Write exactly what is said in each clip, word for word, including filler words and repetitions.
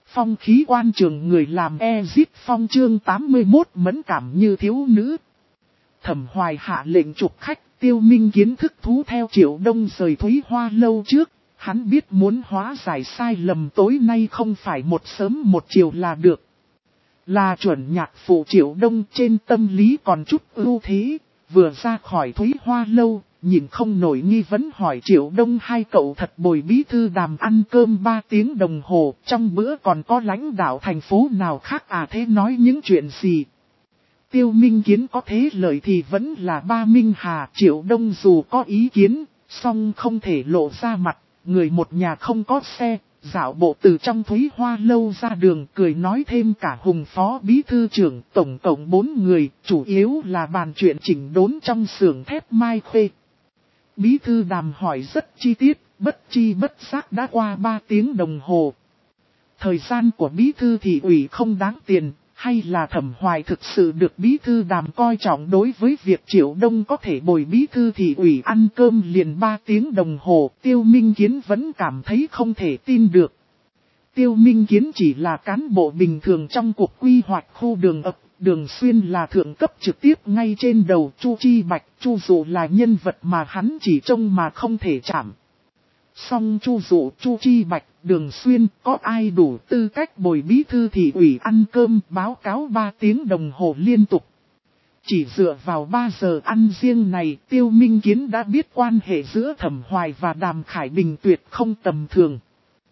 Phong khí quan trường người làm Ezit Phong chương tám mươi mốt mẫn cảm như thiếu nữ. Thẩm Hoài hạ lệnh trục khách, Tiêu Minh Kiến thức thú theo Triệu Đông rời Thúy Hoa lâu trước. Hắn biết muốn hóa giải sai lầm tối nay không phải một sớm một chiều là được. Là chuẩn nhạc phụ Triệu Đông trên tâm lý còn chút ưu thế, vừa ra khỏi Thúy Hoa lâu, nhìn không nổi nghi vấn hỏi Triệu Đông hai cậu thật bồi bí thư Đàm ăn cơm ba tiếng đồng hồ, trong bữa còn có lãnh đạo thành phố nào khác à thế nói những chuyện gì. Tiêu Minh Kiến có thế lợi thì vẫn là ba Minh Hà. Triệu Đông dù có ý kiến, song không thể lộ ra mặt, người một nhà không có xe, dạo bộ từ trong Thúy Hoa lâu ra đường cười nói thêm cả Hùng phó bí thư trưởng, tổng cộng bốn người, chủ yếu là bàn chuyện chỉnh đốn trong xưởng thép Mai Khuê. Bí thư Đàm hỏi rất chi tiết, bất chi bất giác đã qua ba tiếng đồng hồ. Thời gian của bí thư thị ủy không đáng tiền, hay là Thẩm Hoài thực sự được bí thư Đàm coi trọng đối với việc Triệu Đông có thể bồi bí thư thị ủy ăn cơm liền ba tiếng đồng hồ, Tiêu Minh Kiến vẫn cảm thấy không thể tin được. Tiêu Minh Kiến chỉ là cán bộ bình thường trong cuộc quy hoạch khu đường ấp, Đường Xuyên là thượng cấp trực tiếp ngay trên đầu. Chu Chi Bạch, Chu Dụ là nhân vật mà hắn chỉ trông mà không thể chạm. Song Chu Dụ, Chu Chi Bạch, Đường Xuyên có ai đủ tư cách bồi bí thư thị ủy ăn cơm báo cáo ba tiếng đồng hồ liên tục. Chỉ dựa vào ba giờ ăn riêng này, Tiêu Minh Kiến đã biết quan hệ giữa Thẩm Hoài và Đàm Khải Bình tuyệt không tầm thường.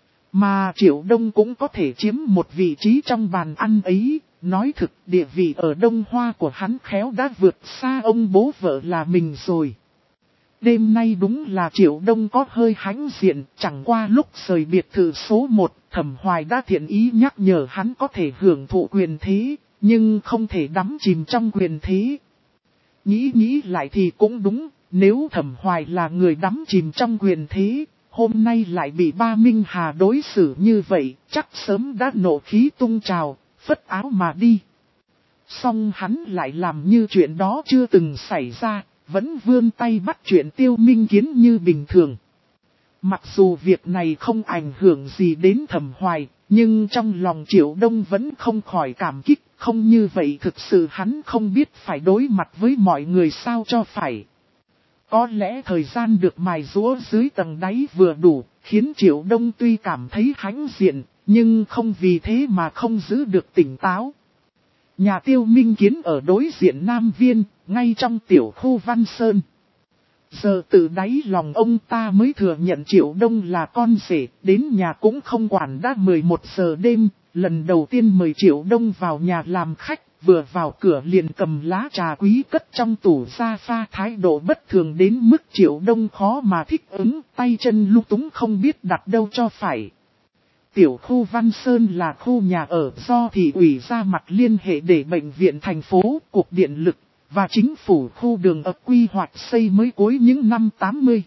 Mà Triệu Đông cũng có thể chiếm một vị trí trong bàn ăn ấy. Nói thực, địa vị ở Đông Hoa của hắn khéo đã vượt xa ông bố vợ là mình rồi. Đêm nay đúng là Triệu Đông có hơi hãnh diện, chẳng qua lúc rời biệt thự số một, Thẩm Hoài đã thiện ý nhắc nhở hắn có thể hưởng thụ quyền thế, nhưng không thể đắm chìm trong quyền thế. Nghĩ nghĩ lại thì cũng đúng, nếu Thẩm Hoài là người đắm chìm trong quyền thế, hôm nay lại bị ba Minh Hà đối xử như vậy, chắc sớm đã nộ khí tung trào, phất áo mà đi. Song hắn lại làm như chuyện đó chưa từng xảy ra, vẫn vươn tay bắt chuyện Tiêu Minh Kiến như bình thường. Mặc dù việc này không ảnh hưởng gì đến Thẩm Hoài, nhưng trong lòng Triệu Đông vẫn không khỏi cảm kích, không như vậy thực sự hắn không biết phải đối mặt với mọi người sao cho phải. Có lẽ thời gian được mài giũa dưới tầng đáy vừa đủ, khiến Triệu Đông tuy cảm thấy hãnh diện, nhưng không vì thế mà không giữ được tỉnh táo. Nhà Tiêu Minh Kiến ở đối diện Nam Viên, ngay trong tiểu khu Văn Sơn. Giờ từ đáy lòng ông ta mới thừa nhận Triệu Đông là con rể, đến nhà cũng không quản đã mười một giờ đêm, lần đầu tiên mời Triệu Đông vào nhà làm khách, vừa vào cửa liền cầm lá trà quý cất trong tủ ra pha, thái độ bất thường đến mức Triệu Đông khó mà thích ứng, tay chân lung túng không biết đặt đâu cho phải. Tiểu khu Văn Sơn là khu nhà ở do thị ủy ra mặt liên hệ để bệnh viện thành phố, cục điện lực và chính phủ khu đường ấp quy hoạch xây mới cuối những năm tám mươi.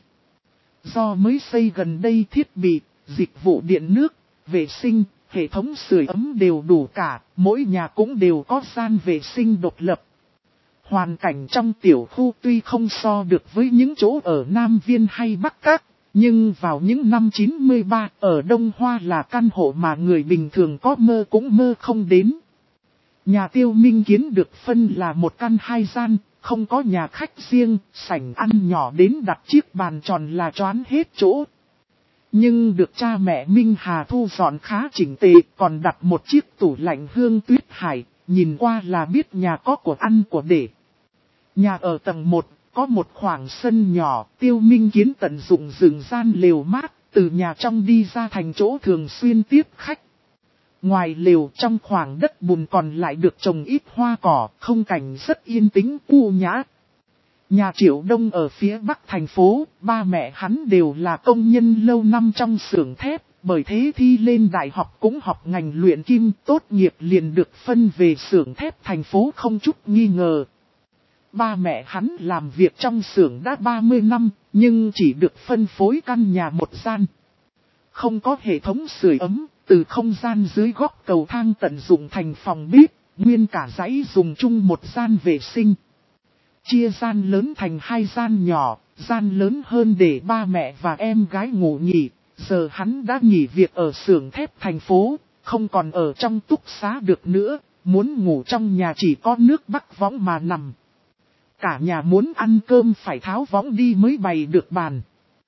Do mới xây gần đây thiết bị, dịch vụ điện nước, vệ sinh, hệ thống sưởi ấm đều đủ cả, mỗi nhà cũng đều có gian vệ sinh độc lập. Hoàn cảnh trong tiểu khu tuy không so được với những chỗ ở Nam Viên hay Bắc Các, nhưng vào những năm chín mươi ba ở Đông Hoa là căn hộ mà người bình thường có mơ cũng mơ không đến. Nhà Tiêu Minh Kiến được phân là một căn hai gian, không có nhà khách riêng, sảnh ăn nhỏ đến đặt chiếc bàn tròn là choán hết chỗ. Nhưng được cha mẹ Minh Hà thu dọn khá chỉnh tề, còn đặt một chiếc tủ lạnh hương tuyết hải, nhìn qua là biết nhà có của ăn của để. Nhà ở tầng một, có một khoảng sân nhỏ, Tiêu Minh Kiến tận dụng rừng gian lều mát, từ nhà trong đi ra thành chỗ thường xuyên tiếp khách. Ngoài lều trong khoảng đất bùn còn lại được trồng ít hoa cỏ, không cảnh rất yên tĩnh u nhã. Nhà Triệu Đông ở phía bắc thành phố, ba mẹ hắn đều là công nhân lâu năm trong xưởng thép, bởi thế thi lên đại học cũng học ngành luyện kim, tốt nghiệp liền được phân về xưởng thép thành phố không chút nghi ngờ. Ba mẹ hắn làm việc trong xưởng đã ba mươi năm, nhưng chỉ được phân phối căn nhà một gian. Không có hệ thống sưởi ấm, từ không gian dưới góc cầu thang tận dụng thành phòng bếp, nguyên cả dãy dùng chung một gian vệ sinh. Chia gian lớn thành hai gian nhỏ, gian lớn hơn để ba mẹ và em gái ngủ nghỉ, giờ hắn đã nghỉ việc ở xưởng thép thành phố, không còn ở trong túc xá được nữa, muốn ngủ trong nhà chỉ có nước bắc võng mà nằm. Cả nhà muốn ăn cơm phải tháo võng đi mới bày được bàn.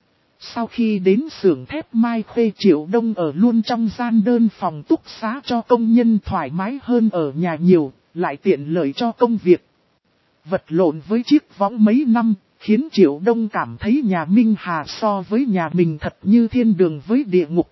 Sau khi đến xưởng thép Mai Khuê, Triệu Đông ở luôn trong gian đơn phòng túc xá cho công nhân thoải mái hơn ở nhà nhiều, lại tiện lợi cho công việc. Vật lộn với chiếc võng mấy năm, khiến Triệu Đông cảm thấy nhà Minh Hà so với nhà mình thật như thiên đường với địa ngục.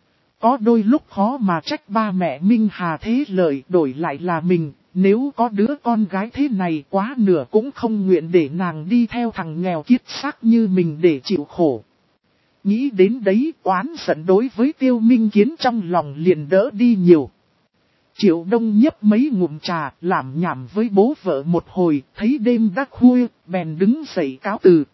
Có đôi lúc khó mà trách ba mẹ Minh Hà thế lợi, đổi lại là mình, nếu có đứa con gái thế này quá nửa cũng không nguyện để nàng đi theo thằng nghèo kiết xác như mình để chịu khổ. Nghĩ đến đấy, oán giận đối với Tiêu Minh Kiến trong lòng liền đỡ đi nhiều. Triệu Đông nhấp mấy ngụm trà, làm nhảm với bố vợ một hồi, thấy đêm đã khuya, bèn đứng dậy cáo từ.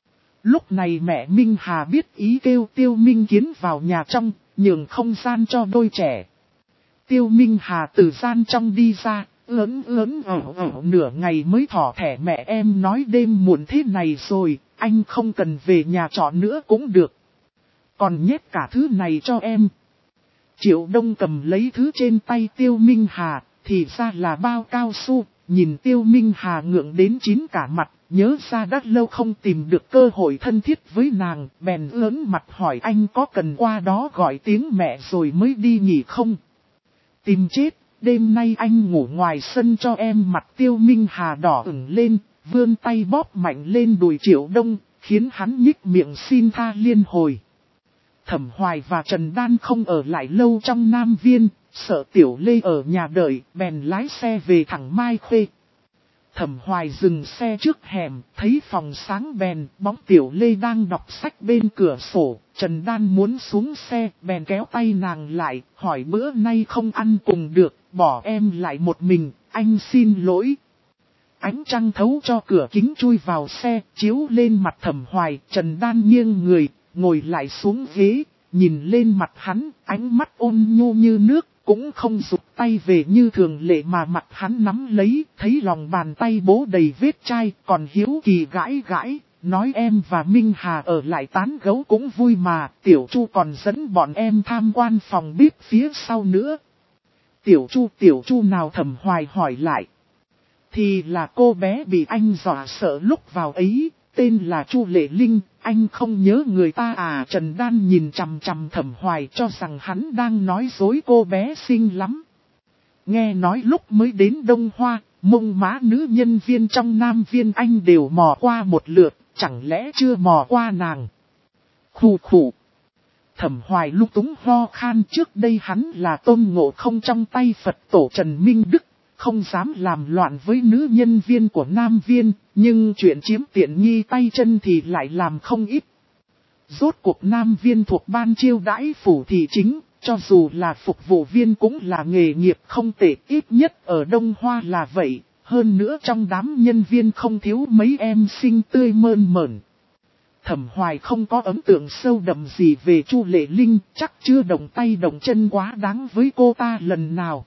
Lúc này mẹ Minh Hà biết ý, kêu Tiêu Minh Kiến vào nhà trong, nhường không gian cho đôi trẻ. Tiêu Minh Hà từ gian trong đi ra, ớn ớn ở ở nửa ngày mới thỏ thẻ mẹ em nói đêm muộn thế này rồi, anh không cần về nhà trọ nữa cũng được. Còn nhét cả thứ này cho em. Triệu Đông cầm lấy thứ trên tay Tiêu Minh Hà, thì ra là bao cao su, nhìn Tiêu Minh Hà ngượng đến chín cả mặt, nhớ ra đã lâu không tìm được cơ hội thân thiết với nàng, bèn ớn mặt hỏi anh có cần qua đó gọi tiếng mẹ rồi mới đi nghỉ không? Tìm chết, đêm nay anh ngủ ngoài sân cho em. Mặt Tiêu Minh Hà đỏ ửng lên, vươn tay bóp mạnh lên đùi Triệu Đông, khiến hắn nhích miệng xin tha liên hồi. Thẩm Hoài và Trần Đan không ở lại lâu trong Nam Viên, sợ Tiểu Lê ở nhà đợi, bèn lái xe về thẳng Mai Khuê. Thẩm Hoài dừng xe trước hẻm, thấy phòng sáng bèn, bóng Tiểu Lê đang đọc sách bên cửa sổ. Trần Đan muốn xuống xe, bèn kéo tay nàng lại, hỏi bữa nay không ăn cùng được, bỏ em lại một mình, anh xin lỗi. Ánh trăng thấu cho cửa kính chui vào xe, chiếu lên mặt Thẩm Hoài. Trần Đan nghiêng người, ngồi lại xuống ghế, nhìn lên mặt hắn, ánh mắt ôn nhu như nước, cũng không rụt tay về như thường lệ mà mặt hắn nắm lấy, thấy lòng bàn tay bố đầy vết chai, còn hiếu kỳ gãi gãi, nói em và Minh Hà ở lại tán gấu cũng vui mà, Tiểu Chu còn dẫn bọn em tham quan phòng bếp phía sau nữa. Tiểu Chu, Tiểu Chu nào? Thẩm Hoài hỏi lại. Thì là cô bé bị anh dọa sợ lúc vào ấy, tên là Chu Lệ Linh, anh không nhớ người ta à? Trần Đan nhìn chằm chằm Thẩm Hoài cho rằng hắn đang nói dối, cô bé xinh lắm. Nghe nói lúc mới đến Đông Hoa, mông má nữ nhân viên trong Nam Viên anh đều mò qua một lượt, chẳng lẽ chưa mò qua nàng? Khủ khủ. Thẩm Hoài lúc túng ho khan, trước đây hắn là Tôn Ngộ Không trong tay Phật tổ Trần Minh Đức. Không dám làm loạn với nữ nhân viên của Nam Viên, nhưng chuyện chiếm tiện nghi tay chân thì lại làm không ít. Rốt cuộc Nam Viên thuộc ban chiêu đãi phủ thị chính, cho dù là phục vụ viên cũng là nghề nghiệp không tệ, ít nhất ở Đông Hoa là vậy. Hơn nữa trong đám nhân viên không thiếu mấy em xinh tươi mơn mởn. Thẩm Hoài không có ấn tượng sâu đậm gì về Chu Lệ Linh, chắc chưa động tay động chân quá đáng với cô ta lần nào.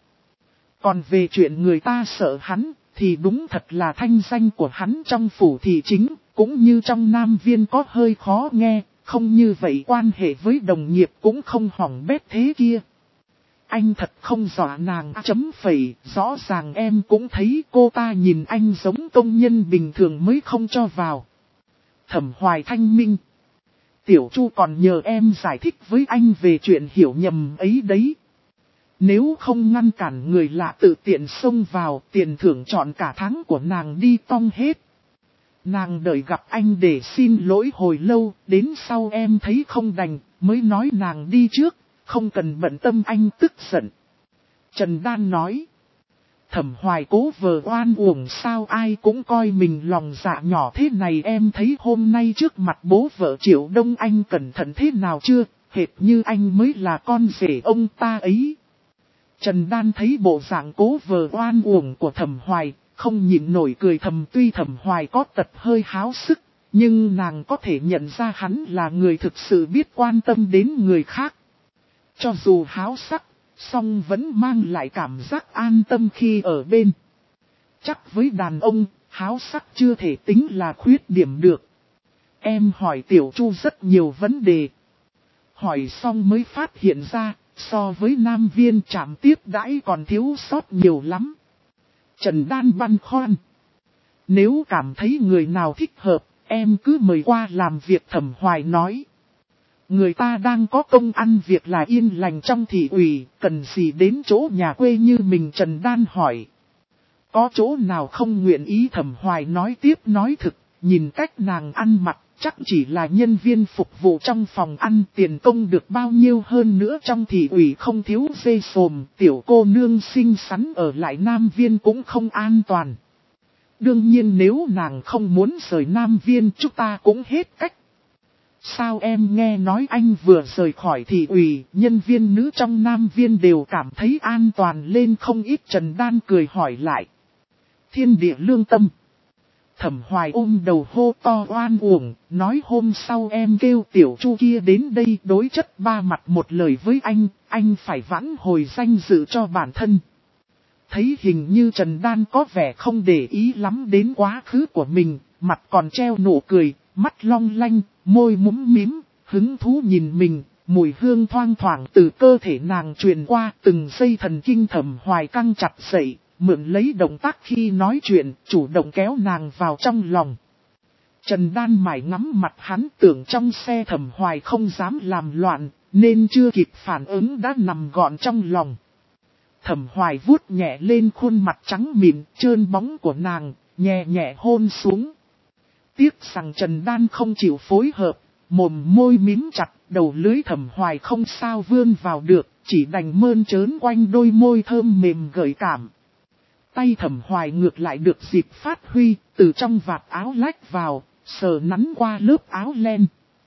Còn về chuyện người ta sợ hắn, thì đúng thật là thanh danh của hắn trong phủ thị chính, cũng như trong Nam Viên có hơi khó nghe, không như vậy quan hệ với đồng nghiệp cũng không hỏng bét thế kia. Anh thật không dọa nàng chấm phẩy, rõ ràng em cũng thấy cô ta nhìn anh giống công nhân bình thường mới không cho vào. Thẩm Hoài thanh minh. Tiểu Chu còn nhờ em giải thích với anh về chuyện hiểu nhầm ấy đấy. Nếu không ngăn cản người lạ tự tiện xông vào, tiền thưởng chọn cả tháng của nàng đi tong hết. Nàng đợi gặp anh để xin lỗi hồi lâu, đến sau em thấy không đành, mới nói nàng đi trước, không cần bận tâm anh tức giận. Trần Đan nói. Thẩm Hoài cố vờ oan uổng sao, ai cũng coi mình lòng dạ nhỏ thế này. Em thấy hôm nay trước mặt bố vợ Triệu Đông anh cẩn thận thế nào chưa, hệt như anh mới là con rể ông ta ấy. Trần Đan thấy bộ dạng cố vờ oan uổng của Thẩm Hoài, không nhịn nổi cười thầm. Tuy Thẩm Hoài có tật hơi háo sức, nhưng nàng có thể nhận ra hắn là người thực sự biết quan tâm đến người khác. Cho dù háo sắc, song vẫn mang lại cảm giác an tâm khi ở bên. Chắc với đàn ông, háo sắc chưa thể tính là khuyết điểm được. Em hỏi Tiểu Chu rất nhiều vấn đề. Hỏi xong mới phát hiện ra, so với nam viên trạm tiếp đãi còn thiếu sót nhiều lắm. Trần Đan băn khoăn. Nếu cảm thấy người nào thích hợp, em cứ mời qua làm việc, Thẩm Hoài nói. Người ta đang có công ăn việc là yên lành trong thị ủy, cần gì đến chỗ nhà quê như mình, Trần Đan hỏi. Có chỗ nào không nguyện ý, Thẩm Hoài nói tiếp nói thực, nhìn cách nàng ăn mặc, chắc chỉ là nhân viên phục vụ trong phòng ăn, tiền công được bao nhiêu hơn nữa trong thị ủy không thiếu dê sồm, tiểu cô nương xinh xắn ở lại Nam Viên cũng không an toàn. Đương nhiên nếu nàng không muốn rời Nam Viên chúng ta cũng hết cách. Sao em nghe nói anh vừa rời khỏi thị ủy, nhân viên nữ trong Nam Viên đều cảm thấy an toàn lên không ít, Trần Đan cười hỏi lại. Thiên địa lương tâm. Thẩm Hoài ôm đầu hô to oan uổng, nói hôm sau em kêu tiểu Chu kia đến đây đối chất ba mặt một lời với anh, anh phải vãn hồi danh dự cho bản thân. Thấy hình như Trần Đan có vẻ không để ý lắm đến quá khứ của mình, mặt còn treo nụ cười, mắt long lanh, môi mũm mím, hứng thú nhìn mình, mùi hương thoang thoảng từ cơ thể nàng truyền qua, từng dây thần kinh Thẩm Hoài căng chặt dậy. Mượn lấy động tác khi nói chuyện, chủ động kéo nàng vào trong lòng. Trần Đan mải ngắm mặt hắn, tưởng trong xe Thẩm Hoài không dám làm loạn, nên chưa kịp phản ứng đã nằm gọn trong lòng. Thẩm Hoài vuốt nhẹ lên khuôn mặt trắng mịn, trơn bóng của nàng, nhẹ nhẹ hôn xuống. Tiếc rằng Trần Đan không chịu phối hợp, mồm môi mím chặt, đầu lưới Thẩm Hoài không sao vươn vào được, chỉ đành mơn trớn quanh đôi môi thơm mềm gợi cảm. Tay Thẩm Hoài ngược lại được dịp phát huy, từ trong vạt áo lách vào, sờ nắn qua lớp áo len.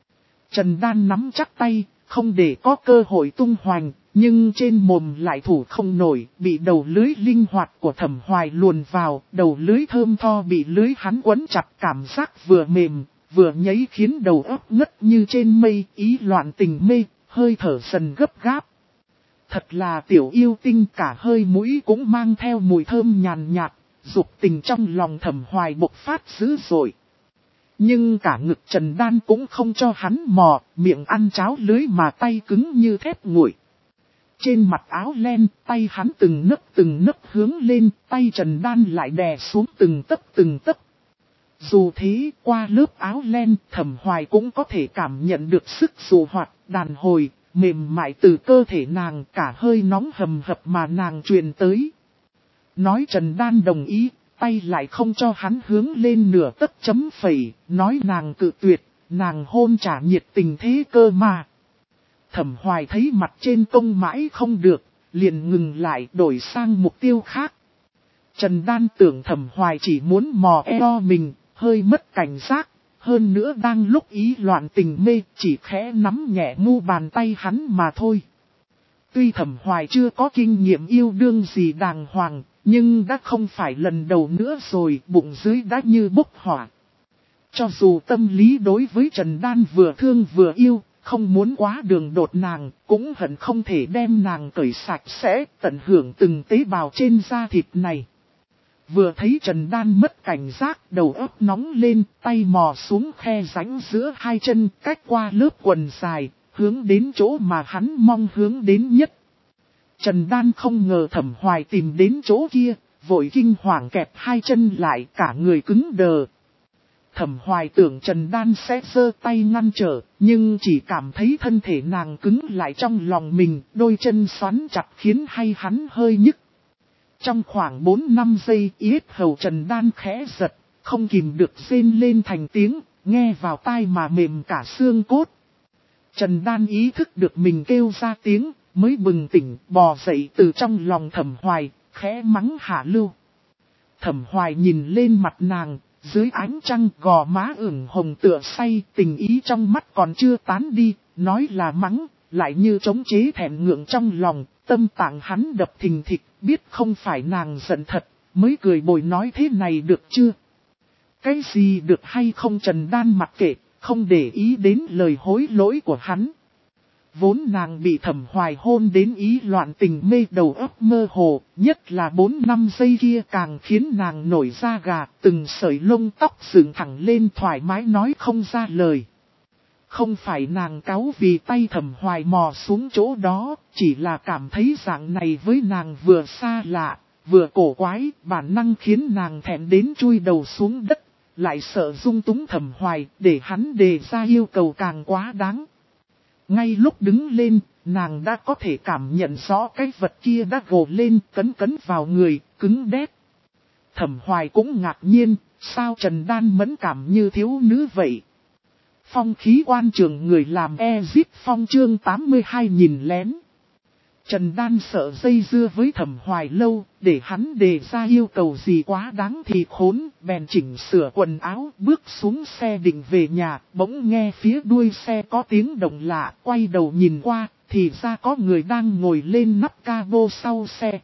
Trần Đan nắm chắc tay, không để có cơ hội tung hoành, nhưng trên mồm lại thủ không nổi, bị đầu lưới linh hoạt của Thẩm Hoài luồn vào, đầu lưới thơm tho bị lưới hắn quấn chặt, cảm giác vừa mềm, vừa nhấy khiến đầu óc ngất như trên mây, ý loạn tình mê, hơi thở dần gấp gáp. Thật là tiểu yêu tinh, cả hơi mũi cũng mang theo mùi thơm nhàn nhạt, dục tình trong lòng Thẩm Hoài bộc phát dữ dội. Nhưng cả ngực Trần Đan cũng không cho hắn mò, miệng ăn cháo lưới mà tay cứng như thép nguội. Trên mặt áo len, tay hắn từng nấc từng nấc hướng lên, tay Trần Đan lại đè xuống từng tấc từng tấc. Dù thế, qua lớp áo len, Thẩm Hoài cũng có thể cảm nhận được sức dụ hoạt, đàn hồi, mềm mại từ cơ thể nàng, cả hơi nóng hầm hập mà nàng truyền tới. Nói Trần Đan đồng ý, tay lại không cho hắn hướng lên nửa tấc chấm phẩy, nói nàng cự tuyệt, nàng hôn trả nhiệt tình thế cơ mà. Thẩm Hoài thấy mặt trên công mãi không được, liền ngừng lại đổi sang mục tiêu khác. Trần Đan tưởng Thẩm Hoài chỉ muốn mò eo mình, hơi mất cảnh giác. Hơn nữa đang lúc ý loạn tình mê, chỉ khẽ nắm nhẹ mu bàn tay hắn mà thôi. Tuy Thẩm Hoài chưa có kinh nghiệm yêu đương gì đàng hoàng, nhưng đã không phải lần đầu nữa rồi, bụng dưới đã như bốc hỏa. Cho dù tâm lý đối với Trần Đan vừa thương vừa yêu, không muốn quá đường đột nàng, cũng hận không thể đem nàng cởi sạch sẽ, tận hưởng từng tế bào trên da thịt này. Vừa thấy Trần Đan mất cảnh giác, đầu óc nóng lên, tay mò xuống khe rãnh giữa hai chân, cách qua lớp quần dài, hướng đến chỗ mà hắn mong hướng đến nhất. Trần Đan không ngờ Thẩm Hoài tìm đến chỗ kia, vội kinh hoàng kẹp hai chân lại, cả người cứng đờ. Thẩm Hoài tưởng Trần Đan sẽ giơ tay ngăn trở, nhưng chỉ cảm thấy thân thể nàng cứng lại trong lòng mình, đôi chân xoắn chặt khiến hay hắn hơi nhức. Trong khoảng bốn năm giây, yết hầu Trần Đan khẽ giật, không kìm được rên lên thành tiếng, nghe vào tai mà mềm cả xương cốt. Trần Đan ý thức được mình kêu ra tiếng, mới bừng tỉnh, bò dậy từ trong lòng Thẩm Hoài, khẽ mắng hạ lưu. Thẩm Hoài nhìn lên mặt nàng, dưới ánh trăng gò má ửng hồng tựa say, tình ý trong mắt còn chưa tán đi, nói là mắng, lại như chống chế thẹn ngượng trong lòng, tâm tạng hắn đập thình thịch, biết không phải nàng giận thật, mới cười bồi nói thế này được chưa? Cái gì được hay không? Trần Đan mặc kệ, không để ý đến lời hối lỗi của hắn. Vốn nàng bị Thẩm Hoài hôn đến ý loạn tình mê, đầu óc mơ hồ, nhất là bốn năm giây kia càng khiến nàng nổi da gà, từng sợi lông tóc dựng thẳng lên thoải mái nói không ra lời. Không phải nàng cáu vì tay Thẩm Hoài mò xuống chỗ đó, chỉ là cảm thấy dạng này với nàng vừa xa lạ, vừa cổ quái, bản năng khiến nàng thẹn đến chui đầu xuống đất, lại sợ dung túng Thẩm Hoài, để hắn đề ra yêu cầu càng quá đáng. Ngay lúc đứng lên, nàng đã có thể cảm nhận rõ cái vật kia đã gồ lên cấn cấn vào người, cứng đét. Thẩm Hoài cũng ngạc nhiên, sao Trần Đan mẫn cảm như thiếu nữ vậy? Phong khí quan trường người làm Ezip Phong chương tám mươi hai nhìn lén. Trần Đan sợ dây dưa với Thẩm Hoài lâu, để hắn đề ra yêu cầu gì quá đáng thì khốn, bèn chỉnh sửa quần áo, bước xuống xe định về nhà, bỗng nghe phía đuôi xe có tiếng động lạ, quay đầu nhìn qua, thì ra có người đang ngồi lên nắp cabo sau xe.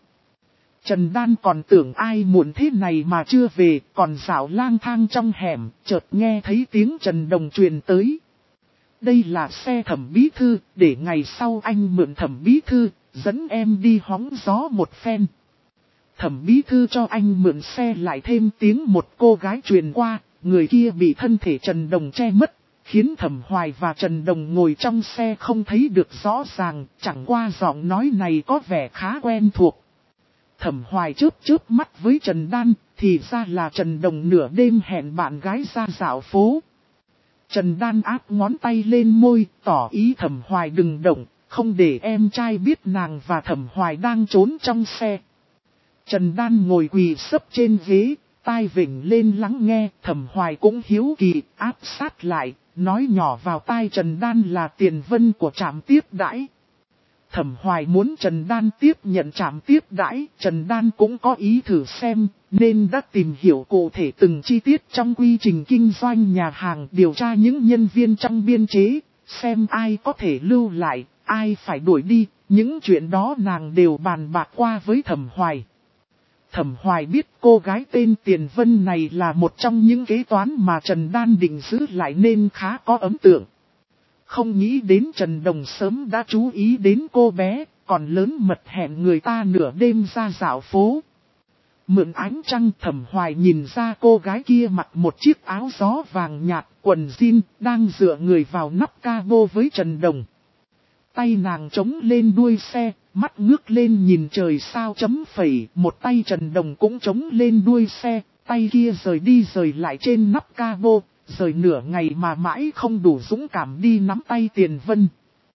Trần Đan còn tưởng ai muộn thế này mà chưa về, còn dạo lang thang trong hẻm, chợt nghe thấy tiếng Trần Đồng truyền tới. Đây là xe Thẩm bí thư, để ngày sau anh mượn Thẩm bí thư, dẫn em đi hóng gió một phen. Thẩm bí thư cho anh mượn xe lại thêm tiếng một cô gái truyền qua, người kia bị thân thể Trần Đồng che mất, khiến Thẩm Hoài và Trần Đồng ngồi trong xe không thấy được rõ ràng, chẳng qua giọng nói này có vẻ khá quen thuộc. Thẩm Hoài chớp chớp mắt với Trần Đan, thì ra là Trần Đồng nửa đêm hẹn bạn gái ra dạo phố. Trần Đan áp ngón tay lên môi, tỏ ý Thẩm Hoài đừng động, không để em trai biết nàng và Thẩm Hoài đang trốn trong xe. Trần Đan ngồi quỳ sấp trên ghế, tai vểnh lên lắng nghe, Thẩm Hoài cũng hiếu kỳ, áp sát lại, nói nhỏ vào tai Trần Đan là tiền vân của trạm tiếp đãi. Thẩm Hoài muốn Trần Đan tiếp nhận trạm tiếp đãi, Trần Đan cũng có ý thử xem, nên đã tìm hiểu cụ thể từng chi tiết trong quy trình kinh doanh nhà hàng, điều tra những nhân viên trong biên chế, xem ai có thể lưu lại, ai phải đuổi đi, những chuyện đó nàng đều bàn bạc qua với Thẩm Hoài. Thẩm Hoài biết cô gái tên Tiền Vân này là một trong những kế toán mà Trần Đan định giữ lại nên khá có ấn tượng. Không nghĩ đến Trần Đồng sớm đã chú ý đến cô bé, còn lớn mật hẹn người ta nửa đêm ra dạo phố. Mượn ánh trăng, Thẩm Hoài nhìn ra cô gái kia mặc một chiếc áo gió vàng nhạt, quần jean, đang dựa người vào nắp cabo với Trần Đồng. Tay nàng chống lên đuôi xe, mắt ngước lên nhìn trời sao chấm phẩy, một tay Trần Đồng cũng chống lên đuôi xe, tay kia rời đi rời lại trên nắp cabo, rời nửa ngày mà mãi không đủ dũng cảm đi nắm tay Tiền Vân.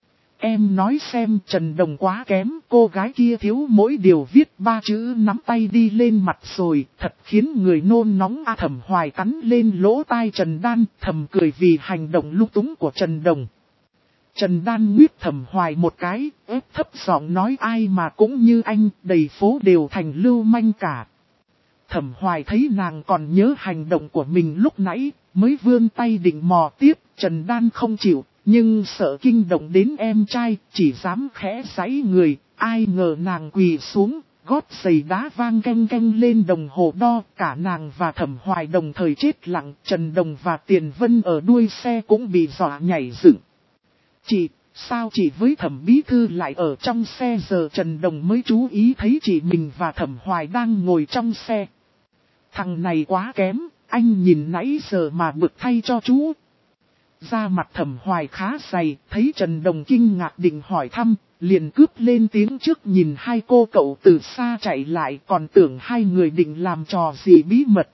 Em nói xem, Trần Đồng quá kém, cô gái kia thiếu mỗi điều viết ba chữ nắm tay đi lên mặt rồi, thật khiến người nôn nóng. A Thẩm Hoài cắn lên lỗ tai Trần Đan, thầm cười vì hành động lung túng của Trần Đồng. Trần Đan nguyết Thẩm Hoài một cái, ép thấp giọng nói ai mà cũng như anh, đầy phố đều thành lưu manh cả. Thẩm Hoài thấy nàng còn nhớ hành động của mình lúc nãy, mới vươn tay định mò tiếp, Trần Đan không chịu, nhưng sợ kinh động đến em trai, chỉ dám khẽ giãy người, ai ngờ nàng quỳ xuống, gót giày đá vang canh canh lên đồng hồ đo, cả nàng và Thẩm Hoài đồng thời chết lặng, Trần Đồng và Tiền Vân ở đuôi xe cũng bị dọa nhảy dựng. Chị, sao chị với Thẩm bí thư lại ở trong xe? Giờ Trần Đồng mới chú ý thấy chị mình và Thẩm Hoài đang ngồi trong xe. Thằng này quá kém, anh nhìn nãy giờ mà bực thay cho chú. Da mặt Thẩm Hoài khá dày, thấy Trần Đồng kinh ngạc định hỏi thăm, liền cướp lên tiếng trước nhìn hai cô cậu từ xa chạy lại, còn tưởng hai người định làm trò gì bí mật.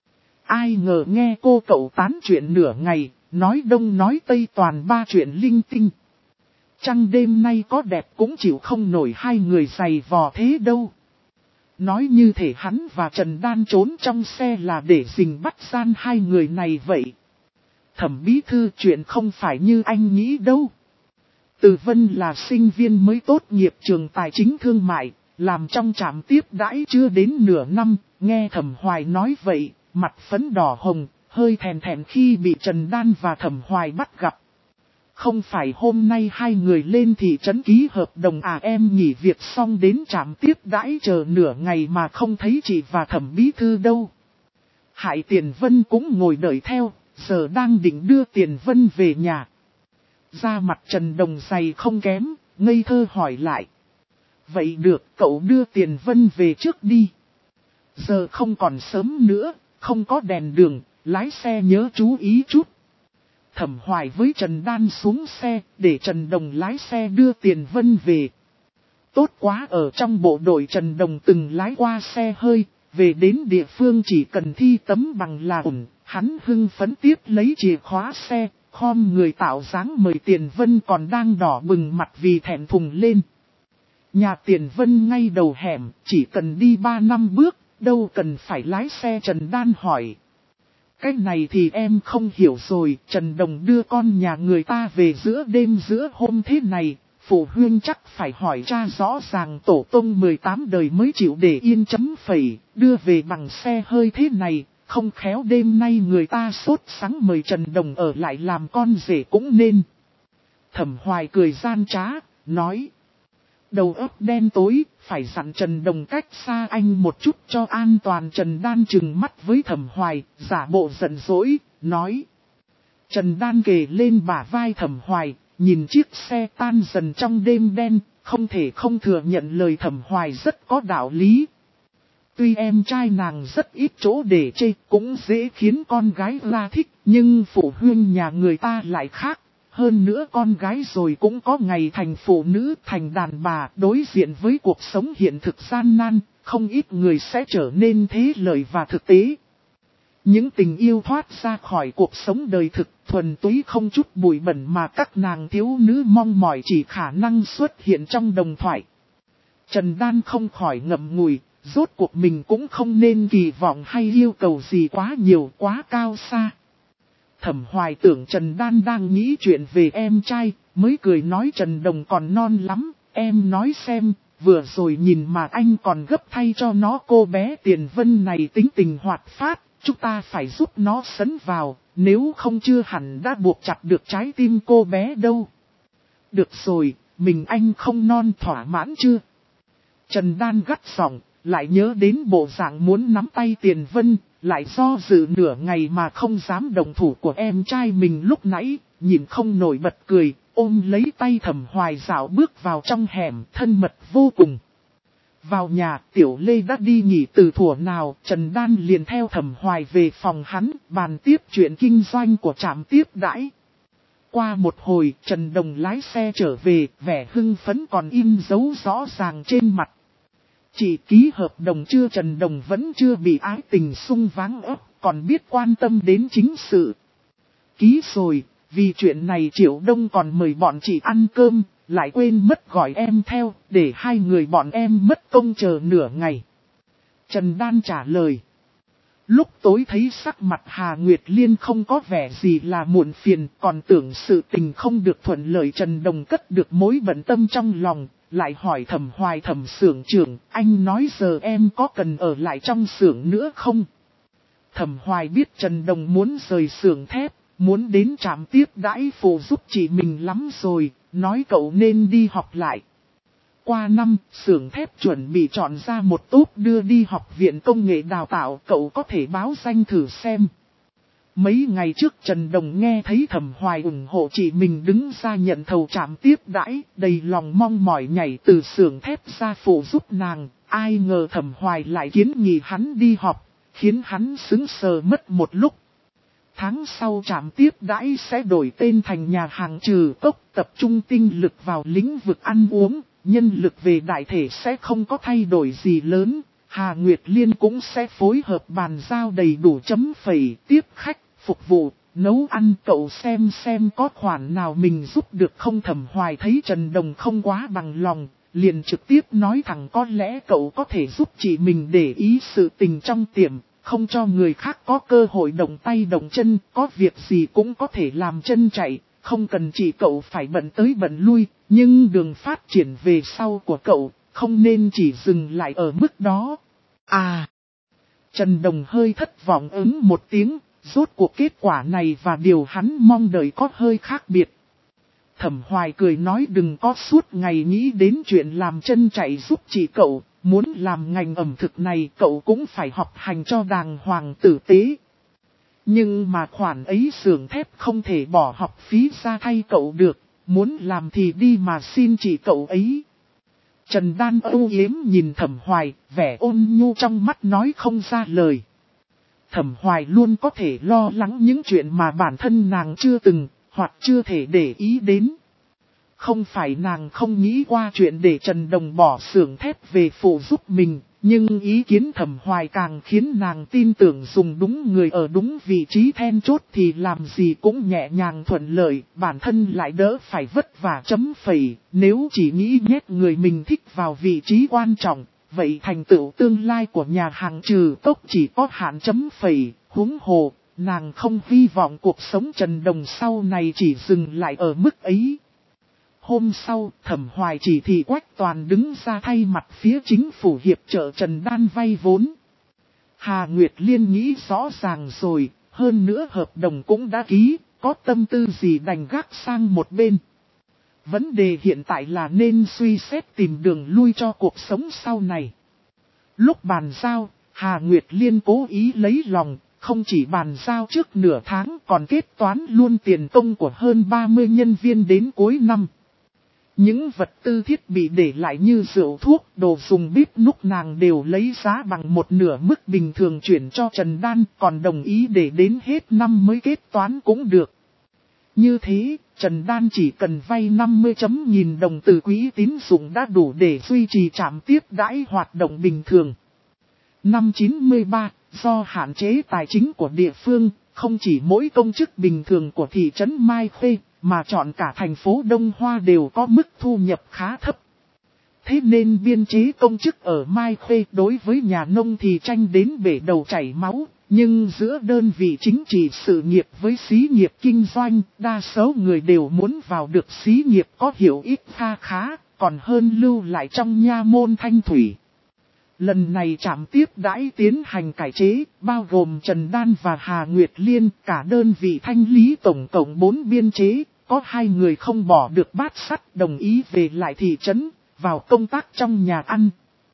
Ai ngờ nghe cô cậu tán chuyện nửa ngày, nói đông nói tây toàn ba chuyện linh tinh. Trăng đêm nay có đẹp cũng chịu không nổi hai người giày vò thế đâu. Nói như thể hắn và Trần Đan trốn trong xe là để rình bắt gian hai người này vậy. Thẩm bí thư, chuyện không phải như anh nghĩ đâu. Từ Vân là sinh viên mới tốt nghiệp trường tài chính thương mại, làm trong trạm tiếp đãi chưa đến nửa năm, nghe Thẩm Hoài nói vậy, mặt phấn đỏ hồng, hơi thèn thèn khi bị Trần Đan và Thẩm Hoài bắt gặp. Không phải hôm nay hai người lên thị trấn ký hợp đồng à? Em nghỉ việc xong đến trạm tiếp đãi chờ nửa ngày mà không thấy chị và Thẩm bí thư đâu. Hại Tiền Vân cũng ngồi đợi theo, giờ đang định đưa Tiền Vân về nhà. Da mặt Trần Đồng dày không kém, ngây thơ hỏi lại. Vậy được, cậu đưa Tiền Vân về trước đi. Giờ không còn sớm nữa, không có đèn đường, lái xe nhớ chú ý chút. Thẩm Hoài với Trần Đan xuống xe, để Trần Đồng lái xe đưa Tiền Vân về. Tốt quá, ở trong bộ đội Trần Đồng từng lái qua xe hơi, về đến địa phương chỉ cần thi tấm bằng là ổn. Hắn hưng phấn tiếp lấy chìa khóa xe, khom người tạo dáng mời Tiền Vân còn đang đỏ bừng mặt vì thẹn thùng lên. Nhà Tiền Vân ngay đầu hẻm, chỉ cần đi ba năm bước, đâu cần phải lái xe. Trần Đan hỏi. Cái này thì em không hiểu rồi, Trần Đồng đưa con nhà người ta về giữa đêm giữa hôm thế này, phụ huynh chắc phải hỏi cha rõ ràng tổ tông mười tám đời mới chịu để yên chấm phẩy, đưa về bằng xe hơi thế này, không khéo đêm nay người ta sốt sắng mời Trần Đồng ở lại làm con rể cũng nên. Thẩm Hoài cười gian trá, nói. Đầu óc đen tối, phải dặn Trần Đồng cách xa anh một chút cho an toàn. Trần Đan trừng mắt với Thẩm Hoài, giả bộ giận dỗi, nói. Trần Đan kề lên bả vai Thẩm Hoài, nhìn chiếc xe tan dần trong đêm đen, không thể không thừa nhận lời Thẩm Hoài rất có đạo lý. Tuy em trai nàng rất ít chỗ để chê, cũng dễ khiến con gái la thích, nhưng phụ huynh nhà người ta lại khác. Hơn nữa con gái rồi cũng có ngày thành phụ nữ, thành đàn bà, đối diện với cuộc sống hiện thực gian nan, không ít người sẽ trở nên thế lợi và thực tế. Những tình yêu thoát ra khỏi cuộc sống đời thực, thuần túy không chút bụi bẩn mà các nàng thiếu nữ mong mỏi chỉ khả năng xuất hiện trong đồng thoại. Trần Đan không khỏi ngậm ngùi, rốt cuộc mình cũng không nên kỳ vọng hay yêu cầu gì quá nhiều, quá cao xa. Thẩm Hoài tưởng Trần Đan đang nghĩ chuyện về em trai, mới cười nói Trần Đồng còn non lắm, em nói xem, vừa rồi nhìn mà anh còn gấp thay cho nó. Cô bé Tiền Vân này tính tình hoạt phát, chúng ta phải giúp nó sấn vào, nếu không chưa hẳn đã buộc chặt được trái tim cô bé đâu. Được rồi, mình anh không non thỏa mãn chưa? Trần Đan gắt giọng, lại nhớ đến bộ dạng muốn nắm tay Tiền Vân, lại do dự nửa ngày mà không dám đồng thủ của em trai mình lúc nãy, nhìn không nổi bật cười, ôm lấy tay Thẩm Hoài dạo bước vào trong hẻm, thân mật vô cùng. Vào nhà, Tiểu Lê đã đi nghỉ từ thuở nào, Trần Đan liền theo Thẩm Hoài về phòng hắn, bàn tiếp chuyện kinh doanh của trạm tiếp đãi. Qua một hồi, Trần Đồng lái xe trở về, vẻ hưng phấn còn in dấu rõ ràng trên mặt. Chỉ ký hợp đồng chưa? Trần Đồng vẫn chưa bị ái tình sung váng ấp, còn biết quan tâm đến chính sự. Ký rồi, vì chuyện này Triệu Đông còn mời bọn chị ăn cơm, lại quên mất gọi em theo, để hai người bọn em mất công chờ nửa ngày. Trần Đan trả lời. Lúc tối thấy sắc mặt Hà Nguyệt Liên không có vẻ gì là muộn phiền, còn tưởng sự tình không được thuận lợi. Trần Đồng cất được mối bận tâm trong lòng, lại hỏi Thẩm Hoài Thẩm xưởng trưởng, anh nói giờ em có cần ở lại trong xưởng nữa không? Thẩm Hoài biết Trần Đồng muốn rời xưởng thép, muốn đến trạm tiếp đãi phụ giúp chị mình lắm rồi, nói cậu nên đi học lại. Qua năm, xưởng thép chuẩn bị chọn ra một tốp đưa đi học viện công nghệ đào tạo, cậu có thể báo danh thử xem. Mấy ngày trước Trần Đồng nghe thấy Thẩm Hoài ủng hộ chị mình đứng ra nhận thầu trạm tiếp đãi, đầy lòng mong mỏi nhảy từ xưởng thép ra phụ giúp nàng. Ai ngờ Thẩm Hoài lại kiến nghị hắn đi học, khiến hắn sững sờ mất một lúc. Tháng sau trạm tiếp đãi sẽ đổi tên thành nhà hàng Trừ Cốc, tập trung tinh lực vào lĩnh vực ăn uống, nhân lực về đại thể sẽ không có thay đổi gì lớn. Hà Nguyệt Liên cũng sẽ phối hợp bàn giao đầy đủ chấm phẩy, tiếp khách, phục vụ, nấu ăn. Cậu xem xem có khoản nào mình giúp được không? Thẩm Hoài thấy Trần Đồng không quá bằng lòng, liền trực tiếp nói thẳng có lẽ cậu có thể giúp chị mình để ý sự tình trong tiệm, không cho người khác có cơ hội động tay động chân, có việc gì cũng có thể làm chân chạy, không cần chỉ cậu phải bận tới bận lui, nhưng đường phát triển về sau của cậu, không nên chỉ dừng lại ở mức đó. À! Trần Đồng hơi thất vọng ứng một tiếng, rốt cuộc kết quả này và điều hắn mong đợi có hơi khác biệt. Thẩm Hoài cười nói đừng có suốt ngày nghĩ đến chuyện làm chân chạy giúp chị cậu, muốn làm ngành ẩm thực này cậu cũng phải học hành cho đàng hoàng tử tế. Nhưng mà khoản ấy xưởng thép không thể bỏ học phí ra thay cậu được, muốn làm thì đi mà xin chị cậu ấy. Trần Đan âu yếm nhìn Thẩm Hoài, vẻ ôn nhu trong mắt nói không ra lời. Thẩm Hoài luôn có thể lo lắng những chuyện mà bản thân nàng chưa từng, hoặc chưa thể để ý đến. Không phải nàng không nghĩ qua chuyện để Trần Đồng bỏ xưởng thép về phụ giúp mình, nhưng ý kiến Thẩm Hoài càng khiến nàng tin tưởng dùng đúng người ở đúng vị trí then chốt thì làm gì cũng nhẹ nhàng thuận lợi, bản thân lại đỡ phải vất vả chấm phẩy, nếu chỉ nghĩ nhét người mình thích vào vị trí quan trọng, vậy thành tựu tương lai của nhà hàng Trừ Tốc chỉ có hạn chấm phẩy, huống hồ, nàng không hy vọng cuộc sống Trần Đồng sau này chỉ dừng lại ở mức ấy. Hôm sau, Thẩm Hoài chỉ thị Quách Toàn đứng ra thay mặt phía chính phủ hiệp trợ Trần Đan vay vốn. Hà Nguyệt Liên nghĩ rõ ràng rồi, hơn nữa hợp đồng cũng đã ký, có tâm tư gì đành gác sang một bên. Vấn đề hiện tại là nên suy xét tìm đường lui cho cuộc sống sau này. Lúc bàn giao, Hà Nguyệt Liên cố ý lấy lòng, không chỉ bàn giao trước nửa tháng còn kết toán luôn tiền công của hơn ba mươi nhân viên đến cuối năm. Những vật tư thiết bị để lại như rượu thuốc, đồ dùng bếp núc nàng đều lấy giá bằng một nửa mức bình thường chuyển cho Trần Đan, còn đồng ý để đến hết năm mới kết toán cũng được. Như thế, Trần Đan chỉ cần vay năm mươi chấm nghìn đồng từ quỹ tín dụng đã đủ để duy trì trạm tiếp đãi hoạt động bình thường. Năm chín mươi ba, do hạn chế tài chính của địa phương, không chỉ mỗi công chức bình thường của thị trấn Mai Khê, mà chọn cả thành phố Đông Hoa đều có mức thu nhập khá thấp. Thế nên biên chế công chức ở Mai Khê đối với nhà nông thì tranh đến bể đầu chảy máu, nhưng giữa đơn vị chính trị sự nghiệp với xí nghiệp kinh doanh, đa số người đều muốn vào được xí nghiệp có hiệu ích kha khá, còn hơn lưu lại trong nha môn thanh thủy. Lần này trạm tiếp đãi tiến hành cải chế, bao gồm Trần Đan và Hà Nguyệt Liên, cả đơn vị thanh lý tổng cộng bốn biên chế, có hai người không bỏ được bát sắt đồng ý về lại thị trấn, vào công tác trong nhà ăn.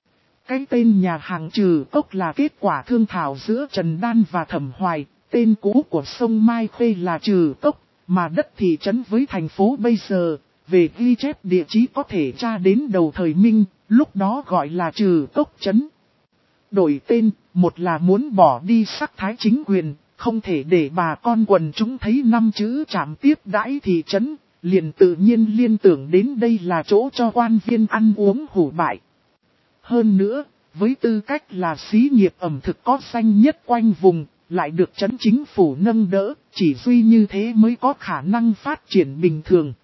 Cái tên nhà hàng Trừ Tốc là kết quả thương thảo giữa Trần Đan và Thẩm Hoài, tên cũ của sông Mai Khê là Trừ Tốc, mà đất thị trấn với thành phố bây giờ, về ghi chép địa chí có thể tra đến đầu thời Minh, lúc đó gọi là Trừ Tốc trấn. Đổi tên, một là muốn bỏ đi sắc thái chính quyền, không thể để bà con quần chúng thấy năm chữ trạm tiếp đãi thị trấn, liền tự nhiên liên tưởng đến đây là chỗ cho quan viên ăn uống hủ bại. Hơn nữa, với tư cách là xí nghiệp ẩm thực có danh nhất quanh vùng, lại được trấn chính phủ nâng đỡ, chỉ duy như thế mới có khả năng phát triển bình thường.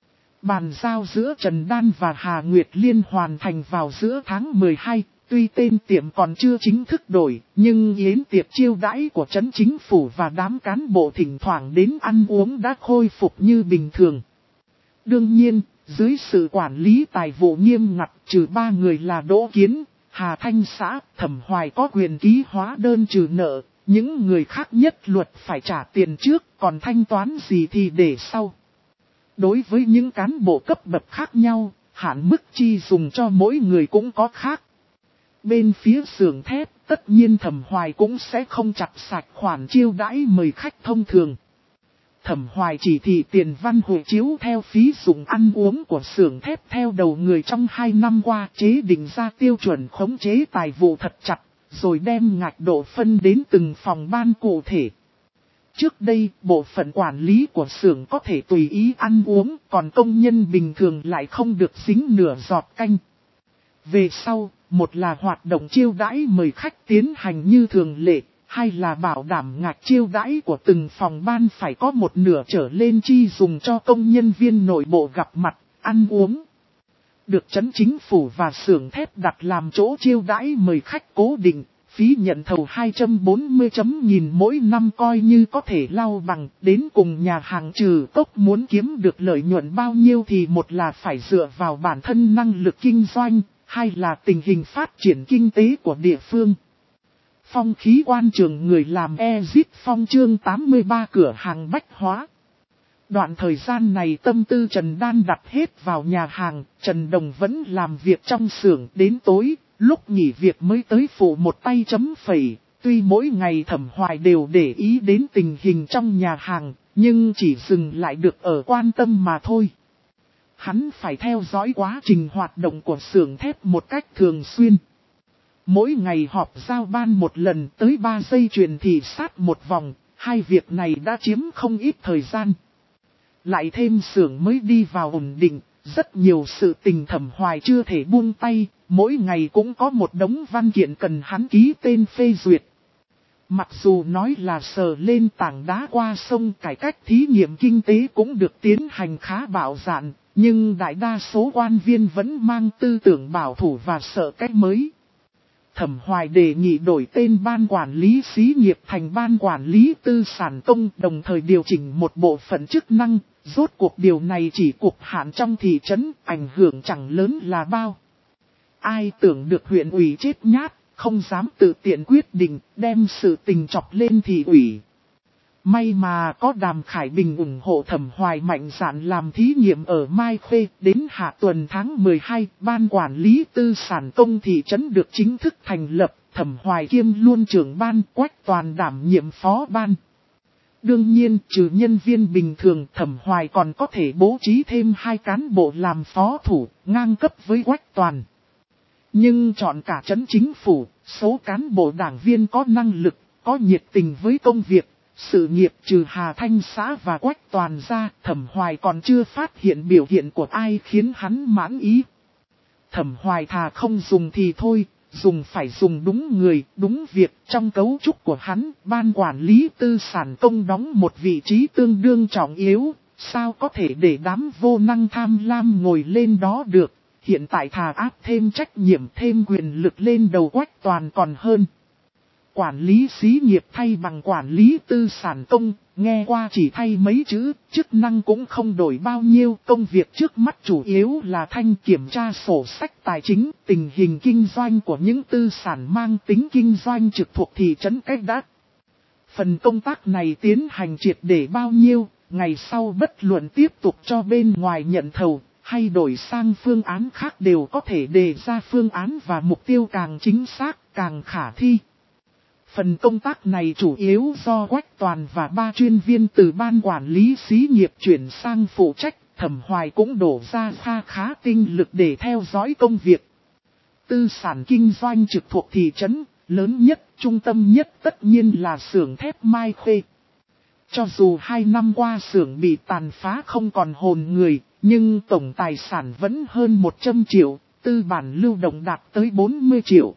Bàn giao giữa Trần Đan và Hà Nguyệt Liên hoàn thành vào giữa tháng mười hai, tuy tên tiệm còn chưa chính thức đổi, nhưng yến tiệc chiêu đãi của trấn chính phủ và đám cán bộ thỉnh thoảng đến ăn uống đã khôi phục như bình thường. Đương nhiên, dưới sự quản lý tài vụ nghiêm ngặt, trừ ba người là Đỗ Kiến, Hà Thanh Xã, Thẩm Hoài có quyền ký hóa đơn trừ nợ, những người khác nhất luật phải trả tiền trước, còn thanh toán gì thì để sau. Đối với những cán bộ cấp bậc khác nhau, hạn mức chi dùng cho mỗi người cũng có khác. Bên phía xưởng thép, tất nhiên Thẩm Hoài cũng sẽ không chặt sạch khoản chiêu đãi mời khách thông thường. Thẩm Hoài chỉ thị tiền văn hộ chiếu theo phí dùng ăn uống của xưởng thép theo đầu người trong hai năm qua, chế định ra tiêu chuẩn khống chế tài vụ thật chặt, rồi đem ngạch độ phân đến từng phòng ban cụ thể. Trước đây, bộ phận quản lý của xưởng có thể tùy ý ăn uống, còn công nhân bình thường lại không được dính nửa giọt canh. Về sau, một là hoạt động chiêu đãi mời khách tiến hành như thường lệ, hai là bảo đảm ngạch chiêu đãi của từng phòng ban phải có một nửa trở lên chi dùng cho công nhân viên nội bộ gặp mặt, ăn uống. Được trấn chính phủ và xưởng thép đặt làm chỗ chiêu đãi mời khách cố định, phí nhận thầu hai trăm bốn mươi chấm nghìn mỗi năm coi như có thể lau bằng, đến cùng nhà hàng Trừ Tốc muốn kiếm được lợi nhuận bao nhiêu thì một là phải dựa vào bản thân năng lực kinh doanh, hai là tình hình phát triển kinh tế của địa phương. Phong khí quan trường người làm Exit Phong chương tám mươi ba cửa hàng bách hóa. Đoạn thời gian này tâm tư Trần Đan đặt hết vào nhà hàng, Trần Đồng vẫn làm việc trong xưởng đến tối, lúc nghỉ việc mới tới phụ một tay chấm phẩy. Tuy mỗi ngày Thẩm Hoài đều để ý đến tình hình trong nhà hàng, nhưng chỉ dừng lại được ở quan tâm mà thôi. Hắn phải theo dõi quá trình hoạt động của xưởng thép một cách thường xuyên. Mỗi ngày họp giao ban một lần tới ba giây truyền thị sát một vòng, hai việc này đã chiếm không ít thời gian. Lại thêm xưởng mới đi vào ổn định, rất nhiều sự tình Thẩm Hoài chưa thể buông tay, mỗi ngày cũng có một đống văn kiện cần hắn ký tên phê duyệt. Mặc dù nói là sờ lên tảng đá qua sông, cải cách thí nghiệm kinh tế cũng được tiến hành khá bạo dạn, nhưng đại đa số quan viên vẫn mang tư tưởng bảo thủ và sợ cách mới. Thẩm Hoài đề nghị đổi tên ban quản lý xí nghiệp thành ban quản lý tư sản công, đồng thời điều chỉnh một bộ phận chức năng, rốt cuộc điều này chỉ cục hạn trong thị trấn, ảnh hưởng chẳng lớn là bao. Ai tưởng được huyện ủy chết nhát, không dám tự tiện quyết định, đem sự tình chọc lên thị ủy. May mà có Đàm Khải Bình ủng hộ Thẩm Hoài mạnh dạn làm thí nghiệm ở Mai Khê, đến hạ tuần tháng mười hai, ban quản lý tư sản công thị trấn được chính thức thành lập, Thẩm Hoài kiêm luôn trưởng ban, Quách Toàn đảm nhiệm phó ban. Đương nhiên, trừ nhân viên bình thường, Thẩm Hoài còn có thể bố trí thêm hai cán bộ làm phó thủ, ngang cấp với Quách Toàn. Nhưng chọn cả trấn chính phủ, số cán bộ đảng viên có năng lực, có nhiệt tình với công việc, sự nghiệp trừ Hà Thanh Xã và Quách Toàn ra, Thẩm Hoài còn chưa phát hiện biểu hiện của ai khiến hắn mãn ý. Thẩm Hoài thà không dùng thì thôi, dùng phải dùng đúng người, đúng việc. Trong cấu trúc của hắn, ban quản lý tư sản công đóng một vị trí tương đương trọng yếu, sao có thể để đám vô năng tham lam ngồi lên đó được. Hiện tại thà áp thêm trách nhiệm, thêm quyền lực lên đầu Quách Toàn còn hơn. Quản lý xí nghiệp thay bằng quản lý tư sản công, nghe qua chỉ thay mấy chữ, chức năng cũng không đổi bao nhiêu. Công việc trước mắt chủ yếu là thanh kiểm tra sổ sách tài chính, tình hình kinh doanh của những tư sản mang tính kinh doanh trực thuộc thị trấn cách đắt. Phần công tác này tiến hành triệt để bao nhiêu, ngày sau bất luận tiếp tục cho bên ngoài nhận thầu, hay đổi sang phương án khác đều có thể đề ra phương án và mục tiêu càng chính xác, càng khả thi. Phần công tác này chủ yếu do Quách Toàn và ba chuyên viên từ ban quản lý xí nghiệp chuyển sang phụ trách, Thẩm Hoài cũng đổ ra kha khá tinh lực để theo dõi công việc. Tư sản kinh doanh trực thuộc thị trấn, lớn nhất, trung tâm nhất tất nhiên là xưởng thép Mai Khê. Cho dù hai năm qua xưởng bị tàn phá không còn hồn người, nhưng tổng tài sản vẫn hơn một trăm triệu, tư bản lưu động đạt tới bốn mươi triệu.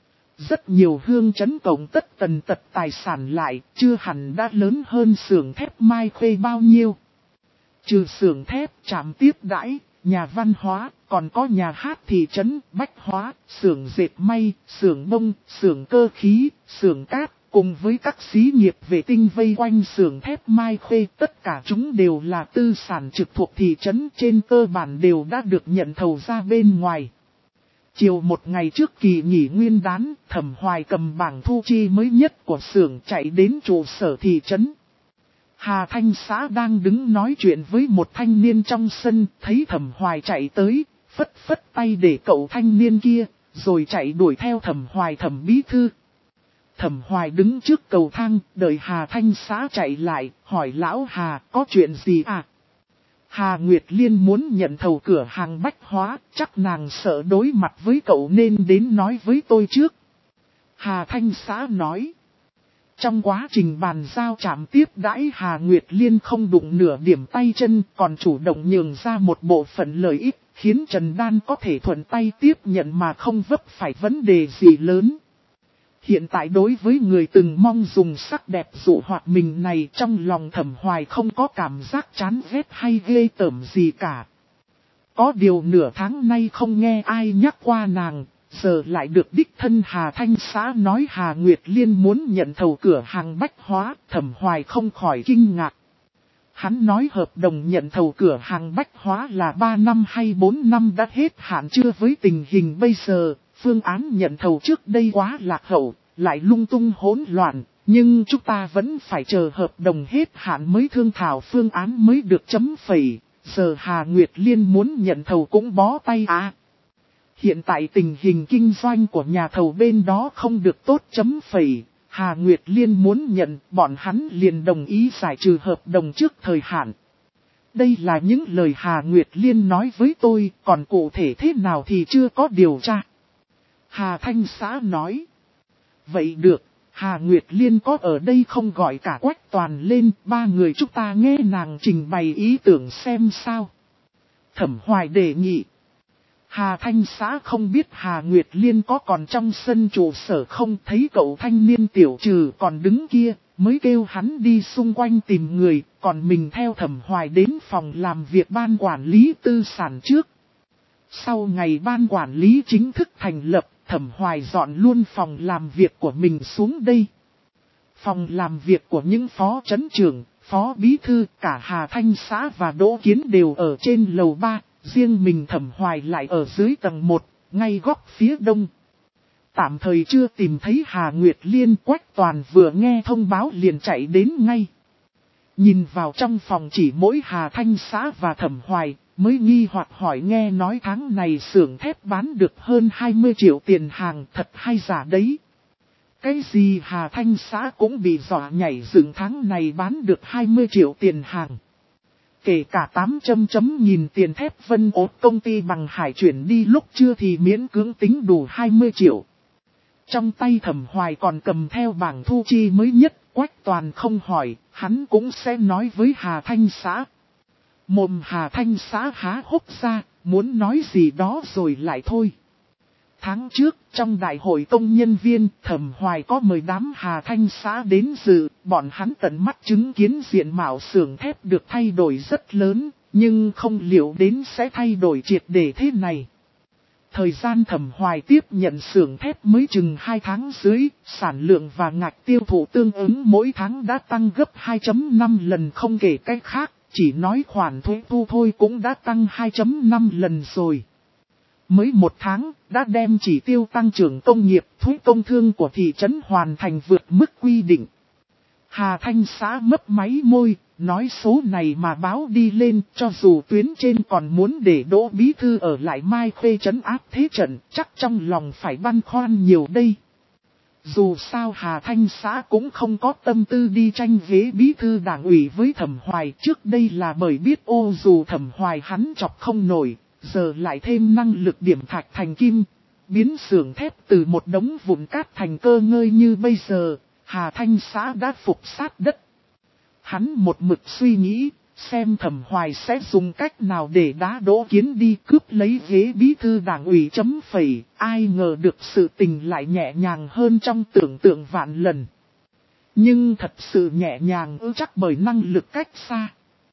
Rất nhiều hương trấn cộng tất tần tật tài sản lại, chưa hẳn đã lớn hơn xưởng thép Mai Khê bao nhiêu. Trừ xưởng thép, trạm tiếp đãi, nhà văn hóa, còn có nhà hát thị trấn, bách hóa, xưởng dệt may, xưởng bông, xưởng cơ khí, xưởng cát, cùng với các xí nghiệp vệ tinh vây quanh xưởng thép Mai Khê, tất cả chúng đều là tư sản trực thuộc thị trấn, trên cơ bản đều đã được nhận thầu ra bên ngoài. Chiều một ngày trước kỳ nghỉ nguyên đán, Thẩm Hoài cầm bảng thu chi mới nhất của xưởng chạy đến trụ sở thị trấn. Hà Thanh Xã đang đứng nói chuyện với một thanh niên trong sân, thấy Thẩm Hoài chạy tới, phất phất tay để cậu thanh niên kia, rồi chạy đuổi theo Thẩm Hoài Thẩm bí thư. Thẩm Hoài đứng trước cầu thang, đợi Hà Thanh Xã chạy lại, hỏi lão Hà có chuyện gì à? Hà Nguyệt Liên muốn nhận thầu cửa hàng bách hóa, chắc nàng sợ đối mặt với cậu nên đến nói với tôi trước. Hà Thanh Xã nói. Trong quá trình bàn giao trạm tiếp đãi, Hà Nguyệt Liên không đụng nửa điểm tay chân, còn chủ động nhường ra một bộ phận lợi ích, khiến Trần Đan có thể thuận tay tiếp nhận mà không vấp phải vấn đề gì lớn. Hiện tại đối với người từng mong dùng sắc đẹp dụ hoạt mình này, trong lòng Thẩm Hoài không có cảm giác chán ghét hay ghê tởm gì cả. Có điều nửa tháng nay không nghe ai nhắc qua nàng, giờ lại được đích thân Hà Thanh Xã nói Hà Nguyệt Liên muốn nhận thầu cửa hàng bách hóa, Thẩm Hoài không khỏi kinh ngạc. Hắn nói hợp đồng nhận thầu cửa hàng bách hóa là ba năm hay bốn năm đã hết hạn chưa, với tình hình bây giờ. Phương án nhận thầu trước đây quá lạc hậu, lại lung tung hỗn loạn, nhưng chúng ta vẫn phải chờ hợp đồng hết hạn mới thương thảo phương án mới được chấm phẩy. Giờ Hà Nguyệt Liên muốn nhận thầu cũng bó tay à. Hiện tại tình hình kinh doanh của nhà thầu bên đó không được tốt chấm phẩy. Hà Nguyệt Liên muốn nhận, bọn hắn liền đồng ý giải trừ hợp đồng trước thời hạn. Đây là những lời Hà Nguyệt Liên nói với tôi, còn cụ thể thế nào thì chưa có điều tra. Hà Thanh Xã nói. Vậy được, Hà Nguyệt Liên có ở đây không gọi cả Quách Toàn lên, ba người chúng ta nghe nàng trình bày ý tưởng xem sao. Thẩm Hoài đề nghị. Hà Thanh Xã không biết Hà Nguyệt Liên có còn trong sân trụ sở không, thấy cậu thanh niên tiểu trừ còn đứng kia, mới kêu hắn đi xung quanh tìm người, còn mình theo Thẩm Hoài đến phòng làm việc ban quản lý tư sản trước. Sau ngày ban quản lý chính thức thành lập, Thẩm Hoài dọn luôn phòng làm việc của mình xuống đây. Phòng làm việc của những phó trấn trưởng, phó bí thư, cả Hà Thanh Xã và Đỗ Kiến đều ở trên lầu ba, riêng mình Thẩm Hoài lại ở dưới tầng một, ngay góc phía đông. Tạm thời chưa tìm thấy Hà Nguyệt Liên, Quách Toàn vừa nghe thông báo liền chạy đến ngay. Nhìn vào trong phòng chỉ mỗi Hà Thanh Xã và Thẩm Hoài, mới nghi hoặc hỏi nghe nói tháng này xưởng thép bán được hơn hai mươi triệu tiền hàng, thật hay giả đấy. Cái gì Hà Thanh Xã cũng bị dọa nhảy dựng, tháng này bán được hai mươi triệu tiền hàng. Kể cả tám chấm chấm nhìn tiền thép Vân Ốt công ty bằng hải chuyển đi lúc chưa thì miễn cưỡng tính đủ hai mươi triệu. Trong tay Thẩm Hoài còn cầm theo bảng thu chi mới nhất, Quách Toàn không hỏi, hắn cũng sẽ nói với Hà Thanh Xã. Mồm Hà Thanh Xã há hốc ra, muốn nói gì đó rồi lại thôi. Tháng trước, trong đại hội công nhân viên, Thẩm Hoài có mời đám Hà Thanh Xã đến dự, bọn hắn tận mắt chứng kiến diện mạo xưởng thép được thay đổi rất lớn, nhưng không liệu đến sẽ thay đổi triệt để thế này. Thời gian Thẩm Hoài tiếp nhận xưởng thép mới chừng hai tháng dưới, sản lượng và ngạch tiêu thụ tương ứng mỗi tháng đã tăng gấp hai phẩy năm lần không kể cách khác, chỉ nói khoản thuế thu thôi cũng đã tăng hai phẩy năm lần rồi. Mới một tháng, đã đem chỉ tiêu tăng trưởng công nghiệp thuế công thương của thị trấn hoàn thành vượt mức quy định. Hà Thanh Xã mấp máy môi, nói số này mà báo đi lên, cho dù tuyến trên còn muốn để Đỗ Bí Thư ở lại Mai Khê trấn áp thế trận, chắc trong lòng phải băn khoăn nhiều đây. Dù sao Hà Thanh Xã cũng không có tâm tư đi tranh ghế Bí Thư Đảng ủy với Thẩm Hoài, trước đây là bởi biết ô dù Thẩm Hoài hắn chọc không nổi, giờ lại thêm năng lực điểm thạch thành kim, biến xưởng thép từ một đống vụn cát thành cơ ngơi như bây giờ. Hà Thanh Xã đã phục sát đất. Hắn một mực suy nghĩ, xem Thẩm Hoài sẽ dùng cách nào để đá Đỗ Kiến đi cướp lấy ghế bí thư đảng ủy chấm phẩy, ai ngờ được sự tình lại nhẹ nhàng hơn trong tưởng tượng vạn lần. Nhưng thật sự nhẹ nhàng ư chắc bởi năng lực cách xa.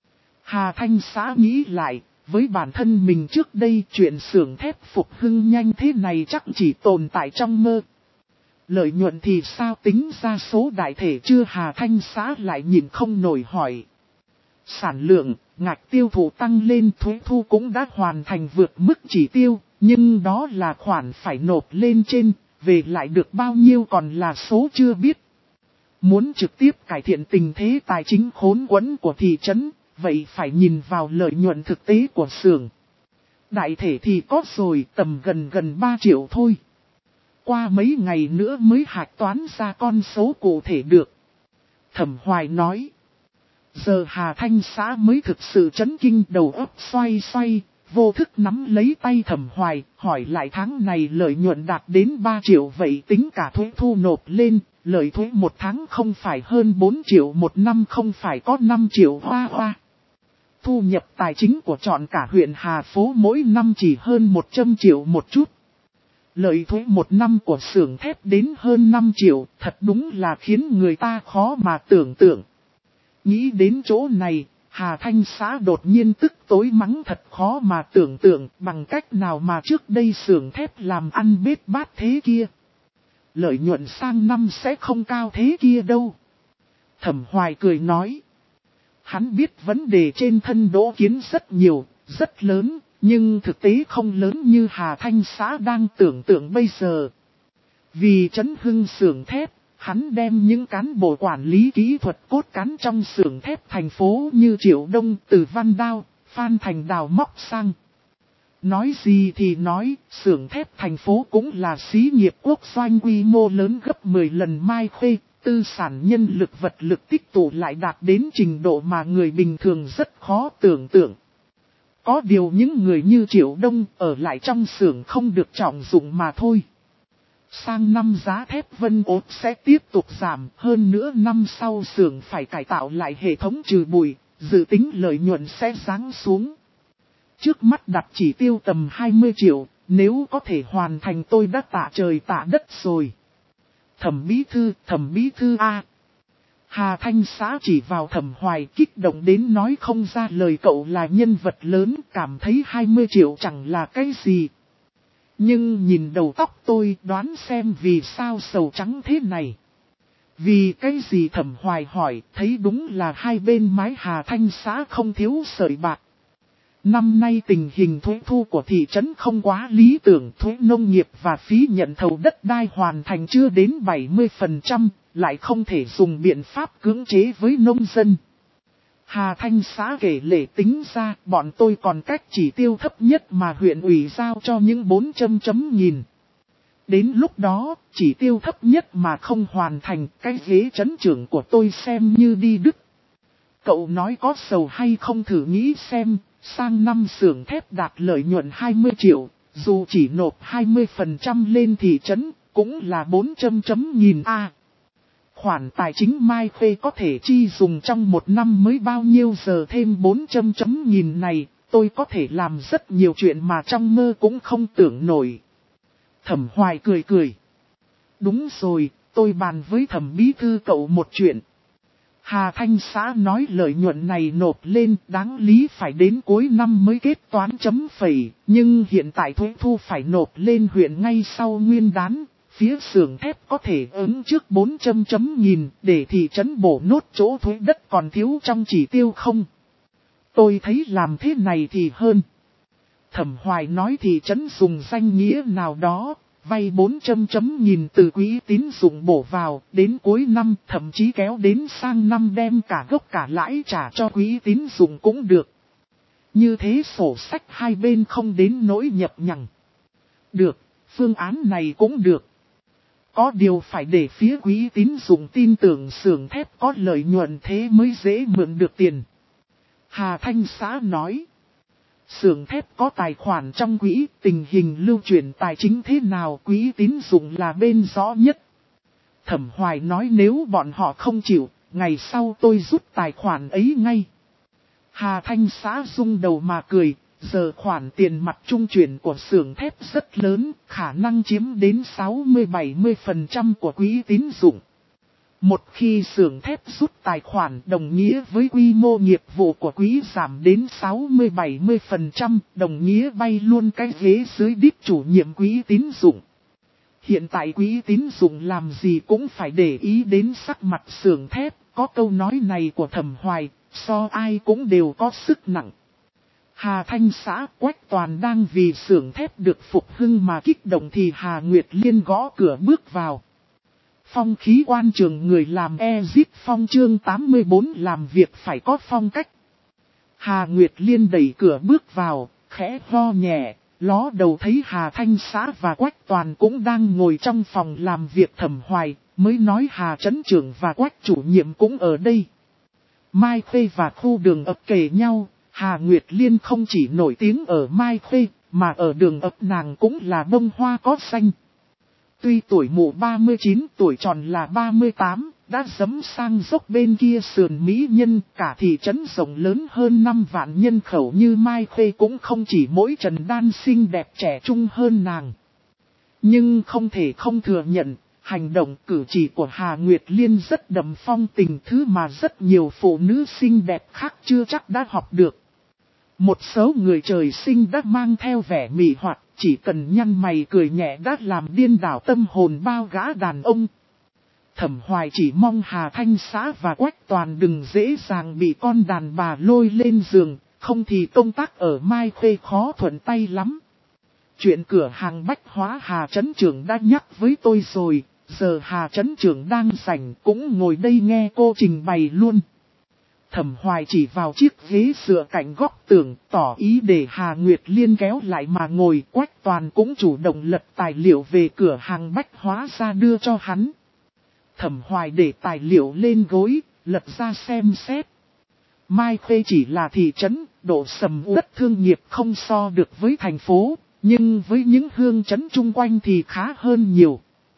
Hà Thanh Xã nghĩ lại, với bản thân mình trước đây chuyện xưởng thép phục hưng nhanh thế này chắc chỉ tồn tại trong mơ. Lợi nhuận thì sao tính ra số đại thể chưa? Hà Thanh Xã lại nhìn không nổi hỏi. Sản lượng, ngạch tiêu thụ tăng lên, thuế thu cũng đã hoàn thành vượt mức chỉ tiêu, nhưng đó là khoản phải nộp lên trên, về lại được bao nhiêu còn là số chưa biết. Muốn trực tiếp cải thiện tình thế tài chính khốn quẫn của thị trấn, vậy phải nhìn vào lợi nhuận thực tế của xưởng. Đại thể thì có rồi, tầm gần gần ba triệu thôi. Qua mấy ngày nữa mới hạch toán ra con số cụ thể được. Thẩm Hoài nói. Giờ Hà Thanh Xã mới thực sự chấn kinh, đầu óc xoay xoay, vô thức nắm lấy tay Thẩm Hoài, hỏi lại tháng này lợi nhuận đạt đến ba triệu vậy tính cả thuế thu nộp lên, lợi thuế một tháng không phải hơn bốn triệu, một năm không phải có năm triệu hoa hoa. Thu nhập tài chính của trọn cả huyện Hà Phố mỗi năm chỉ hơn một trăm triệu một chút. Lợi thuế một năm của xưởng thép đến hơn năm triệu, thật đúng là khiến người ta khó mà tưởng tượng. Nghĩ đến chỗ này, Hà Thanh Xã đột nhiên tức tối mắng thật khó mà tưởng tượng bằng cách nào mà trước đây xưởng thép làm ăn bết bát thế kia. Lợi nhuận sang năm sẽ không cao thế kia đâu. Thẩm Hoài cười nói. Hắn biết vấn đề trên thân Đỗ Kiến rất nhiều, rất lớn. Nhưng thực tế không lớn như Hà Thanh Xã đang tưởng tượng bây giờ. Vì chấn hưng xưởng thép, hắn đem những cán bộ quản lý kỹ thuật cốt cán trong xưởng thép thành phố như Triệu Đông, Từ Văn Đao, Phan Thành Đào móc sang. Nói gì thì nói, xưởng thép thành phố cũng là xí nghiệp quốc doanh quy mô lớn gấp mười lần Mai Khê, tư sản nhân lực vật lực tích tụ lại đạt đến trình độ mà người bình thường rất khó tưởng tượng. Có điều những người như Triệu Đông ở lại trong xưởng không được trọng dụng mà thôi. Sang năm giá thép Vân Ốt sẽ tiếp tục giảm, hơn nữa năm sau xưởng phải cải tạo lại hệ thống trừ bụi, dự tính lợi nhuận sẽ giáng xuống. Trước mắt đặt chỉ tiêu tầm hai mươi triệu, nếu có thể hoàn thành tôi đã tạ trời tạ đất rồi. Thẩm bí thư, thẩm bí thư A. Hà Thanh Xã chỉ vào Thẩm Hoài kích động đến nói không ra lời, cậu là nhân vật lớn, cảm thấy hai mươi triệu chẳng là cái gì. Nhưng nhìn đầu tóc tôi đoán xem vì sao sầu trắng thế này. Vì cái gì Thẩm Hoài hỏi, thấy đúng là hai bên mái Hà Thanh Xã không thiếu sợi bạc. Năm nay tình hình thuế thu của thị trấn không quá lý tưởng, thuế nông nghiệp và phí nhận thầu đất đai hoàn thành chưa đến bảy mươi phần trăm, lại không thể dùng biện pháp cưỡng chế với nông dân. Hà Thanh Xã kể lể tính ra, bọn tôi còn cách chỉ tiêu thấp nhất mà huyện ủy giao cho những bốn chấm chấm nghìn. Đến lúc đó, chỉ tiêu thấp nhất mà không hoàn thành, cái ghế trấn trưởng của tôi xem như đi đứt. Cậu nói có sầu hay không thử nghĩ xem, sang năm xưởng thép đạt lợi nhuận hai mươi triệu, dù chỉ nộp hai mươi phần trăm lên thị trấn, cũng là bốn chấm chấm nghìn A. Khoản tài chính Mai Khê có thể chi dùng trong một năm mới bao nhiêu giờ thêm bốn chấm chấm nghìn này, tôi có thể làm rất nhiều chuyện mà trong mơ cũng không tưởng nổi. Thẩm Hoài cười cười. Đúng rồi, tôi bàn với Thẩm bí thư cậu một chuyện. Hà Thanh Xã nói lợi nhuận này nộp lên đáng lý phải đến cuối năm mới kết toán chấm phẩy, nhưng hiện tại thuế thu phải nộp lên huyện ngay sau nguyên đán, phía xưởng thép có thể ứng trước bốn chấm chấm nghìn để thị trấn bổ nốt chỗ thuế đất còn thiếu trong chỉ tiêu không. Tôi thấy làm thế này thì hơn. Thẩm Hoài nói thị trấn dùng danh nghĩa nào đó, vay bốn chấm chấm nghìn từ quỹ tín dụng bổ vào, đến cuối năm thậm chí kéo đến sang năm đem cả gốc cả lãi trả cho quỹ tín dụng cũng được. Như thế sổ sách hai bên không đến nỗi nhập nhằng. Được, phương án này cũng được. Có điều phải để phía quỹ tín dụng tin tưởng xưởng thép có lợi nhuận thế mới dễ mượn được tiền. Hà Thanh Xã nói. Xưởng thép có tài khoản trong quỹ, tình hình lưu chuyển tài chính thế nào quỹ tín dụng là bên rõ nhất. Thẩm Hoài nói nếu bọn họ không chịu, ngày sau tôi rút tài khoản ấy ngay. Hà Thanh Xã rung đầu mà cười, giờ khoản tiền mặt trung chuyển của xưởng thép rất lớn, khả năng chiếm đến sáu mươi đến bảy mươi phần trăm của quỹ tín dụng. Một khi xưởng thép rút tài khoản đồng nghĩa với quy mô nghiệp vụ của quỹ giảm đến sáu mươi đến bảy mươi phần trăm, đồng nghĩa bay luôn cái ghế dưới đít chủ nhiệm quỹ tín dụng. Hiện tại quỹ tín dụng làm gì cũng phải để ý đến sắc mặt xưởng thép, có câu nói này của Thẩm Hoài, so ai cũng đều có sức nặng. Hà Thanh Xã Quách Toàn đang vì xưởng thép được phục hưng mà kích động thì Hà Nguyệt Liên gõ cửa bước vào. Phong khí quan trường người làm Exit Phong chương tám mươi bốn làm việc phải có phong cách. Hà Nguyệt Liên đẩy cửa bước vào, khẽ ho nhẹ, ló đầu thấy Hà Thanh Xã và Quách Toàn cũng đang ngồi trong phòng làm việc Thẩm Hoài, mới nói Hà Trấn Trưởng và Quách chủ nhiệm cũng ở đây. Mai Khê và khu đường ập kề nhau, Hà Nguyệt Liên không chỉ nổi tiếng ở Mai Khê, mà ở đường ập nàng cũng là bông hoa có xanh. Tuy tuổi mụ ba mươi chín tuổi tròn là ba mươi tám, đã dấm sang dốc bên kia sườn mỹ nhân, cả thị trấn rộng lớn hơn năm vạn nhân khẩu như Mai Khê cũng không chỉ mỗi Trần Đan xinh đẹp trẻ trung hơn nàng. Nhưng không thể không thừa nhận, hành động cử chỉ của Hà Nguyệt Liên rất đậm phong tình, thứ mà rất nhiều phụ nữ xinh đẹp khác chưa chắc đã học được. Một số người trời sinh đã mang theo vẻ mị hoặc, chỉ cần nhăn mày cười nhẹ đã làm điên đảo tâm hồn bao gã đàn ông. Thẩm Hoài chỉ mong Hà Thanh Xã và Quách Toàn đừng dễ dàng bị con đàn bà lôi lên giường, không thì công tác ở Mai Khê khó thuận tay lắm. Chuyện cửa hàng bách hóa Hà Trấn Trưởng đã nhắc với tôi rồi, giờ Hà Trấn Trưởng đang rảnh cũng ngồi đây nghe cô trình bày luôn. Thẩm Hoài chỉ vào chiếc ghế dựa cạnh góc tường, tỏ ý để Hà Nguyệt Liên kéo lại mà ngồi. Quách Toàn cũng chủ động lật tài liệu về cửa hàng bách hóa ra đưa cho hắn. Thẩm Hoài để tài liệu lên gối, lật ra xem xét. Mai Khê chỉ là thị trấn, độ sầm uất thương nghiệp không so được với thành phố, nhưng với những hương trấn chung quanh thì khá hơn nhiều.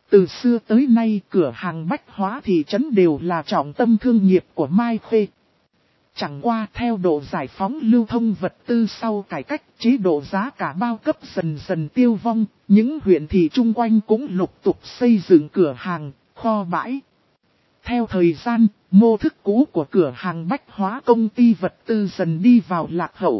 Từ xưa tới nay cửa hàng bách hóa thị trấn đều là trọng tâm thương nghiệp của Mai Khê. Chẳng qua theo độ giải phóng lưu thông vật tư sau cải cách, chế độ giá cả bao cấp dần dần tiêu vong, những huyện thị chung quanh cũng lục tục xây dựng cửa hàng, kho bãi. Theo thời gian, mô thức cũ của cửa hàng bách hóa công ty vật tư dần đi vào lạc hậu.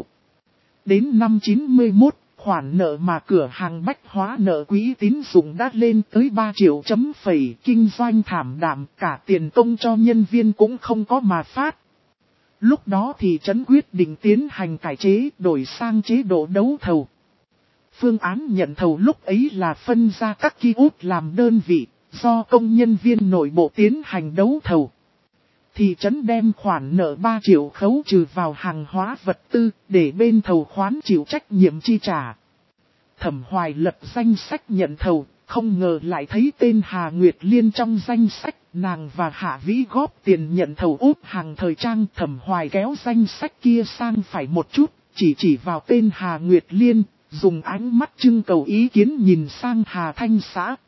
Đến năm chín mươi mốt, khoản nợ mà cửa hàng bách hóa nợ quỹ tín dụng đã lên tới ba triệu chấm phẩy, kinh doanh thảm đạm, cả tiền công cho nhân viên cũng không có mà phát. Lúc đó thị trấn quyết định tiến hành cải chế, đổi sang chế độ đấu thầu. Phương án nhận thầu lúc ấy là phân ra các ki út làm đơn vị, do công nhân viên nội bộ tiến hành đấu thầu. Thị trấn đem khoản nợ ba triệu khấu trừ vào hàng hóa vật tư, để bên thầu khoán chịu trách nhiệm chi trả. Thẩm Hoài lật danh sách nhận thầu, không ngờ lại thấy tên Hà Nguyệt Liên trong danh sách. Nàng và Hạ Vĩ góp tiền nhận thầu úp hàng thời trang. Thẩm Hoài kéo danh sách kia sang phải một chút, chỉ chỉ vào tên Hà Nguyệt Liên, dùng ánh mắt trưng cầu ý kiến nhìn sang Hà Thanh Xã.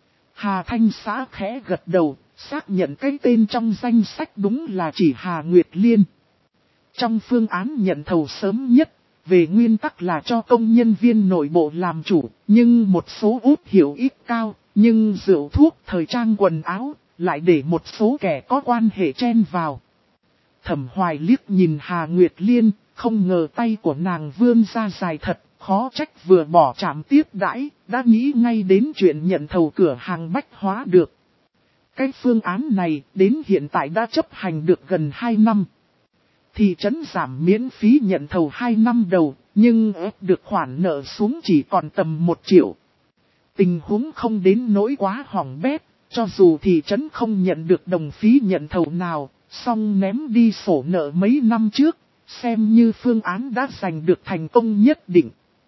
Hà Thanh Xã khẽ gật đầu, xác nhận cái tên trong danh sách đúng là chỉ Hà Nguyệt Liên. Trong phương án nhận thầu sớm nhất, về nguyên tắc là cho công nhân viên nội bộ làm chủ, nhưng một số út hiệu ít cao, nhưng rượu thuốc, thời trang quần áo, lại để một số kẻ có quan hệ chen vào. Thẩm Hoài liếc nhìn Hà Nguyệt Liên, không ngờ tay của nàng vươn ra dài thật, khó trách vừa bỏ trạm tiếp đãi, đã nghĩ ngay đến chuyện nhận thầu cửa hàng bách hóa được. Cái phương án này đến hiện tại đã chấp hành được gần hai năm. Thị trấn giảm miễn phí nhận thầu hai năm đầu, nhưng ép được khoản nợ xuống chỉ còn tầm một triệu. Tình huống không đến nỗi quá hỏng bét, cho dù thị trấn không nhận được đồng phí nhận thầu nào, song ném đi sổ nợ mấy năm trước, xem như phương án đã giành được thành công nhất định.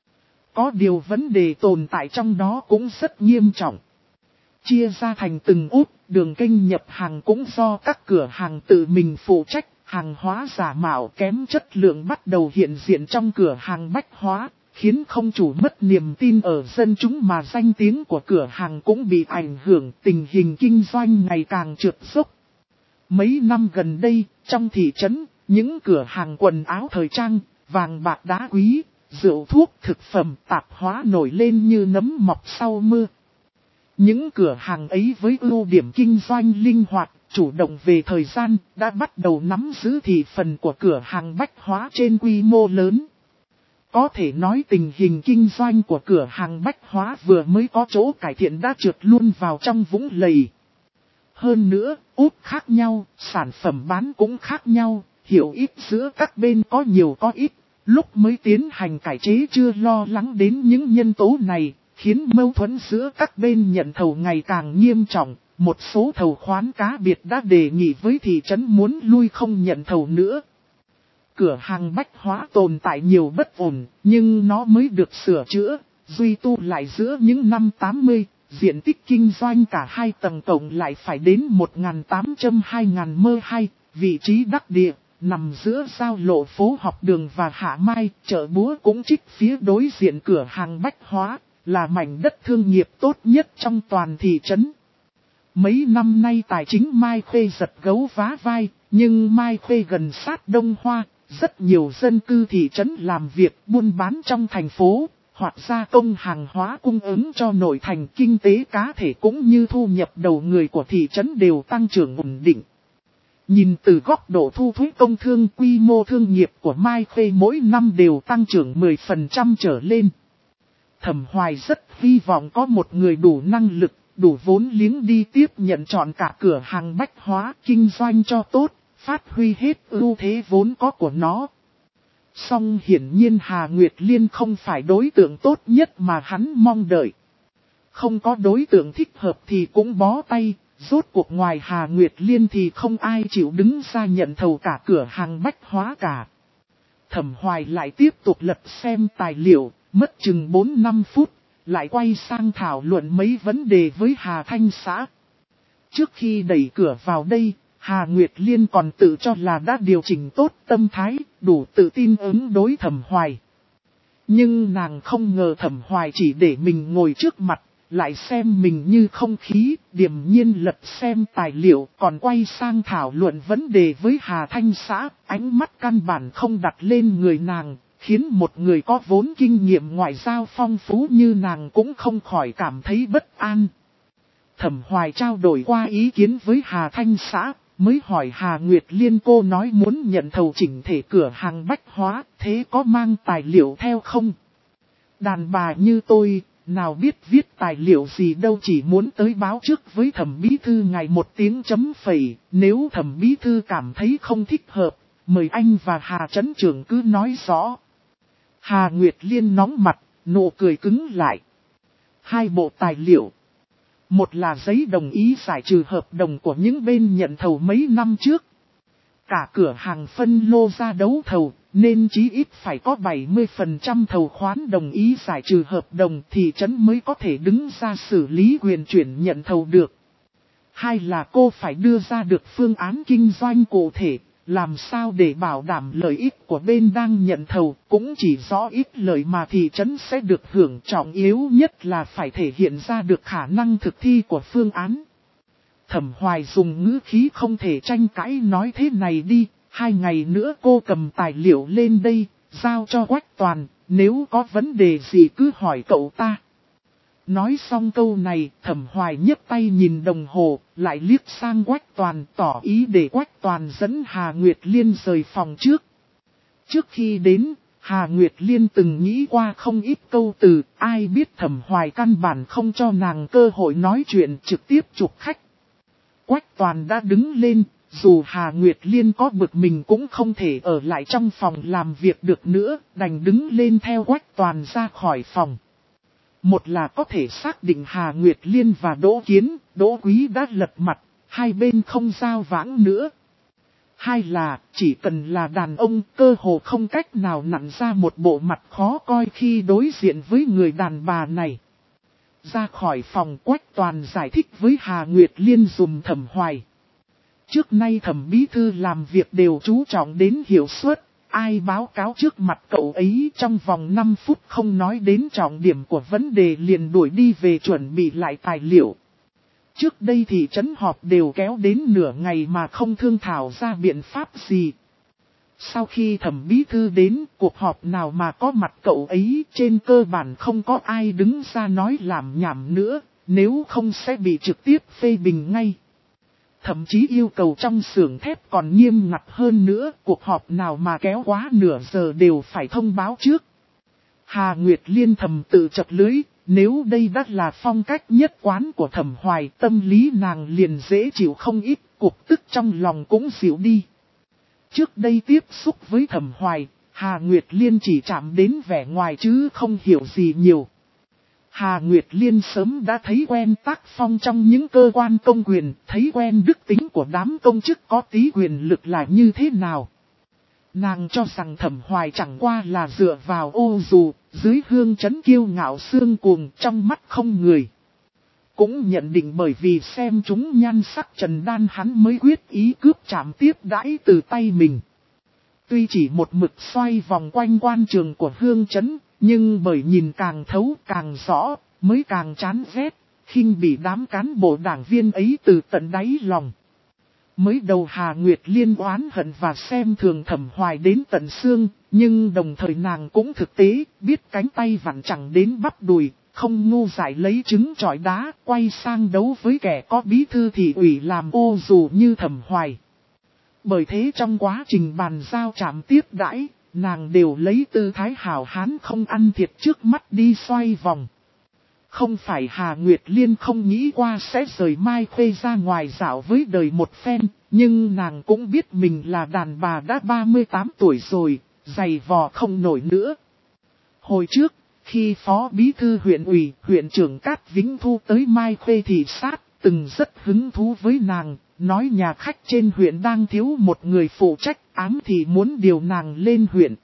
Có điều vấn đề tồn tại trong đó cũng rất nghiêm trọng. Chia ra thành từng út, đường kênh nhập hàng cũng do các cửa hàng tự mình phụ trách, hàng hóa giả mạo kém chất lượng bắt đầu hiện diện trong cửa hàng bách hóa, khiến không chủ mất niềm tin ở dân chúng mà danh tiếng của cửa hàng cũng bị ảnh hưởng, tình hình kinh doanh ngày càng trượt dốc. Mấy năm gần đây, trong thị trấn, những cửa hàng quần áo thời trang, vàng bạc đá quý, rượu thuốc, thực phẩm, tạp hóa nổi lên như nấm mọc sau mưa. Những cửa hàng ấy với ưu điểm kinh doanh linh hoạt, chủ động về thời gian, đã bắt đầu nắm giữ thị phần của cửa hàng bách hóa trên quy mô lớn. Có thể nói tình hình kinh doanh của cửa hàng bách hóa vừa mới có chỗ cải thiện đã trượt luôn vào trong vũng lầy. Hơn nữa, út khác nhau, sản phẩm bán cũng khác nhau, hiểu ít giữa các bên có nhiều có ít. Lúc mới tiến hành cải chế chưa lo lắng đến những nhân tố này, khiến mâu thuẫn giữa các bên nhận thầu ngày càng nghiêm trọng. Một số thầu khoán cá biệt đã đề nghị với thị trấn muốn lui không nhận thầu nữa. Cửa hàng bách hóa tồn tại nhiều bất ổn, nhưng nó mới được sửa chữa, duy tu lại giữa những năm tám mươi, diện tích kinh doanh cả hai tầng tổng lại phải đến một nghìn tám trăm hai nghìn mơ hai, vị trí đắc địa, nằm giữa giao lộ phố học đường và Hạ Mai, chợ búa cũng trích phía đối diện cửa hàng bách hóa, là mảnh đất thương nghiệp tốt nhất trong toàn thị trấn. Mấy năm nay tài chính Mai Khê giật gấu vá vai, nhưng Mai Khê gần sát Đông Hoa, rất nhiều dân cư thị trấn làm việc buôn bán trong thành phố, hoặc gia công hàng hóa cung ứng cho nội thành, kinh tế cá thể cũng như thu nhập đầu người của thị trấn đều tăng trưởng ổn định. Nhìn từ góc độ thu thuế công thương, quy mô thương nghiệp của Mai Khê mỗi năm đều tăng trưởng mười phần trăm trở lên. Thẩm Hoài rất hy vọng có một người đủ năng lực, đủ vốn liếng đi tiếp nhận trọn cả cửa hàng bách hóa, kinh doanh cho tốt, phát huy hết ưu thế vốn có của nó. Song hiển nhiên Hà Nguyệt Liên không phải đối tượng tốt nhất mà hắn mong đợi. Không có đối tượng thích hợp thì cũng bó tay, rốt cuộc ngoài Hà Nguyệt Liên thì không ai chịu đứng ra nhận thầu cả cửa hàng bách hóa cả. Thẩm Hoài lại tiếp tục lật xem tài liệu, mất chừng bốn năm phút, lại quay sang thảo luận mấy vấn đề với Hà Thanh Xã. Trước khi đẩy cửa vào đây, Hà Nguyệt Liên còn tự cho là đã điều chỉnh tốt tâm thái, đủ tự tin ứng đối Thẩm Hoài. Nhưng nàng không ngờ Thẩm Hoài chỉ để mình ngồi trước mặt, lại xem mình như không khí, điềm nhiên lật xem tài liệu, còn quay sang thảo luận vấn đề với Hà Thanh Xã, ánh mắt căn bản không đặt lên người nàng, khiến một người có vốn kinh nghiệm ngoại giao phong phú như nàng cũng không khỏi cảm thấy bất an. Thẩm Hoài trao đổi qua ý kiến với Hà Thanh Xã, mới hỏi Hà Nguyệt Liên cô nói muốn nhận thầu chỉnh thể cửa hàng bách hóa, thế có mang tài liệu theo không? Đàn bà như tôi, nào biết viết tài liệu gì đâu, chỉ muốn tới báo trước với Thẩm Bí Thư ngài một tiếng chấm phẩy, nếu Thẩm Bí Thư cảm thấy không thích hợp, mời anh và Hà Trấn Trưởng cứ nói rõ. Hà Nguyệt Liên nóng mặt, nụ cười cứng lại. Hai bộ tài liệu. Một là giấy đồng ý giải trừ hợp đồng của những bên nhận thầu mấy năm trước. Cả cửa hàng phân lô ra đấu thầu, nên chí ít phải có bảy mươi phần trăm thầu khoán đồng ý giải trừ hợp đồng thì trấn mới có thể đứng ra xử lý quyền chuyển nhận thầu được. Hai là cô phải đưa ra được phương án kinh doanh cụ thể, làm sao để bảo đảm lợi ích của bên đang nhận thầu, cũng chỉ rõ ít lợi mà thị trấn sẽ được hưởng, trọng yếu nhất là phải thể hiện ra được khả năng thực thi của phương án. Thẩm Hoài dùng ngữ khí không thể tranh cãi nói thế này đi, hai ngày nữa cô cầm tài liệu lên đây, giao cho Quách Toàn, nếu có vấn đề gì cứ hỏi cậu ta. Nói xong câu này, Thẩm Hoài nhấc tay nhìn đồng hồ, lại liếc sang Quách Toàn tỏ ý để Quách Toàn dẫn Hà Nguyệt Liên rời phòng trước. Trước khi đến, Hà Nguyệt Liên từng nghĩ qua không ít câu từ, ai biết Thẩm Hoài căn bản không cho nàng cơ hội nói chuyện, trực tiếp chụp khách. Quách Toàn đã đứng lên, dù Hà Nguyệt Liên có bực mình cũng không thể ở lại trong phòng làm việc được nữa, đành đứng lên theo Quách Toàn ra khỏi phòng. Một là có thể xác định Hà Nguyệt Liên và Đỗ Kiến, Đỗ Quý đã lật mặt, hai bên không giao vãng nữa. Hai là, chỉ cần là đàn ông, cơ hồ không cách nào nặn ra một bộ mặt khó coi khi đối diện với người đàn bà này. Ra khỏi phòng, Quách Toàn giải thích với Hà Nguyệt Liên dùm Thẩm Hoài. Trước nay Thẩm Bí Thư làm việc đều chú trọng đến hiệu suất, ai báo cáo trước mặt cậu ấy trong vòng năm phút không nói đến trọng điểm của vấn đề liền đuổi đi về chuẩn bị lại tài liệu. Trước đây thị trấn họp đều kéo đến nửa ngày mà không thương thảo ra biện pháp gì. Sau khi Thẩm Bí Thư đến, cuộc họp nào mà có mặt cậu ấy trên cơ bản không có ai đứng ra nói làm nhảm nữa, nếu không sẽ bị trực tiếp phê bình ngay. Thậm chí yêu cầu trong xưởng thép còn nghiêm ngặt hơn nữa, cuộc họp nào mà kéo quá nửa giờ đều phải thông báo trước. Hà Nguyệt Liên thầm tự chật lưới, nếu đây đã là phong cách nhất quán của Thẩm Hoài, tâm lý nàng liền dễ chịu không ít, cục tức trong lòng cũng dịu đi. Trước đây tiếp xúc với Thẩm Hoài, Hà Nguyệt Liên chỉ chạm đến vẻ ngoài chứ không hiểu gì nhiều. Hà Nguyệt Liên sớm đã thấy quen tác phong trong những cơ quan công quyền, thấy quen đức tính của đám công chức có tí quyền lực là như thế nào. Nàng cho rằng Thẩm Hoài chẳng qua là dựa vào ô dù, dưới hương trấn kiêu ngạo xương cuồng trong mắt không người. Cũng nhận định bởi vì xem chúng nhan sắc trần đan hắn mới quyết ý cướp trảm tiếp đãi từ tay mình. Tuy chỉ một mực xoay vòng quanh quan trường của hương trấn, nhưng bởi nhìn càng thấu càng rõ, mới càng chán ghét, khinh bị đám cán bộ đảng viên ấy từ tận đáy lòng. Mới đầu Hà Nguyệt Liên oán hận và xem thường Thẩm Hoài đến tận xương, nhưng đồng thời nàng cũng thực tế, biết cánh tay vặn chẳng đến bắp đùi, không ngu dại lấy trứng trọi đá, quay sang đấu với kẻ có bí thư thị ủy làm ô dù như Thẩm Hoài. Bởi thế trong quá trình bàn giao trảm tiếp đãi, nàng đều lấy tư thái hảo hán không ăn thiệt trước mắt đi xoay vòng. Không phải Hà Nguyệt Liên không nghĩ qua sẽ rời Mai Khuê ra ngoài dạo với đời một phen, nhưng nàng cũng biết mình là đàn bà đã ba mươi tám tuổi rồi, giày vò không nổi nữa. Hồi trước, khi Phó Bí Thư huyện ủy, huyện trưởng Cát Vĩnh Thu tới Mai Khuê thị sát, từng rất hứng thú với nàng, nói nhà khách trên huyện đang thiếu một người phụ trách, ám thì muốn điều nàng lên huyện.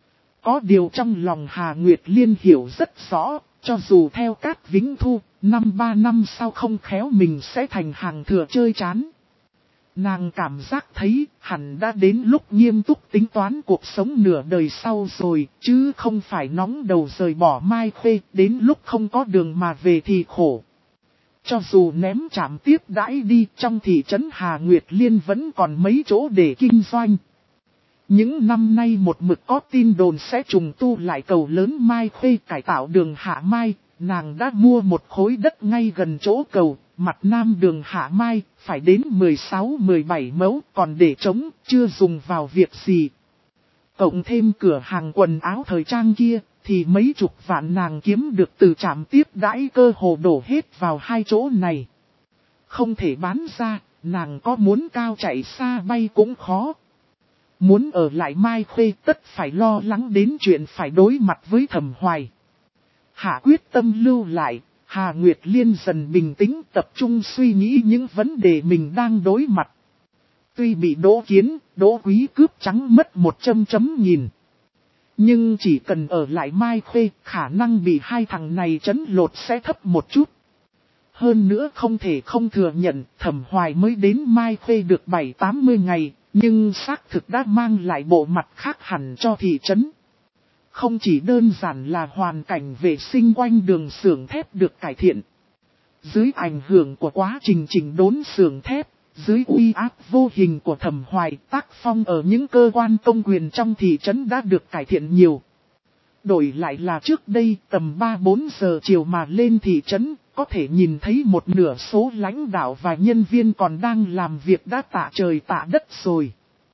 Có điều trong lòng Hà Nguyệt Liên hiểu rất rõ, cho dù theo Cát Vĩnh Thu, năm ba năm sau không khéo mình sẽ thành hàng thừa chơi chán. Nàng cảm giác thấy hẳn đã đến lúc nghiêm túc tính toán cuộc sống nửa đời sau rồi, chứ không phải nóng đầu rời bỏ Mai Khuê, đến lúc không có đường mà về thì khổ. Cho dù ném trạm tiếp đãi đi, trong thị trấn Hà Nguyệt Liên vẫn còn mấy chỗ để kinh doanh. Những năm nay một mực có tin đồn sẽ trùng tu lại cầu lớn Mai Khuê cải tạo đường Hạ Mai, nàng đã mua một khối đất ngay gần chỗ cầu, mặt nam đường Hạ Mai, phải đến mười sáu mười bảy mẫu, còn để trống, chưa dùng vào việc gì. Cộng thêm cửa hàng quần áo thời trang kia, thì mấy chục vạn nàng kiếm được từ trạm tiếp đãi cơ hồ đổ hết vào hai chỗ này. Không thể bán ra, nàng có muốn cao chạy xa bay cũng khó. Muốn ở lại Mai Khuê tất phải lo lắng đến chuyện phải đối mặt với Thẩm Hoài. Hạ quyết tâm lưu lại, Hà Nguyệt Liên dần bình tĩnh tập trung suy nghĩ những vấn đề mình đang đối mặt. Tuy bị Đỗ Kiến, Đỗ Quý cướp trắng mất một chấm chấm nhìn. Nhưng chỉ cần ở lại Mai Khuê, khả năng bị hai thằng này trấn lột sẽ thấp một chút. Hơn nữa không thể không thừa nhận, Thẩm Hoài mới đến Mai Khuê được bảy tám mươi ngày, nhưng xác thực đã mang lại bộ mặt khác hẳn cho thị trấn. Không chỉ đơn giản là hoàn cảnh vệ sinh quanh đường xưởng thép được cải thiện. Dưới ảnh hưởng của quá trình chỉnh đốn xưởng thép, dưới uy áp vô hình của Thẩm Hoài, tác phong ở những cơ quan công quyền trong thị trấn đã được cải thiện nhiều. Đổi lại là trước đây tầm ba bốn giờ chiều mà lên thị trấn, có thể nhìn thấy một nửa số lãnh đạo và nhân viên còn đang làm việc đã tạ trời tạ đất rồi.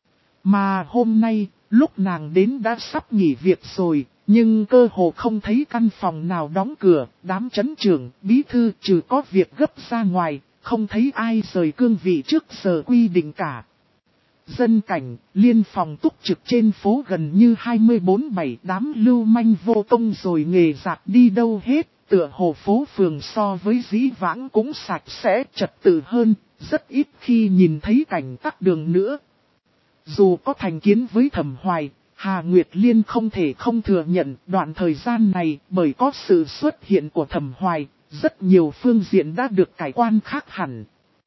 Mà hôm nay, lúc nàng đến đã sắp nghỉ việc rồi, nhưng cơ hồ không thấy căn phòng nào đóng cửa, đám trấn trưởng, bí thư trừ có việc gấp ra ngoài, không thấy ai rời cương vị trước giờ quy định cả. Dân cảnh, liên phòng túc trực trên phố gần như hai mươi bốn bảy đám lưu manh vô công rồi nghề giặt đi đâu hết, tựa hồ phố phường so với dĩ vãng cũng sạch sẽ trật tự hơn, rất ít khi nhìn thấy cảnh tắc đường nữa. Dù có thành kiến với Thẩm Hoài, Hà Nguyệt Liên không thể không thừa nhận đoạn thời gian này bởi có sự xuất hiện của Thẩm Hoài, rất nhiều phương diện đã được cải quan khác hẳn.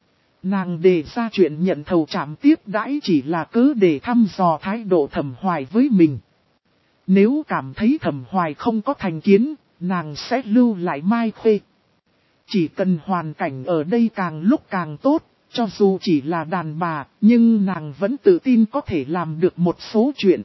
Nàng đề ra chuyện nhận thầu trạm tiếp đãi chỉ là cứ để thăm dò thái độ Thẩm Hoài với mình. Nếu cảm thấy Thẩm Hoài không có thành kiến, nàng sẽ lưu lại Mai Khuê. Chỉ cần hoàn cảnh ở đây càng lúc càng tốt, cho dù chỉ là đàn bà, nhưng nàng vẫn tự tin có thể làm được một số chuyện.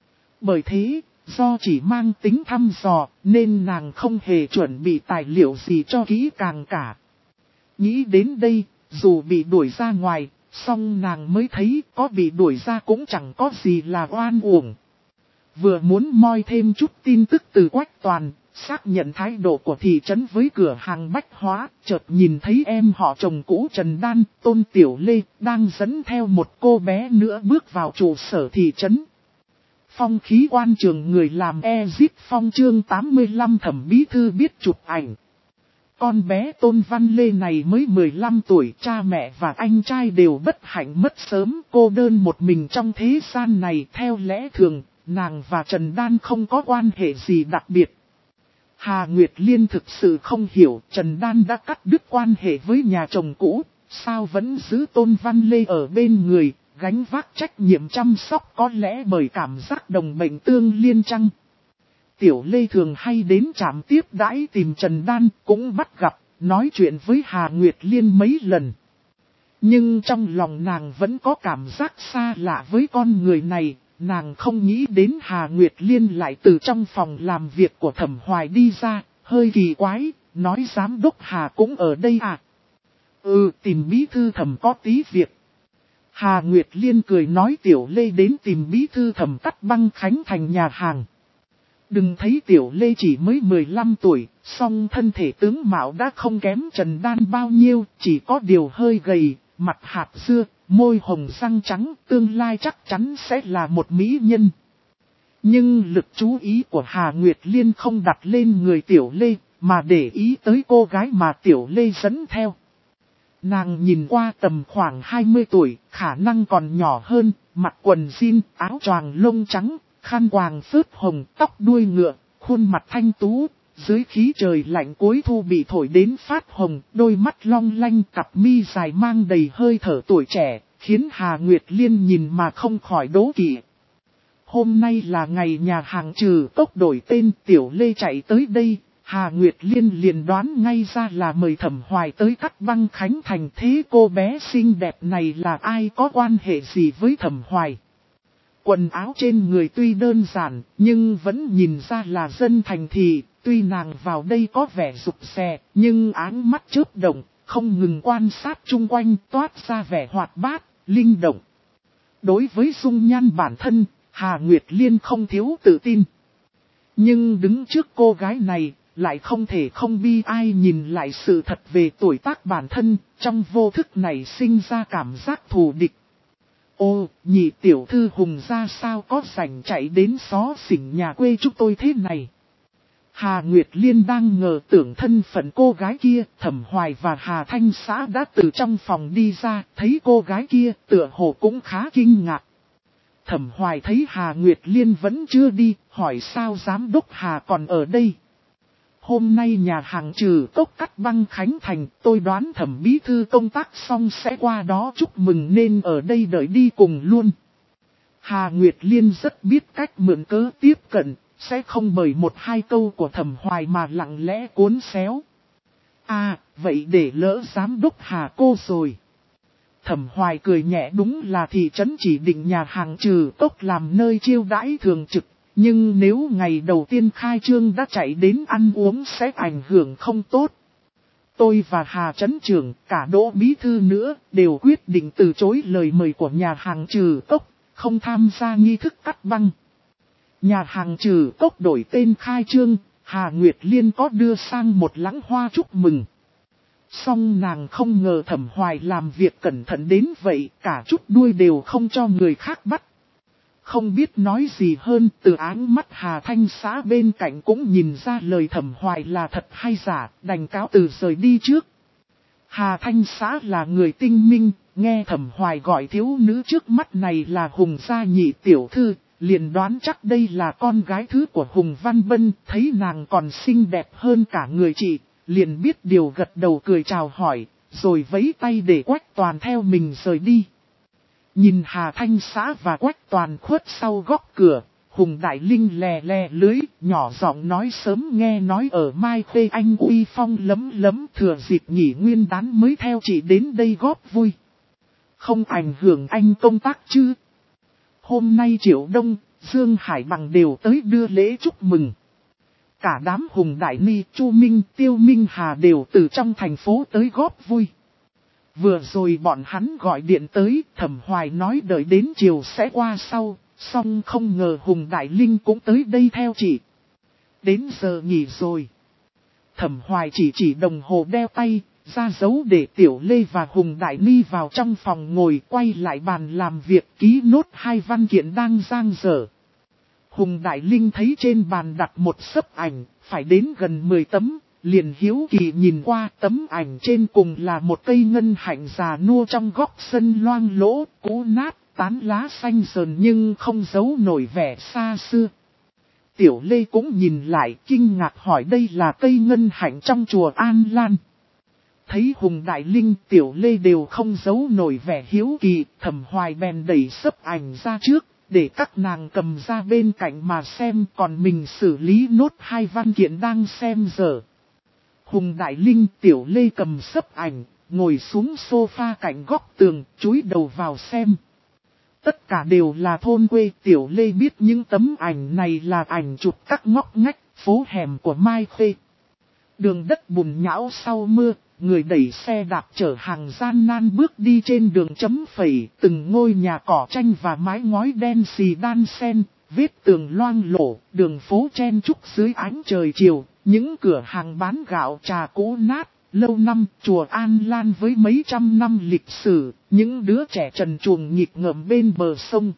Bởi thế, do chỉ mang tính thăm dò, nên nàng không hề chuẩn bị tài liệu gì cho kỹ càng cả. Nghĩ đến đây, dù bị đuổi ra ngoài, song nàng mới thấy có bị đuổi ra cũng chẳng có gì là oan uổng. Vừa muốn moi thêm chút tin tức từ Quách Toàn, xác nhận thái độ của thị trấn với cửa hàng bách hóa, chợt nhìn thấy em họ chồng cũ Trần Đan, Tôn Tiểu Lê, đang dẫn theo một cô bé nữa bước vào trụ sở thị trấn. Phong khí quan trường người làm e-zip phong chương tám mươi lăm Thẩm bí thư biết chụp ảnh. Con bé Tôn Văn Lê này mới mười lăm tuổi, cha mẹ và anh trai đều bất hạnh mất sớm, cô đơn một mình trong thế gian này. Theo lẽ thường, nàng và Trần Đan không có quan hệ gì đặc biệt. Hà Nguyệt Liên thực sự không hiểu Trần Đan đã cắt đứt quan hệ với nhà chồng cũ, sao vẫn giữ Tôn Văn Lê ở bên người, gánh vác trách nhiệm chăm sóc, có lẽ bởi cảm giác đồng mệnh tương liên chăng. Tiểu Lê thường hay đến trạm tiếp đãi tìm Trần Đan, cũng bắt gặp, nói chuyện với Hà Nguyệt Liên mấy lần. Nhưng trong lòng nàng vẫn có cảm giác xa lạ với con người này, nàng không nghĩ đến Hà Nguyệt Liên lại từ trong phòng làm việc của Thẩm Hoài đi ra, hơi kỳ quái, nói giám đốc Hà cũng ở đây à? Ừ, tìm bí thư Thẩm có tí việc. Hà Nguyệt Liên cười nói Tiểu Lê đến tìm bí thư Thẩm cắt băng khánh thành nhà hàng. Đừng thấy Tiểu Lê chỉ mới mười lăm tuổi, song thân thể tướng mạo đã không kém Trần Đan bao nhiêu, chỉ có điều hơi gầy, mặt hạt dưa, môi hồng răng trắng, tương lai chắc chắn sẽ là một mỹ nhân. Nhưng lực chú ý của Hà Nguyệt Liên không đặt lên người Tiểu Lê, mà để ý tới cô gái mà Tiểu Lê dẫn theo. Nàng nhìn qua tầm khoảng hai mươi tuổi, khả năng còn nhỏ hơn, mặc quần jean, áo choàng lông trắng, khăn quàng phớt hồng, tóc đuôi ngựa, khuôn mặt thanh tú, dưới khí trời lạnh cuối thu bị thổi đến phát hồng, đôi mắt long lanh, cặp mi dài mang đầy hơi thở tuổi trẻ, khiến Hà Nguyệt Liên nhìn mà không khỏi đố kỵ. Hôm nay là ngày nhà hàng Trừ Cốc đổi tên, Tiểu Lê chạy tới đây, Hà Nguyệt Liên liền đoán ngay ra là mời Thẩm Hoài tới Cát Băng Khánh Thành. Thế cô bé xinh đẹp này là ai, có quan hệ gì với Thẩm Hoài? Quần áo trên người tuy đơn giản, nhưng vẫn nhìn ra là dân thành thị. Tuy nàng vào đây có vẻ rụt rè, nhưng áng mắt chớp động, không ngừng quan sát chung quanh, toát ra vẻ hoạt bát, linh động. Đối với dung nhan bản thân, Hà Nguyệt Liên không thiếu tự tin. Nhưng đứng trước cô gái này, lại không thể không bi ai nhìn lại sự thật về tuổi tác bản thân, trong vô thức này sinh ra cảm giác thù địch. Ô, nhị tiểu thư Hùng ra sao có rảnh chạy đến xó xỉnh nhà quê chúng tôi thế này? Hà Nguyệt Liên đang ngờ tưởng thân phận cô gái kia, Thẩm Hoài và Hà Thanh Xã đã từ trong phòng đi ra, thấy cô gái kia tựa hồ cũng khá kinh ngạc. Thẩm Hoài thấy Hà Nguyệt Liên vẫn chưa đi, hỏi sao giám đốc Hà còn ở đây. Hôm nay nhà hàng Trừ Cốc Cát Băng Khánh Thành, tôi đoán Thẩm bí thư công tác xong sẽ qua đó chúc mừng nên ở đây đợi đi cùng luôn. Hà Nguyệt Liên rất biết cách mượn cớ tiếp cận, sẽ không bởi một hai câu của Thẩm Hoài mà lặng lẽ cuốn xéo. À, vậy để lỡ giám đốc Hà cô rồi. Thẩm Hoài cười nhẹ, đúng là thị trấn chỉ định nhà hàng Trừ Cốc làm nơi chiêu đãi thường trực. Nhưng nếu ngày đầu tiên khai trương đã chạy đến ăn uống sẽ ảnh hưởng không tốt. Tôi và Hà Trấn Trưởng, cả Đỗ Bí Thư nữa, đều quyết định từ chối lời mời của nhà hàng Trừ Cốc, không tham gia nghi thức cắt băng. Nhà hàng Trừ Cốc đổi tên khai trương, Hà Nguyệt Liên có đưa sang một lẵng hoa chúc mừng. Song nàng không ngờ Thẩm Hoài làm việc cẩn thận đến vậy, cả chút đuôi đều không cho người khác bắt. Không biết nói gì hơn, từ áng mắt Hà Thanh Xã bên cạnh cũng nhìn ra lời Thẩm Hoài là thật hay giả, đành cáo từ rời đi trước. Hà Thanh Xã là người tinh minh, nghe Thẩm Hoài gọi thiếu nữ trước mắt này là Hùng gia nhị tiểu thư, liền đoán chắc đây là con gái thứ của Hùng Văn Bân, thấy nàng còn xinh đẹp hơn cả người chị, liền biết điều gật đầu cười chào hỏi, rồi vẫy tay để Quách Toàn theo mình rời đi. Nhìn Hà Thanh Xã và Quách Toàn khuất sau góc cửa, Hùng Đại Linh lè lè lưới, nhỏ giọng nói sớm nghe nói ở Mai Khê anh uy phong lấm lấm, thừa dịp nghỉ nguyên đán mới theo chị đến đây góp vui. Không ảnh hưởng anh công tác chứ? Hôm nay Triệu Đông, Dương Hải Bằng đều tới đưa lễ chúc mừng. Cả đám Hùng Đại Ni, Chu Minh, Tiêu Minh Hà đều từ trong thành phố tới góp vui. Vừa rồi bọn hắn gọi điện tới, Thẩm Hoài nói đợi đến chiều sẽ qua sau, song không ngờ Hùng Đại Linh cũng tới đây theo chị. Đến giờ nghỉ rồi. Thẩm Hoài chỉ chỉ đồng hồ đeo tay, ra dấu để Tiểu Lê và Hùng Đại Ni vào trong phòng ngồi, quay lại bàn làm việc ký nốt hai văn kiện đang dang dở. Hùng Đại Linh thấy trên bàn đặt một xấp ảnh, phải đến gần mười tấm. Liền hiếu kỳ nhìn qua, tấm ảnh trên cùng là một cây ngân hạnh già nua trong góc sân loang lỗ, cũ nát, tán lá xanh sờn nhưng không giấu nổi vẻ xa xưa. Tiểu Lê cũng nhìn lại kinh ngạc hỏi đây là cây ngân hạnh trong chùa An Lan. Thấy Hùng Đại Linh, Tiểu Lê đều không giấu nổi vẻ hiếu kỳ, Thẩm Hoài bèn đẩy xấp ảnh ra trước, để các nàng cầm ra bên cạnh mà xem, còn mình xử lý nốt hai văn kiện đang xem dở. Hùng Đại Linh, Tiểu Lê cầm xấp ảnh, ngồi xuống sofa cạnh góc tường, chúi đầu vào xem. Tất cả đều là thôn quê, Tiểu Lê biết những tấm ảnh này là ảnh chụp các ngóc ngách, phố hẻm của Mai Khê. Đường đất bùn nhão sau mưa, người đẩy xe đạp chở hàng gian nan bước đi trên đường chấm phẩy, từng ngôi nhà cỏ tranh và mái ngói đen xì đan sen, vết tường loang lổ, đường phố chen chúc dưới ánh trời chiều. Những cửa hàng bán gạo trà cũ nát, lâu năm, chùa An Lan với mấy trăm năm lịch sử, những đứa trẻ trần truồng nhịp ngợm bên bờ sông.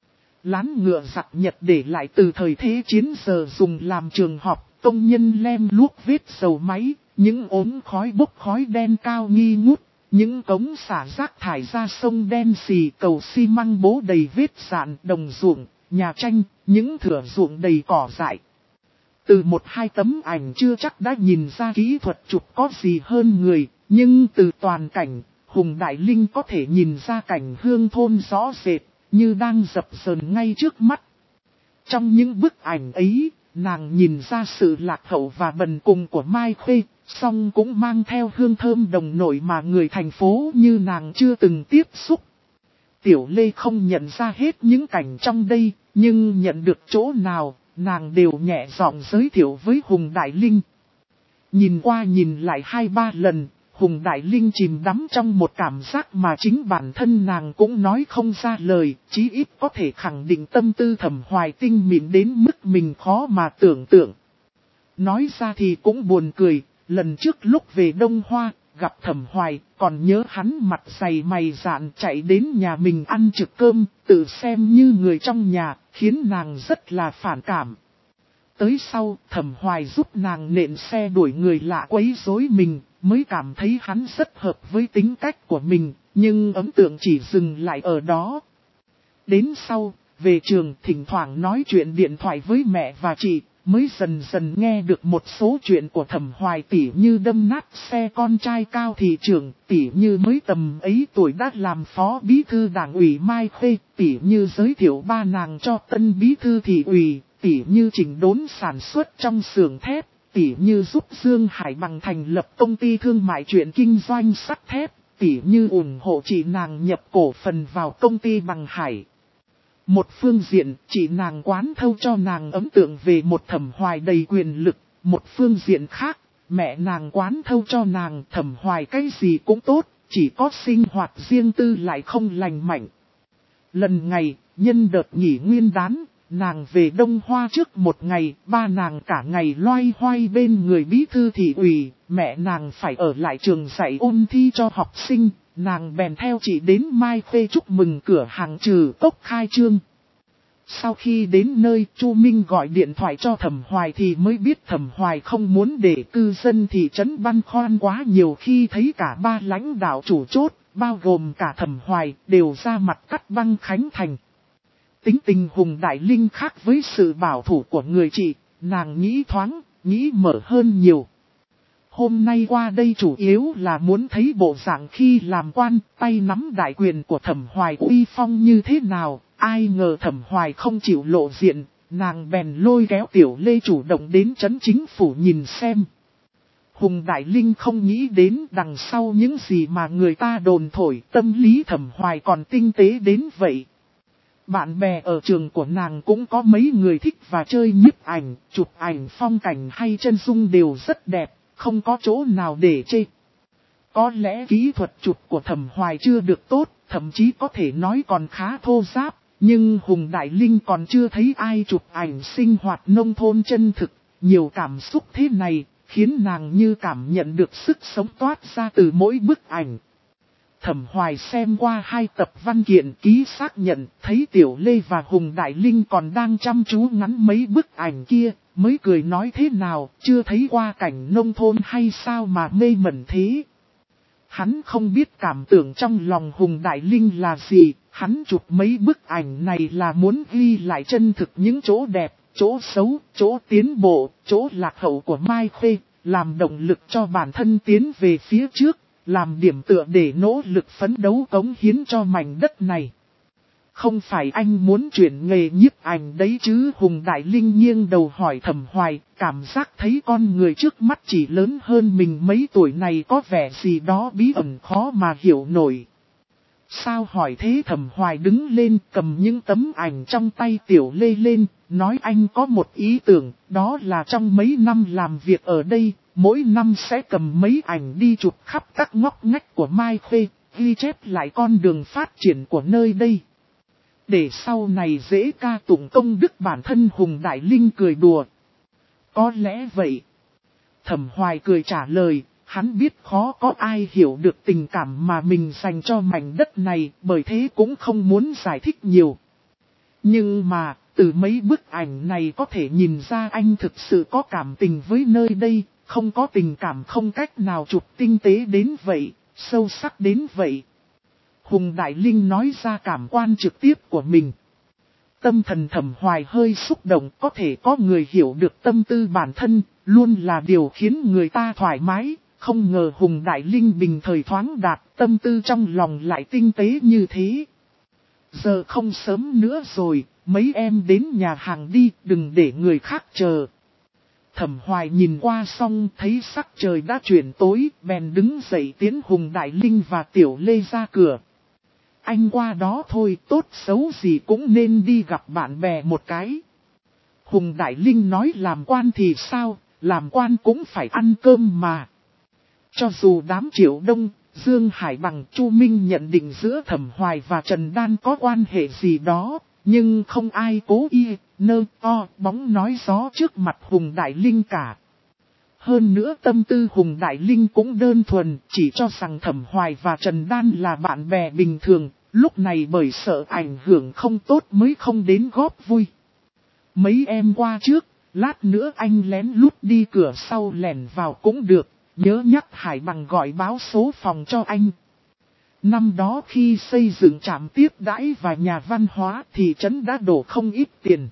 Lán ngựa giặc Nhật để lại từ thời thế chiến giờ dùng làm trường học, công nhân lem luốc vết dầu máy, những ốm khói bốc khói đen cao nghi ngút, những cống xả rác thải ra sông đen xì, cầu xi măng bố đầy vết sạn, đồng ruộng, nhà tranh, những thửa ruộng đầy cỏ dại. Từ một hai tấm ảnh chưa chắc đã nhìn ra kỹ thuật chụp có gì hơn người, nhưng từ toàn cảnh, Hùng Đại Linh có thể nhìn ra cảnh hương thôn rõ rệt, như đang dập dờn ngay trước mắt. Trong những bức ảnh ấy, nàng nhìn ra sự lạc hậu và bần cùng của Mai Khuê, song cũng mang theo hương thơm đồng nổi mà người thành phố như nàng chưa từng tiếp xúc. Tiểu Lê không nhận ra hết những cảnh trong đây, nhưng nhận được chỗ nào, nàng đều nhẹ giọng giới thiệu với Hùng Đại Linh. Nhìn qua nhìn lại hai ba lần, Hùng Đại Linh chìm đắm trong một cảm giác mà chính bản thân nàng cũng nói không ra lời, chí ít có thể khẳng định tâm tư Thẩm Hoài tinh mịn đến mức mình khó mà tưởng tượng. Nói ra thì cũng buồn cười, lần trước lúc về Đông Hoa, gặp Thẩm Hoài, còn nhớ hắn mặt dày mày dạn chạy đến nhà mình ăn trực cơm, tự xem như người trong nhà, khiến nàng rất là phản cảm. Tới sau, Thẩm Hoài giúp nàng nện xe đuổi người lạ quấy rối mình, mới cảm thấy hắn rất hợp với tính cách của mình, nhưng ấn tượng chỉ dừng lại ở đó. Đến sau, về trường thỉnh thoảng nói chuyện điện thoại với mẹ và chị, mới dần dần nghe được một số chuyện của Thẩm Hoài, tỉ như đâm nát xe con trai Cao thị trưởng, tỉ như mới tầm ấy tuổi đã làm phó bí thư đảng ủy Mai Khuê, tỉ như giới thiệu ba nàng cho tân bí thư thị ủy, tỉ như chỉnh đốn sản xuất trong xưởng thép, tỉ như giúp Dương Hải Bằng thành lập công ty thương mại chuyện kinh doanh sắt thép, tỉ như ủng hộ chị nàng nhập cổ phần vào công ty Bằng Hải. Một phương diện, chị nàng quán thâu cho nàng ấn tượng về một Thẩm Hoài đầy quyền lực, một phương diện khác, mẹ nàng quán thâu cho nàng Thẩm Hoài cái gì cũng tốt, chỉ có sinh hoạt riêng tư lại không lành mạnh. Lần ngày, nhân đợt nghỉ nguyên đán, nàng về Đông Hoa trước một ngày, ba nàng cả ngày loay hoay bên người bí thư thị ủy, mẹ nàng phải ở lại trường dạy ôn thi cho học sinh, nàng bèn theo chị đến Mai Khuê chúc mừng cửa hàng Trừ Cốc khai trương. Sau khi đến nơi, Chu Minh gọi điện thoại cho Thẩm Hoài thì mới biết Thẩm Hoài không muốn để cư dân thị trấn băn khoăn quá nhiều khi thấy cả ba lãnh đạo chủ chốt, bao gồm cả Thẩm Hoài, đều ra mặt cắt băng khánh thành. Tính tình Hùng Đại Linh khác với sự bảo thủ của người chị, nàng nghĩ thoáng, nghĩ mở hơn nhiều. Hôm nay qua đây chủ yếu là muốn thấy bộ dạng khi làm quan, tay nắm đại quyền của Thẩm Hoài uy phong như thế nào, ai ngờ Thẩm Hoài không chịu lộ diện, nàng bèn lôi kéo Tiểu Lê chủ động đến trấn chính phủ nhìn xem. Hùng Đại Linh không nghĩ đến đằng sau những gì mà người ta đồn thổi, tâm lý Thẩm Hoài còn tinh tế đến vậy. Bạn bè ở trường của nàng cũng có mấy người thích và chơi nhiếp ảnh, chụp ảnh phong cảnh hay chân dung đều rất đẹp, không có chỗ nào để chê. Có lẽ kỹ thuật chụp của Thẩm Hoài chưa được tốt, thậm chí có thể nói còn khá thô ráp, nhưng Hùng Đại Linh còn chưa thấy ai chụp ảnh sinh hoạt nông thôn chân thực, nhiều cảm xúc thế này, khiến nàng như cảm nhận được sức sống toát ra từ mỗi bức ảnh. Thẩm Hoài xem qua hai tập văn kiện ký xác nhận, thấy Tiểu Lê và Hùng Đại Linh còn đang chăm chú ngắm mấy bức ảnh kia, mới cười nói thế nào, chưa thấy qua cảnh nông thôn hay sao mà mê mẩn thế. Hắn không biết cảm tưởng trong lòng Hùng Đại Linh là gì, hắn chụp mấy bức ảnh này là muốn ghi lại chân thực những chỗ đẹp, chỗ xấu, chỗ tiến bộ, chỗ lạc hậu của Mai Khuê, làm động lực cho bản thân tiến về phía trước. Làm điểm tựa để nỗ lực phấn đấu cống hiến cho mảnh đất này. Không phải anh muốn chuyển nghề nhiếp ảnh đấy chứ? Hùng Đại Linh nghiêng đầu hỏi Thẩm Hoài, cảm giác thấy con người trước mắt chỉ lớn hơn mình mấy tuổi này có vẻ gì đó bí ẩn khó mà hiểu nổi. Sao hỏi thế? Thẩm Hoài đứng lên cầm những tấm ảnh trong tay Tiểu Lê lên, nói anh có một ý tưởng, đó là trong mấy năm làm việc ở đây, mỗi năm sẽ cầm mấy ảnh đi chụp khắp các ngóc ngách của Mai Khuê, ghi chép lại con đường phát triển của nơi đây. Để sau này dễ ca tụng công đức bản thân. Hùng Đại Linh cười đùa. Có lẽ vậy. Thẩm Hoài cười trả lời, hắn biết khó có ai hiểu được tình cảm mà mình dành cho mảnh đất này, bởi thế cũng không muốn giải thích nhiều. Nhưng mà, từ mấy bức ảnh này có thể nhìn ra anh thực sự có cảm tình với nơi đây, không có tình cảm không cách nào chụp tinh tế đến vậy, sâu sắc đến vậy. Hùng Đại Linh nói ra cảm quan trực tiếp của mình. Tâm thần Thẩm Hoài hơi xúc động, có thể có người hiểu được tâm tư bản thân, luôn là điều khiến người ta thoải mái, không ngờ Hùng Đại Linh bình thời thoáng đạt, tâm tư trong lòng lại tinh tế như thế. Giờ không sớm nữa rồi, mấy em đến nhà hàng đi, đừng để người khác chờ. Thẩm Hoài nhìn qua xong thấy sắc trời đã chuyển tối, bèn đứng dậy tiến Hùng Đại Linh và Tiểu Lê ra cửa. Anh qua đó thôi, tốt xấu gì cũng nên đi gặp bạn bè một cái. Hùng Đại Linh nói làm quan thì sao, làm quan cũng phải ăn cơm mà. Cho dù đám Triệu Đông, Dương Hải Bằng, Chu Minh nhận định giữa Thẩm Hoài và Trần Đan có quan hệ gì đó, nhưng không ai cố y, nơ, o, bóng nói gió trước mặt Hùng Đại Linh cả. Hơn nữa tâm tư Hùng Đại Linh cũng đơn thuần, chỉ cho rằng Thẩm Hoài và Trần Đan là bạn bè bình thường, lúc này bởi sợ ảnh hưởng không tốt mới không đến góp vui. Mấy em qua trước, lát nữa anh lén lút đi cửa sau lẻn vào cũng được, nhớ nhắc Hải Bằng gọi báo số phòng cho anh. Năm đó khi xây dựng trạm tiếp đãi và nhà văn hóa thì trấn đã đổ không ít tiền.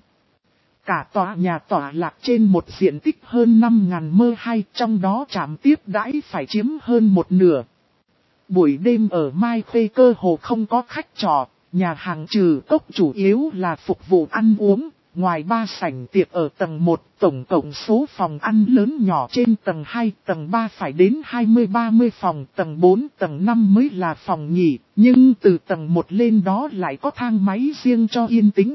Cả tòa nhà tọa lạc trên một diện tích hơn năm nghìn mơ hai, trong đó trạm tiếp đãi phải chiếm hơn một nửa. Buổi đêm ở Mai Khê cơ hồ không có khách trọ, nhà hàng trừ cốc chủ yếu là phục vụ ăn uống. Ngoài ba sảnh tiệc ở tầng một, tổng cộng số phòng ăn lớn nhỏ trên tầng hai, tầng ba phải đến hai mươi ba mươi phòng, tầng bốn, tầng năm mới là phòng nghỉ, nhưng từ tầng một lên đó lại có thang máy riêng cho yên tĩnh.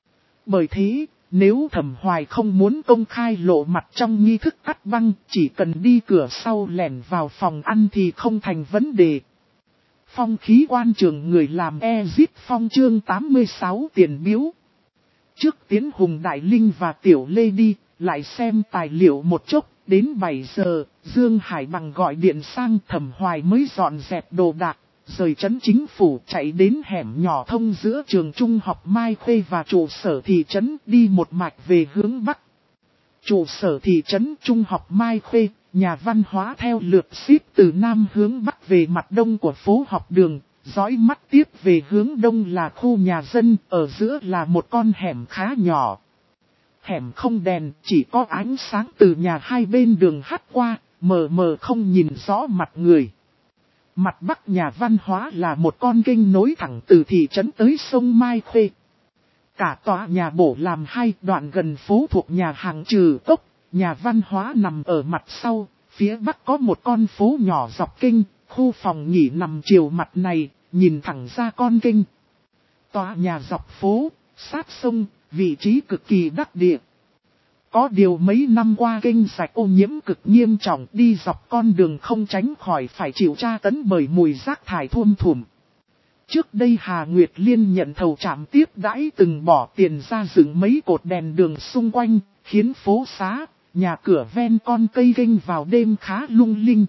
Bởi thế, nếu Thẩm Hoài không muốn công khai lộ mặt trong nghi thức cắt băng, chỉ cần đi cửa sau lẻn vào phòng ăn thì không thành vấn đề. Phong khí quan trường người làm Exit Phong chương tám mươi sáu tiền biếu. Trước tiến Hùng Đại Linh và Tiểu Lê đi, lại xem tài liệu một chút, đến bảy giờ, Dương Hải Bằng gọi điện sang Thẩm Hoài mới dọn dẹp đồ đạc, rời trấn chính phủ chạy đến hẻm nhỏ thông giữa trường trung học Mai Khê và trụ sở thị trấn đi một mạch về hướng Bắc. Trụ sở thị trấn trung học Mai Khê, nhà văn hóa theo lượt xếp từ Nam hướng Bắc về mặt đông của phố học đường. Dõi mắt tiếp về hướng đông là khu nhà dân, ở giữa là một con hẻm khá nhỏ. Hẻm không đèn, chỉ có ánh sáng từ nhà hai bên đường hắt qua, mờ mờ không nhìn rõ mặt người. Mặt bắc nhà văn hóa là một con kênh nối thẳng từ thị trấn tới sông Mai Khê. Cả tòa nhà bổ làm hai đoạn gần phố thuộc nhà hàng trừ cốc, nhà văn hóa nằm ở mặt sau, phía bắc có một con phố nhỏ dọc kênh, khu phòng nghỉ nằm chiều mặt này. Nhìn thẳng ra con kênh. Tòa nhà dọc phố, sát sông, vị trí cực kỳ đắc địa. Có điều mấy năm qua kênh sạch ô nhiễm cực nghiêm trọng, đi dọc con đường không tránh khỏi phải chịu tra tấn bởi mùi rác thải thuôm thủm. Trước đây Hà Nguyệt Liên nhận thầu trạm tiếp đãi từng bỏ tiền ra dựng mấy cột đèn đường xung quanh, khiến phố xá, nhà cửa ven con cây kênh vào đêm khá lung linh.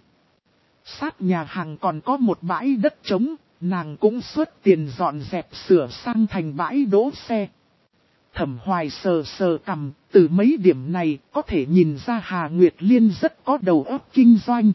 Sát nhà hàng còn có một bãi đất trống. Nàng cũng xuất tiền dọn dẹp sửa sang thành bãi đỗ xe. Thẩm Hoài sờ sờ cằm, từ mấy điểm này có thể nhìn ra Hà Nguyệt Liên rất có đầu óc kinh doanh.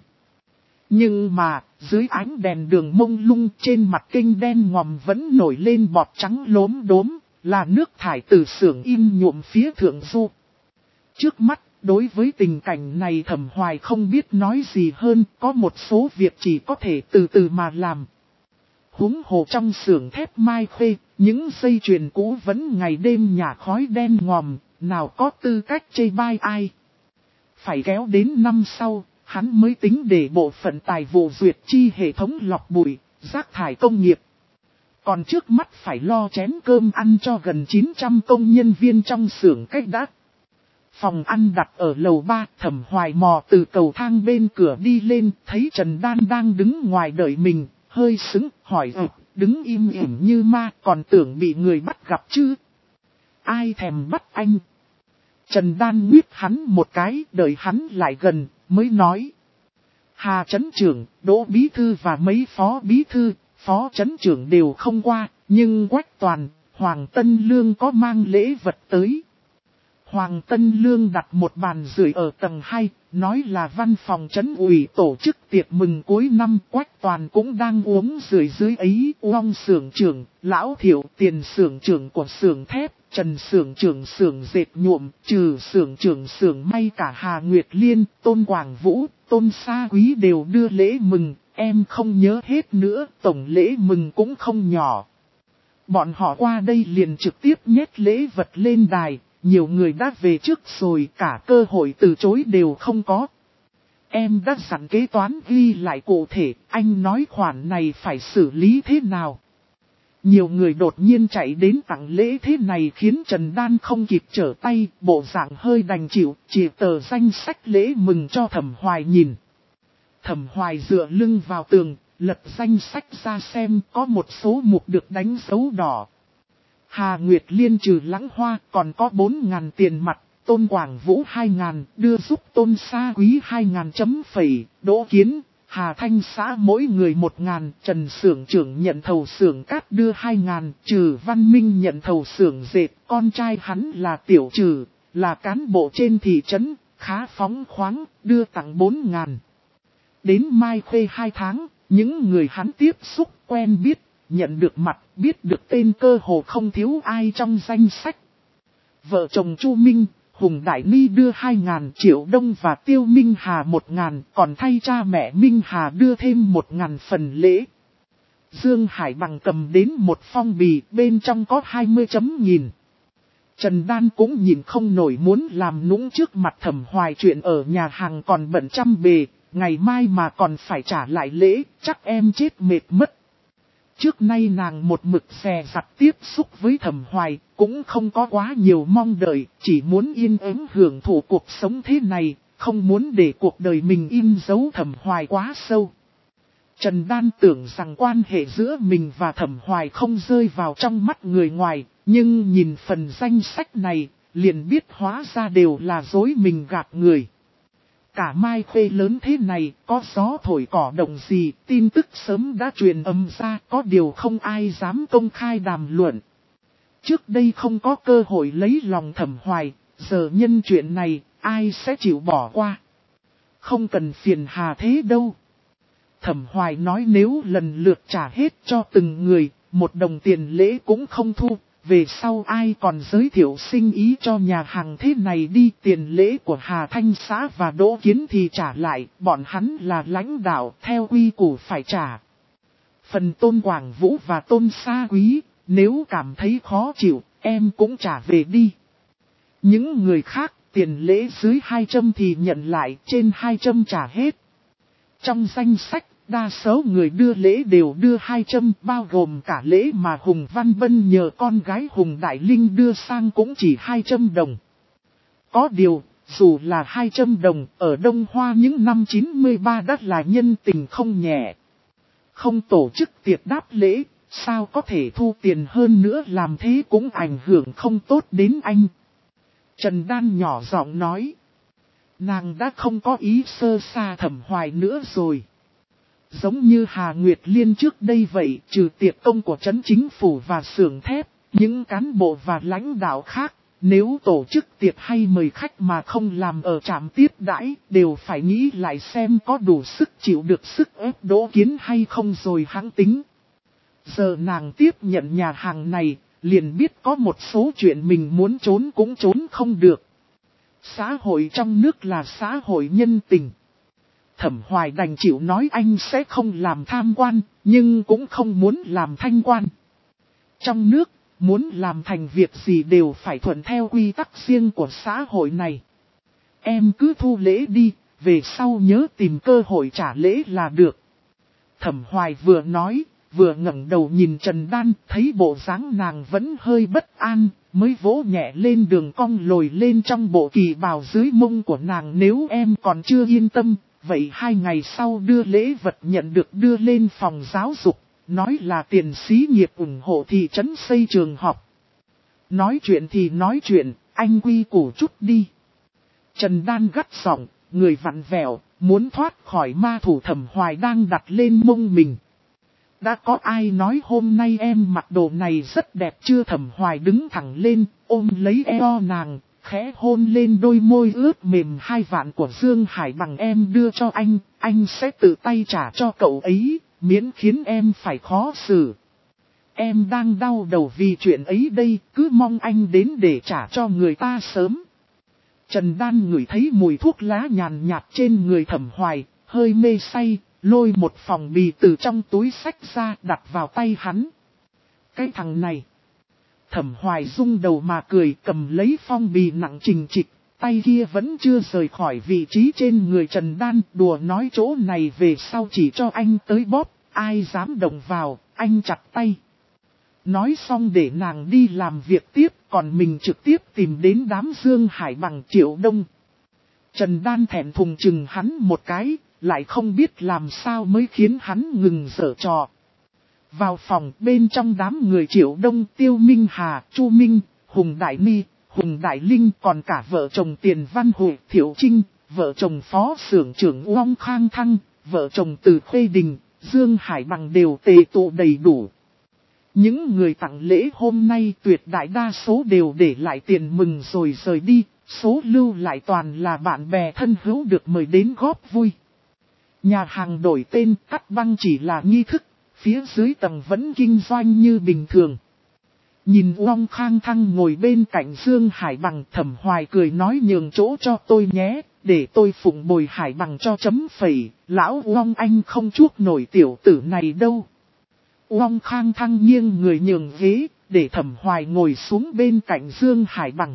Nhưng mà, dưới ánh đèn đường mông lung trên mặt kênh đen ngòm vẫn nổi lên bọt trắng lốm đốm, là nước thải từ xưởng in nhuộm phía thượng du. Trước mắt, đối với tình cảnh này Thẩm Hoài không biết nói gì hơn, có một số việc chỉ có thể từ từ mà làm. Huống hồ trong xưởng thép Mai Khê, những dây chuyền cũ vẫn ngày đêm nhả khói đen ngòm, nào có tư cách chê bai ai. Phải kéo đến năm sau, hắn mới tính để bộ phận tài vụ duyệt chi hệ thống lọc bụi, rác thải công nghiệp. Còn trước mắt phải lo chén cơm ăn cho gần chín trăm công nhân viên trong xưởng cách đã. Phòng ăn đặt ở lầu ba, Thẩm Hoài mò từ cầu thang bên cửa đi lên, thấy Trần Đan đang đứng ngoài đợi mình. Hơi sững, hỏi ực, đứng im ỉm như ma, còn tưởng bị người bắt gặp chứ. Ai thèm bắt anh? Trần Đan nguyết hắn một cái, đợi hắn lại gần, mới nói. Hà Trấn Trưởng, Đỗ Bí Thư và mấy Phó Bí Thư, Phó Trấn Trưởng đều không qua, nhưng Quách Toàn, Hoàng Tân Lương có mang lễ vật tới. Hoàng Tân Lương đặt một bàn rưỡi ở tầng hai, nói là văn phòng trấn ủy tổ chức tiệc mừng cuối năm. Quách Toàn cũng đang uống rưỡi dưới ấy. Uông xưởng trưởng, Lão Thiệu tiền xưởng trưởng của xưởng thép, Trần xưởng trưởng xưởng dệt nhuộm, Trừ xưởng trưởng xưởng may cả Hà Nguyệt Liên, Tôn Quảng Vũ, Tôn Sa Quý đều đưa lễ mừng. em không nhớ hết nữa, tổng lễ mừng cũng không nhỏ. Bọn họ qua đây liền trực tiếp nhét lễ vật lên đài, nhiều người đã về trước rồi, cả cơ hội từ chối đều không có. Em đã dặn kế toán ghi lại cụ thể, anh nói khoản này phải xử lý thế nào. Nhiều người đột nhiên chạy đến tặng lễ thế này khiến Trần Đan không kịp trở tay, bộ dạng hơi đành chịu, chỉ tờ danh sách lễ mừng cho Thẩm Hoài nhìn. Thẩm Hoài dựa lưng vào tường, lật danh sách ra xem có một số mục được đánh dấu đỏ. Hà Nguyệt Liên trừ lãng hoa còn có bốn ngàn tiền mặt, Tôn Quảng Vũ hai ngàn, đưa giúp Tôn Sa Quý hai ngàn chấm phẩy, Đỗ Kiến, Hà Thanh xã mỗi người một ngàn, Trần Xưởng trưởng nhận thầu xưởng cát đưa hai ngàn, Trừ Văn Minh nhận thầu xưởng dệt, con trai hắn là Tiểu Trừ, là cán bộ trên thị trấn, khá phóng khoáng, đưa tặng bốn ngàn. Đến Mai Khuê hai tháng, những người hắn tiếp xúc quen biết, nhận được mặt, biết được tên cơ hồ không thiếu ai trong danh sách. Vợ chồng Chu Minh, Hùng Đại Ni đưa hai ngàn, Triệu Đông và Tiêu Minh Hà một ngàn, còn thay cha mẹ Minh Hà đưa thêm một ngàn phần lễ. Dương Hải Bằng cầm đến một phong bì, bên trong có hai mươi chấm nghìn. Trần Đan cũng nhìn không nổi muốn làm nũng trước mặt Thẩm Hoài chuyện ở nhà hàng còn bận trăm bề, ngày mai mà còn phải trả lại lễ, chắc em chết mệt mất. Trước nay nàng một mực xè rặt tiếp xúc với Thẩm Hoài, cũng không có quá nhiều mong đợi, chỉ muốn yên ắng hưởng thụ cuộc sống thế này, không muốn để cuộc đời mình in dấu Thẩm Hoài quá sâu. Trần Đan tưởng rằng quan hệ giữa mình và Thẩm Hoài không rơi vào trong mắt người ngoài, nhưng nhìn phần danh sách này, liền biết hóa ra đều là dối mình gạt người. Cả Mai Khuê lớn thế này, có gió thổi cỏ động gì, tin tức sớm đã truyền âm ra, có điều không ai dám công khai đàm luận. Trước đây không có cơ hội lấy lòng Thẩm Hoài, giờ nhân chuyện này, ai sẽ chịu bỏ qua. Không cần phiền hà thế đâu. Thẩm Hoài nói nếu lần lượt trả hết cho từng người, một đồng tiền lễ cũng không thu. Về sau ai còn giới thiệu sinh ý cho nhà hàng thế này đi, tiền lễ của Hà Thanh xã và Đỗ Kiến thì trả lại, bọn hắn là lãnh đạo, theo quy củ phải trả. Phần Tôn Quảng Vũ và Tôn Sa Quý, nếu cảm thấy khó chịu, em cũng trả về đi. Những người khác, tiền lễ dưới hai trăm thì nhận lại, trên hai trăm trả hết. Trong danh sách, đa số người đưa lễ đều đưa hai trăm, bao gồm cả lễ mà Hùng Văn Bân nhờ con gái Hùng Đại Linh đưa sang cũng chỉ hai trăm đồng. Có điều, dù là hai trăm đồng, ở Đông Hoa những năm chín mươi ba đã là nhân tình không nhẹ. Không tổ chức tiệc đáp lễ, sao có thể thu tiền hơn nữa, làm thế cũng ảnh hưởng không tốt đến anh. Trần Đan nhỏ giọng nói. Nàng đã không có ý sơ xa Thẩm Hoài nữa rồi. Giống như Hà Nguyệt Liên trước đây vậy, trừ tiệc công của trấn chính phủ và xưởng thép, những cán bộ và lãnh đạo khác, nếu tổ chức tiệc hay mời khách mà không làm ở trạm tiếp đãi, đều phải nghĩ lại xem có đủ sức chịu được sức ép Đỗ Kiến hay không rồi hãng tính. Giờ nàng tiếp nhận nhà hàng này, liền biết có một số chuyện mình muốn trốn cũng trốn không được. Xã hội trong nước là xã hội nhân tình. Thẩm Hoài đành chịu nói anh sẽ không làm tham quan, nhưng cũng không muốn làm thanh quan. Trong nước, muốn làm thành việc gì đều phải thuận theo quy tắc riêng của xã hội này. Em cứ thu lễ đi, về sau nhớ tìm cơ hội trả lễ là được. Thẩm Hoài vừa nói, vừa ngẩng đầu nhìn Trần Đan, thấy bộ dáng nàng vẫn hơi bất an, mới vỗ nhẹ lên đường cong lồi lên trong bộ kỳ bào dưới mông của nàng. Nếu em còn chưa yên tâm, vậy hai ngày sau đưa lễ vật nhận được đưa lên phòng giáo dục, nói là tiền xí nghiệp ủng hộ thị trấn xây trường học. Nói chuyện thì nói chuyện, anh quy củ chút đi. Trần Đan gắt giọng, người vặn vẹo, muốn thoát khỏi ma thủ Thẩm Hoài đang đặt lên mông mình. Đã có ai nói hôm nay em mặc đồ này rất đẹp chưa? Thẩm Hoài đứng thẳng lên, ôm lấy eo nàng, khẽ hôn lên đôi môi ướt mềm. Hai vạn của Dương Hải Bằng em đưa cho anh, anh sẽ tự tay trả cho cậu ấy, miễn khiến em phải khó xử. Em đang đau đầu vì chuyện ấy đây, cứ mong anh đến để trả cho người ta sớm. Trần Đan ngửi thấy mùi thuốc lá nhàn nhạt trên người Thẩm Hoài, hơi mê say, lôi một phòng bì từ trong túi xách ra đặt vào tay hắn. Cái thằng này. Thẩm Hoài rung đầu mà cười, cầm lấy phong bì nặng trình trịch, tay kia vẫn chưa rời khỏi vị trí trên người Trần Đan, đùa nói chỗ này về sau chỉ cho anh tới bóp, ai dám động vào, anh chặt tay. Nói xong để nàng đi làm việc tiếp, còn mình trực tiếp tìm đến đám Dương Hải Bằng Triệu Đông. Trần Đan thẹn thùng chừng hắn một cái, lại không biết làm sao mới khiến hắn ngừng giở trò. Vào phòng, bên trong đám người Triệu Đông, Tiêu Minh Hà, Chu Minh, Hùng Đại Ni, Hùng Đại Linh, còn cả vợ chồng Tiền Văn Hội, Thiệu Trinh, vợ chồng Phó Xưởng trưởng Uông Khang Thăng, vợ chồng Từ Khuê Đình, Dương Hải Bằng đều tề tụ đầy đủ. Những người tặng lễ hôm nay tuyệt đại đa số đều để lại tiền mừng rồi rời đi, số lưu lại toàn là bạn bè thân hữu được mời đến góp vui. Nhà hàng đổi tên, cắt băng chỉ là nghi thức, phía dưới tầng vẫn kinh doanh như bình thường. Nhìn Uông Khang Thăng ngồi bên cạnh Dương Hải Bằng, Thẩm Hoài cười nói nhường chỗ cho tôi nhé, để tôi phụng bồi Hải Bằng cho chấm phẩy, lão Uông anh không chuốc nổi tiểu tử này đâu. Uông Khang Thăng nghiêng người nhường ghế, để Thẩm Hoài ngồi xuống bên cạnh Dương Hải Bằng.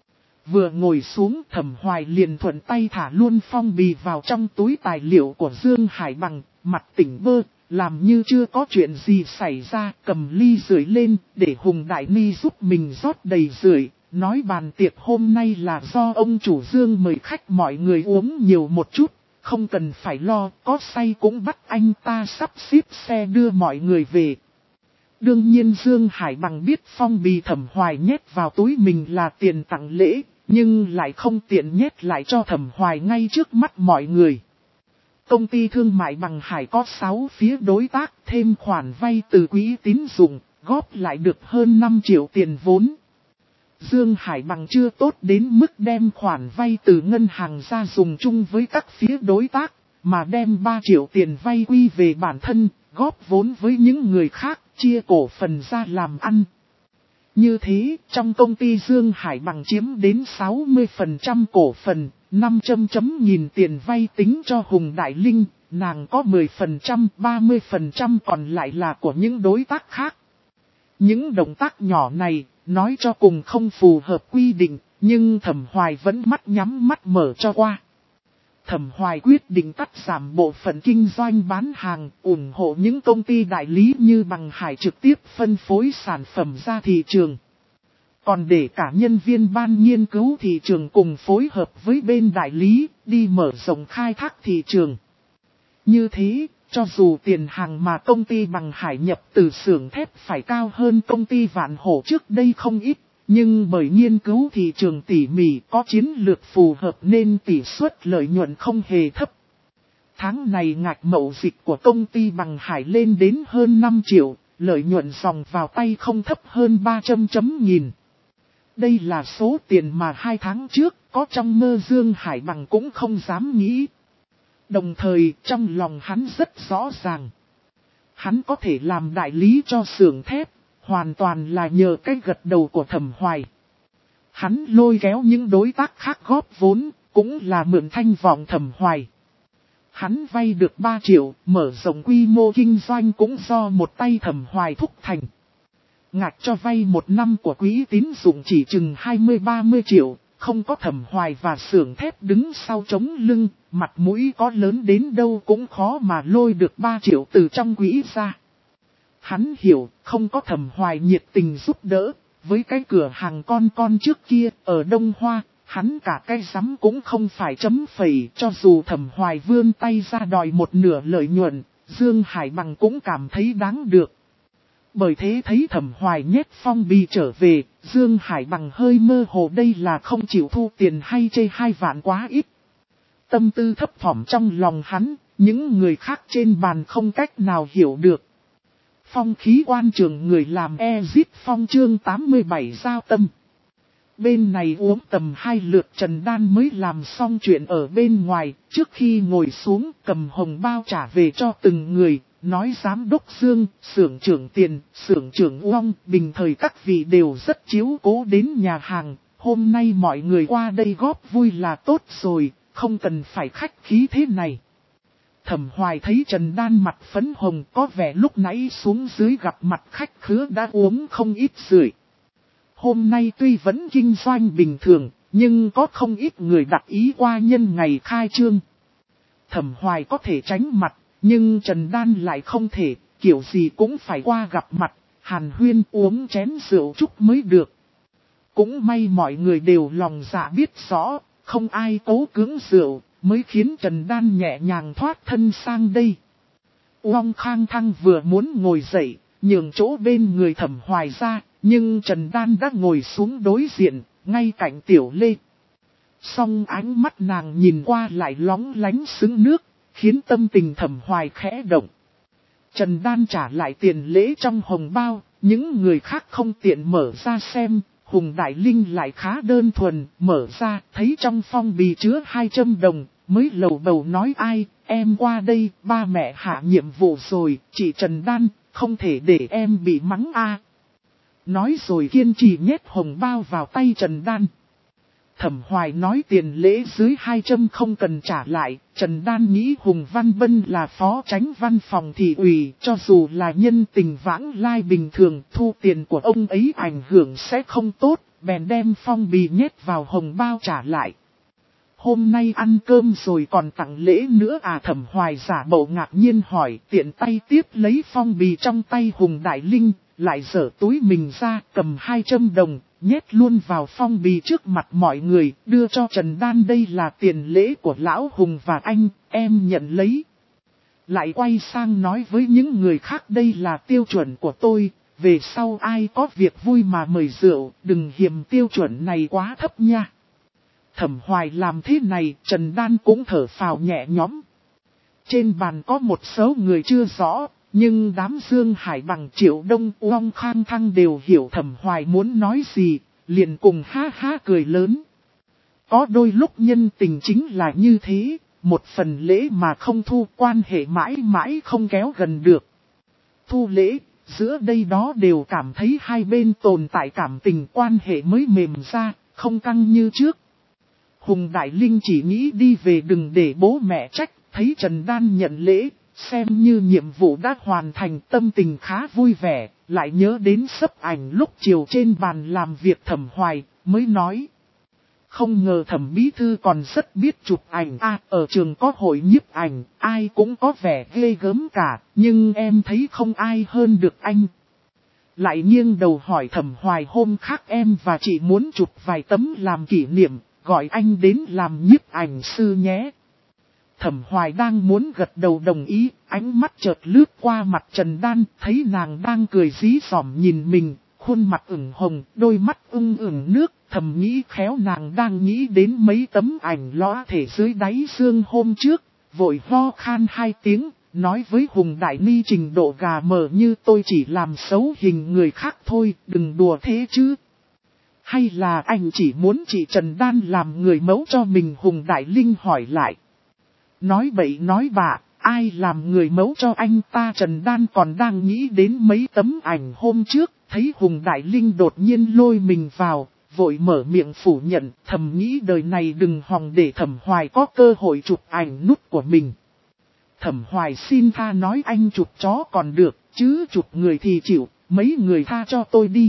Vừa ngồi xuống, Thẩm Hoài liền thuận tay thả luôn phong bì vào trong túi tài liệu của Dương Hải Bằng, mặt tỉnh bơ, làm như chưa có chuyện gì xảy ra, cầm ly rưởi lên, để Hùng Đại Ni giúp mình rót đầy rưởi, nói bàn tiệc hôm nay là do ông chủ Dương mời khách mọi người uống nhiều một chút, không cần phải lo, có say cũng bắt anh ta sắp xếp xe đưa mọi người về. Đương nhiên Dương Hải Bằng biết phong bì Thẩm Hoài nhét vào túi mình là tiền tặng lễ, nhưng lại không tiện nhét lại cho Thẩm Hoài ngay trước mắt mọi người. Công ty thương mại Bằng Hải có sáu phía đối tác, thêm khoản vay từ quỹ tín dụng, góp lại được hơn năm triệu tiền vốn. Dương Hải Bằng chưa tốt đến mức đem khoản vay từ ngân hàng ra dùng chung với các phía đối tác, mà đem ba triệu tiền vay quy về bản thân, góp vốn với những người khác, chia cổ phần ra làm ăn. Như thế, trong công ty Dương Hải Bằng chiếm đến sáu mươi phần trăm cổ phần, năm chấm chấm nhìn tiền vay tính cho Hùng Đại Linh, nàng có mười phần trăm, ba mươi phần trăm còn lại là của những đối tác khác. Những động tác nhỏ này, nói cho cùng không phù hợp quy định, nhưng Thẩm Hoài vẫn mắt nhắm mắt mở cho qua. Thẩm Hoài quyết định cắt giảm bộ phận kinh doanh bán hàng, ủng hộ những công ty đại lý như Bằng Hải trực tiếp phân phối sản phẩm ra thị trường. Còn để cả nhân viên ban nghiên cứu thị trường cùng phối hợp với bên đại lý, đi mở rộng khai thác thị trường. Như thế, cho dù tiền hàng mà công ty Bằng Hải nhập từ xưởng thép phải cao hơn công ty Vạn Hổ trước đây không ít, nhưng bởi nghiên cứu thị trường tỉ mỉ có chiến lược phù hợp nên tỷ suất lợi nhuận không hề thấp. Tháng này ngạch mậu dịch của công ty Bằng Hải lên đến hơn năm triệu, lợi nhuận dòng vào tay không thấp hơn ba trăm chấm nghìn. Đây là số tiền mà hai tháng trước có trong mơ Dương Hải Bằng cũng không dám nghĩ. Đồng thời trong lòng hắn rất rõ ràng. Hắn có thể làm đại lý cho xưởng thép, hoàn toàn là nhờ cái gật đầu của Thẩm Hoài. Hắn lôi kéo những đối tác khác góp vốn, cũng là mượn thanh vọng Thẩm Hoài. Hắn vay được ba triệu, mở rộng quy mô kinh doanh cũng do một tay Thẩm Hoài thúc thành. Ngạch cho vay một năm của quỹ tín dụng chỉ chừng hai mươi ba mươi triệu, không có Thẩm Hoài và xưởng thép đứng sau chống lưng, mặt mũi có lớn đến đâu cũng khó mà lôi được ba triệu từ trong quỹ ra. Hắn hiểu, không có Thẩm Hoài nhiệt tình giúp đỡ, với cái cửa hàng con con trước kia, ở Đông Hoa, hắn cả cái rắm cũng không phải chấm phẩy, cho dù Thẩm Hoài vươn tay ra đòi một nửa lợi nhuận, Dương Hải Bằng cũng cảm thấy đáng được. Bởi thế thấy Thẩm Hoài nhét phong bì trở về, Dương Hải Bằng hơi mơ hồ đây là không chịu thu tiền hay chê hai vạn quá ít. Tâm tư thấp thỏm trong lòng hắn, những người khác trên bàn không cách nào hiểu được. Phong khí quan trường người làm e-zip phong chương tám mươi bảy giao tâm. Bên này uống tầm hai lượt Trần Đan mới làm xong chuyện ở bên ngoài, trước khi ngồi xuống cầm hồng bao trả về cho từng người, nói giám đốc Dương, xưởng trưởng Tiền, xưởng trưởng Uông, bình thời các vị đều rất chiếu cố đến nhà hàng, hôm nay mọi người qua đây góp vui là tốt rồi, không cần phải khách khí thế này. Thẩm Hoài thấy Trần Đan mặt phấn hồng, có vẻ lúc nãy xuống dưới gặp mặt khách khứa đã uống không ít rượu. Hôm nay tuy vẫn kinh doanh bình thường, nhưng có không ít người đặt ý qua nhân ngày khai trương. Thẩm Hoài có thể tránh mặt, nhưng Trần Đan lại không thể, kiểu gì cũng phải qua gặp mặt, hàn huyên uống chén rượu chúc mới được. Cũng may mọi người đều lòng dạ biết rõ, không ai cố cưỡng rượu, mới khiến Trần Đan nhẹ nhàng thoát thân sang đây. Uông Khang Thăng vừa muốn ngồi dậy, nhường chỗ bên người Thẩm Hoài ra, nhưng Trần Đan đã ngồi xuống đối diện, ngay cạnh Tiểu Lê. Song ánh mắt nàng nhìn qua lại lóng lánh sững nước, khiến tâm tình Thẩm Hoài khẽ động. Trần Đan trả lại tiền lễ trong hồng bao, những người khác không tiện mở ra xem. Hùng Đại Linh lại khá đơn thuần, mở ra, thấy trong phong bì chứa hai trăm đồng, mới lầu bầu nói ai, em qua đây, ba mẹ hạ nhiệm vụ rồi, chị Trần Đan, không thể để em bị mắng a. Nói rồi kiên trì nhét hồng bao vào tay Trần Đan. Thẩm Hoài nói tiền lễ dưới hai trăm không cần trả lại, Trần Đan nghĩ Hùng Văn Bân là phó chánh văn phòng thị ủy, cho dù là nhân tình vãng lai bình thường, thu tiền của ông ấy ảnh hưởng sẽ không tốt, bèn đem phong bì nhét vào hồng bao trả lại. Hôm nay ăn cơm rồi còn tặng lễ nữa à? Thẩm Hoài giả bộ ngạc nhiên hỏi, tiện tay tiếp lấy phong bì trong tay Hùng Đại Linh, lại giở túi mình ra cầm hai trăm đồng. Nhét luôn vào phong bì trước mặt mọi người, đưa cho Trần Đan, đây là tiền lễ của Lão Hùng và anh, em nhận lấy. Lại quay sang nói với những người khác, đây là tiêu chuẩn của tôi, về sau ai có việc vui mà mời rượu, đừng hiềm tiêu chuẩn này quá thấp nha. Thẩm Hoài làm thế này, Trần Đan cũng thở phào nhẹ nhõm. Trên bàn có một số người chưa rõ. Nhưng đám Dương Hải Bằng, Triệu Đông, Uông Khang Thăng đều hiểu Thẩm Hoài muốn nói gì, liền cùng ha ha cười lớn. Có đôi lúc nhân tình chính là như thế, một phần lễ mà không thu, quan hệ mãi mãi không kéo gần được. Thu lễ, giữa đây đó đều cảm thấy hai bên tồn tại cảm tình, quan hệ mới mềm ra, không căng như trước. Hùng Đại Linh chỉ nghĩ đi về đừng để bố mẹ trách, thấy Trần Đan nhận lễ. Xem như nhiệm vụ đã hoàn thành, tâm tình khá vui vẻ, lại nhớ đến sấp ảnh lúc chiều trên bàn làm việc Thẩm Hoài, mới nói. Không ngờ Thẩm Bí Thư còn rất biết chụp ảnh à, ở trường có hội nhiếp ảnh, ai cũng có vẻ ghê gớm cả, nhưng em thấy không ai hơn được anh. Lại nghiêng đầu hỏi Thẩm Hoài, hôm khác em và chị muốn chụp vài tấm làm kỷ niệm, gọi anh đến làm nhiếp ảnh sư nhé. Thẩm Hoài đang muốn gật đầu đồng ý, ánh mắt chợt lướt qua mặt Trần Đan, thấy nàng đang cười dí dỏm nhìn mình, khuôn mặt ửng hồng, đôi mắt ưng ửng nước, thầm nghĩ khéo nàng đang nghĩ đến mấy tấm ảnh lõa thể dưới đáy xương hôm trước, vội ho khan hai tiếng, nói với Hùng Đại Ni trình độ gà mờ như tôi chỉ làm xấu hình người khác thôi, đừng đùa thế chứ. Hay là anh chỉ muốn chị Trần Đan làm người mẫu cho mình? Hùng Đại Linh hỏi lại. Nói bậy nói bạ, ai làm người mẫu cho anh ta? Trần Đan còn đang nghĩ đến mấy tấm ảnh hôm trước, thấy Hùng Đại Linh đột nhiên lôi mình vào, vội mở miệng phủ nhận, thầm nghĩ đời này đừng hòng để Thẩm Hoài có cơ hội chụp ảnh nút của mình. Thẩm Hoài xin tha nói anh chụp chó còn được, chứ chụp người thì chịu, mấy người tha cho tôi đi.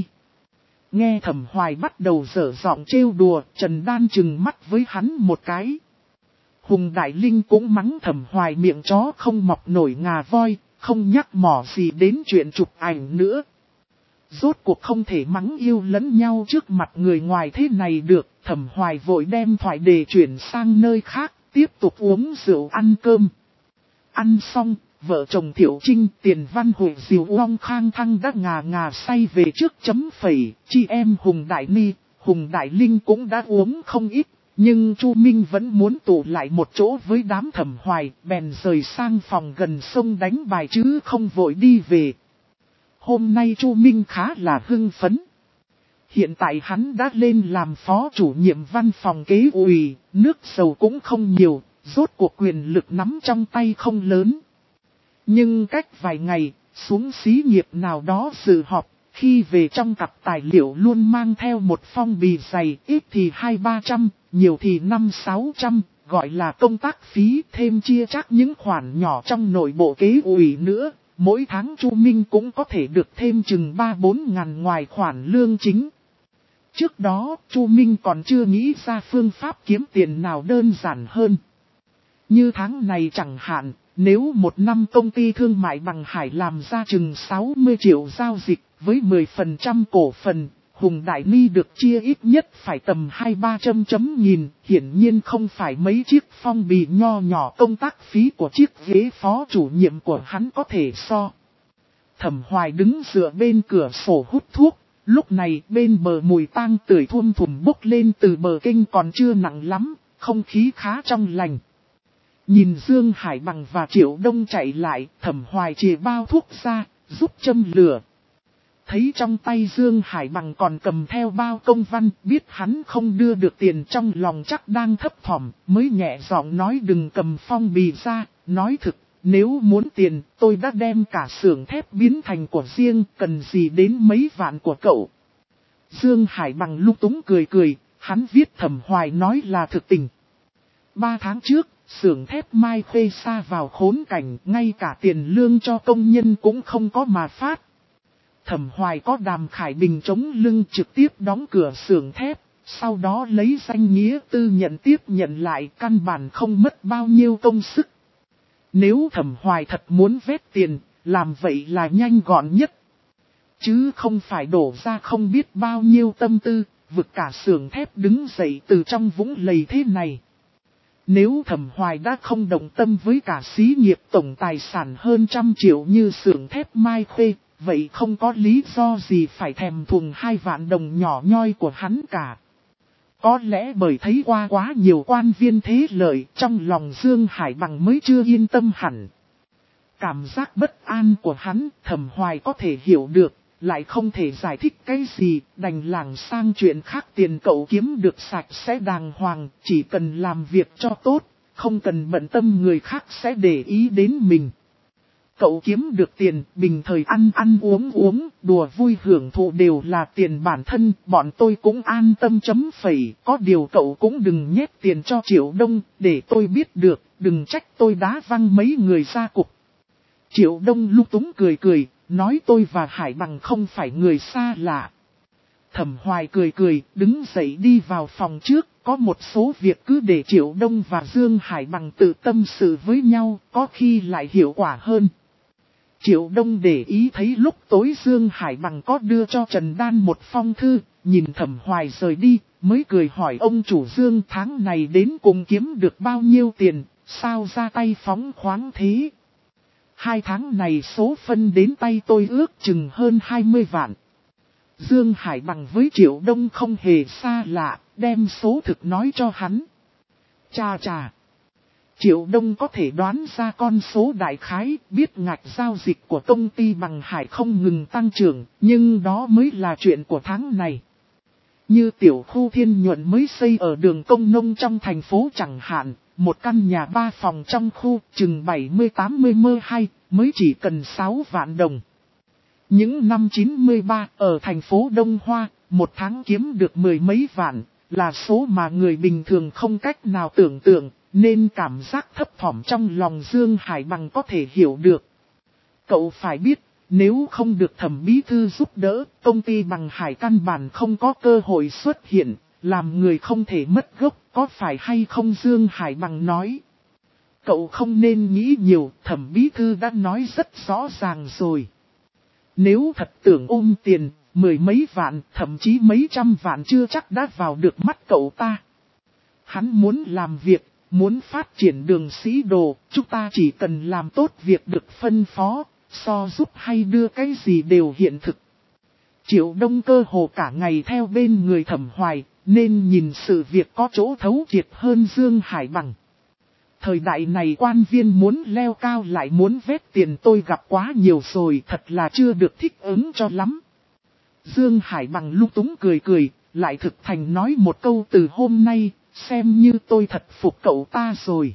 Nghe Thẩm Hoài bắt đầu dở giọng trêu đùa, Trần Đan trừng mắt với hắn một cái. Hùng Đại Linh cũng mắng Thẩm Hoài miệng chó không mọc nổi ngà voi, không nhắc mỏ gì đến chuyện chụp ảnh nữa. Rốt cuộc không thể mắng yêu lẫn nhau trước mặt người ngoài thế này được, Thẩm Hoài vội đem thoại đề chuyển sang nơi khác, tiếp tục uống rượu ăn cơm. Ăn xong, vợ chồng Thiệu Trinh, Tiền Văn Hội, Diều Uông Khang Thăng đã ngà ngà say về trước chấm phẩy, chị em Hùng Đại Ni, Hùng Đại Linh cũng đã uống không ít. Nhưng Chu Minh vẫn muốn tụ lại một chỗ với đám Thẩm Hoài, bèn rời sang phòng gần sông đánh bài chứ không vội đi về. Hôm nay Chu Minh khá là hưng phấn. Hiện tại hắn đã lên làm phó chủ nhiệm văn phòng kế ủy, nước dầu cũng không nhiều, rốt cuộc quyền lực nắm trong tay không lớn. Nhưng cách vài ngày, xuống xí nghiệp nào đó dự họp. Khi về trong cặp tài liệu luôn mang theo một phong bì dày, ít thì hai ba trăm, nhiều thì năm sáu trăm, gọi là công tác phí, thêm chia chắc những khoản nhỏ trong nội bộ kế ủy nữa. Mỗi tháng Chu Minh cũng có thể được thêm chừng ba bốn ngàn ngoài khoản lương chính. Trước đó, Chu Minh còn chưa nghĩ ra phương pháp kiếm tiền nào đơn giản hơn. Như tháng này chẳng hạn, nếu một năm công ty thương mại Bằng Hải làm ra chừng sáu mươi triệu giao dịch với mười phần trăm cổ phần, Hùng Đại Ni được chia ít nhất phải tầm hai ba chấm chấm nghìn, hiển nhiên không phải mấy chiếc phong bì nho nhỏ công tác phí của chiếc ghế phó chủ nhiệm của hắn có thể so. Thẩm Hoài đứng dựa bên cửa sổ hút thuốc, lúc này bên bờ mùi tang tưởi thum thùm bốc lên từ bờ kênh còn chưa nặng lắm, không khí khá trong lành. Nhìn Dương Hải Bằng và Triệu Đông chạy lại, Thẩm Hoài chìa bao thuốc ra, giúp châm lửa. Thấy trong tay Dương Hải Bằng còn cầm theo bao công văn, biết hắn không đưa được tiền trong lòng chắc đang thấp thỏm, mới nhẹ giọng nói đừng cầm phong bì ra, nói thực, nếu muốn tiền, tôi đã đem cả xưởng thép biến thành của riêng, cần gì đến mấy vạn của cậu. Dương Hải Bằng lung túng cười cười, hắn viết Thẩm Hoài nói là thực tình. Ba tháng trước, xưởng thép Mai Khê sa vào khốn cảnh, ngay cả tiền lương cho công nhân cũng không có mà phát. Thẩm Hoài có Đàm Khải Bình chống lưng trực tiếp đóng cửa xưởng thép, sau đó lấy danh nghĩa tư nhận tiếp nhận lại, căn bản không mất bao nhiêu công sức. Nếu Thẩm Hoài thật muốn vét tiền, làm vậy là nhanh gọn nhất. Chứ không phải đổ ra không biết bao nhiêu tâm tư, vực cả xưởng thép đứng dậy từ trong vũng lầy thế này. Nếu Thẩm Hoài đã không đồng tâm với cả xí nghiệp tổng tài sản hơn trăm triệu như xưởng thép Mai Khê, vậy không có lý do gì phải thèm thuồng hai vạn đồng nhỏ nhoi của hắn cả. Có lẽ bởi thấy qua quá nhiều quan viên thế lợi, trong lòng Dương Hải Bằng mới chưa yên tâm hẳn. Cảm giác bất an của hắn, Thẩm Hoài có thể hiểu được, lại không thể giải thích cái gì, đành lảng sang chuyện khác. Tiền cậu kiếm được sạch sẽ đàng hoàng, chỉ cần làm việc cho tốt, không cần bận tâm người khác sẽ để ý đến mình. Cậu kiếm được tiền, bình thời ăn ăn uống uống, đùa vui hưởng thụ đều là tiền bản thân, bọn tôi cũng an tâm chấm phẩy, có điều cậu cũng đừng nhét tiền cho Triệu Đông, để tôi biết được, đừng trách tôi đá văng mấy người ra cục. Triệu Đông lung túng cười cười, nói tôi và Hải Bằng không phải người xa lạ. Thẩm Hoài cười cười, đứng dậy đi vào phòng trước, có một số việc cứ để Triệu Đông và Dương Hải Bằng tự tâm sự với nhau, có khi lại hiệu quả hơn. Triệu Đông để ý thấy lúc tối Dương Hải Bằng có đưa cho Trần Đan một phong thư, nhìn Thẩm Hoài rời đi, mới cười hỏi ông chủ Dương tháng này đến cùng kiếm được bao nhiêu tiền, sao ra tay phóng khoáng thế. Hai tháng này số phân đến tay tôi ước chừng hơn hai mươi vạn. Dương Hải Bằng với Triệu Đông không hề xa lạ, đem số thực nói cho hắn. Chà chà. Triệu Đông có thể đoán ra con số đại khái, biết ngạch giao dịch của công ty Bằng Hải không ngừng tăng trưởng, nhưng đó mới là chuyện của tháng này. Như tiểu khu Thiên Nhuận mới xây ở đường Công Nông trong thành phố chẳng hạn, một căn nhà ba phòng trong khu chừng bảy mươi tám mươi mơ hai, mới chỉ cần sáu vạn đồng. Những năm chín mươi ba ở thành phố Đông Hoa, một tháng kiếm được mười mấy vạn, là số mà người bình thường không cách nào tưởng tượng, nên cảm giác thấp thỏm trong lòng Dương Hải Bằng có thể hiểu được. Cậu phải biết, nếu không được Thẩm bí thư giúp đỡ, công ty Bằng Hải căn bản không có cơ hội xuất hiện, làm người không thể mất gốc, có phải hay không? Dương Hải Bằng nói. Cậu không nên nghĩ nhiều, Thẩm bí thư đã nói rất rõ ràng rồi. Nếu thật tưởng ôm tiền, mười mấy vạn, thậm chí mấy trăm vạn chưa chắc đã vào được mắt cậu ta. Hắn muốn làm việc, muốn phát triển đường sĩ đồ, chúng ta chỉ cần làm tốt việc được phân phó, so giúp hay đưa cái gì đều hiện thực. Triệu Đông cơ hồ cả ngày theo bên người Thẩm Hoài, nên nhìn sự việc có chỗ thấu triệt hơn Dương Hải Bằng. Thời đại này quan viên muốn leo cao lại muốn vét tiền tôi gặp quá nhiều rồi, thật là chưa được thích ứng cho lắm. Dương Hải Bằng lung túng cười cười, lại thực thành nói một câu từ hôm nay, xem như tôi thật phục cậu ta rồi.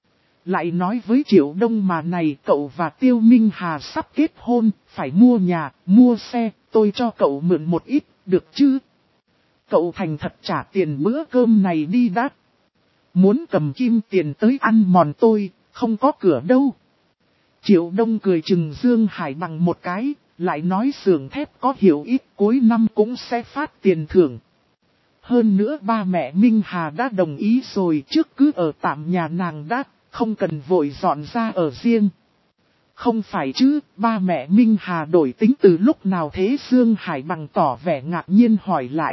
Lại nói với Triệu Đông mà này, cậu và Tiêu Minh Hà sắp kết hôn, phải mua nhà, mua xe, tôi cho cậu mượn một ít, được chứ? Cậu thành thật trả tiền bữa cơm này đi đã. Muốn cầm kim tiền tới ăn mòn tôi, không có cửa đâu. Triệu Đông cười chừng Dương Hải Bằng một cái, lại nói xưởng thép có hiểu ít cuối năm cũng sẽ phát tiền thưởng. Hơn nữa ba mẹ Minh Hà đã đồng ý rồi, trước cứ ở tạm nhà nàng đã, không cần vội dọn ra ở riêng. Không phải chứ, ba mẹ Minh Hà đổi tính từ lúc nào thế? Dương Hải Bằng tỏ vẻ ngạc nhiên hỏi lại.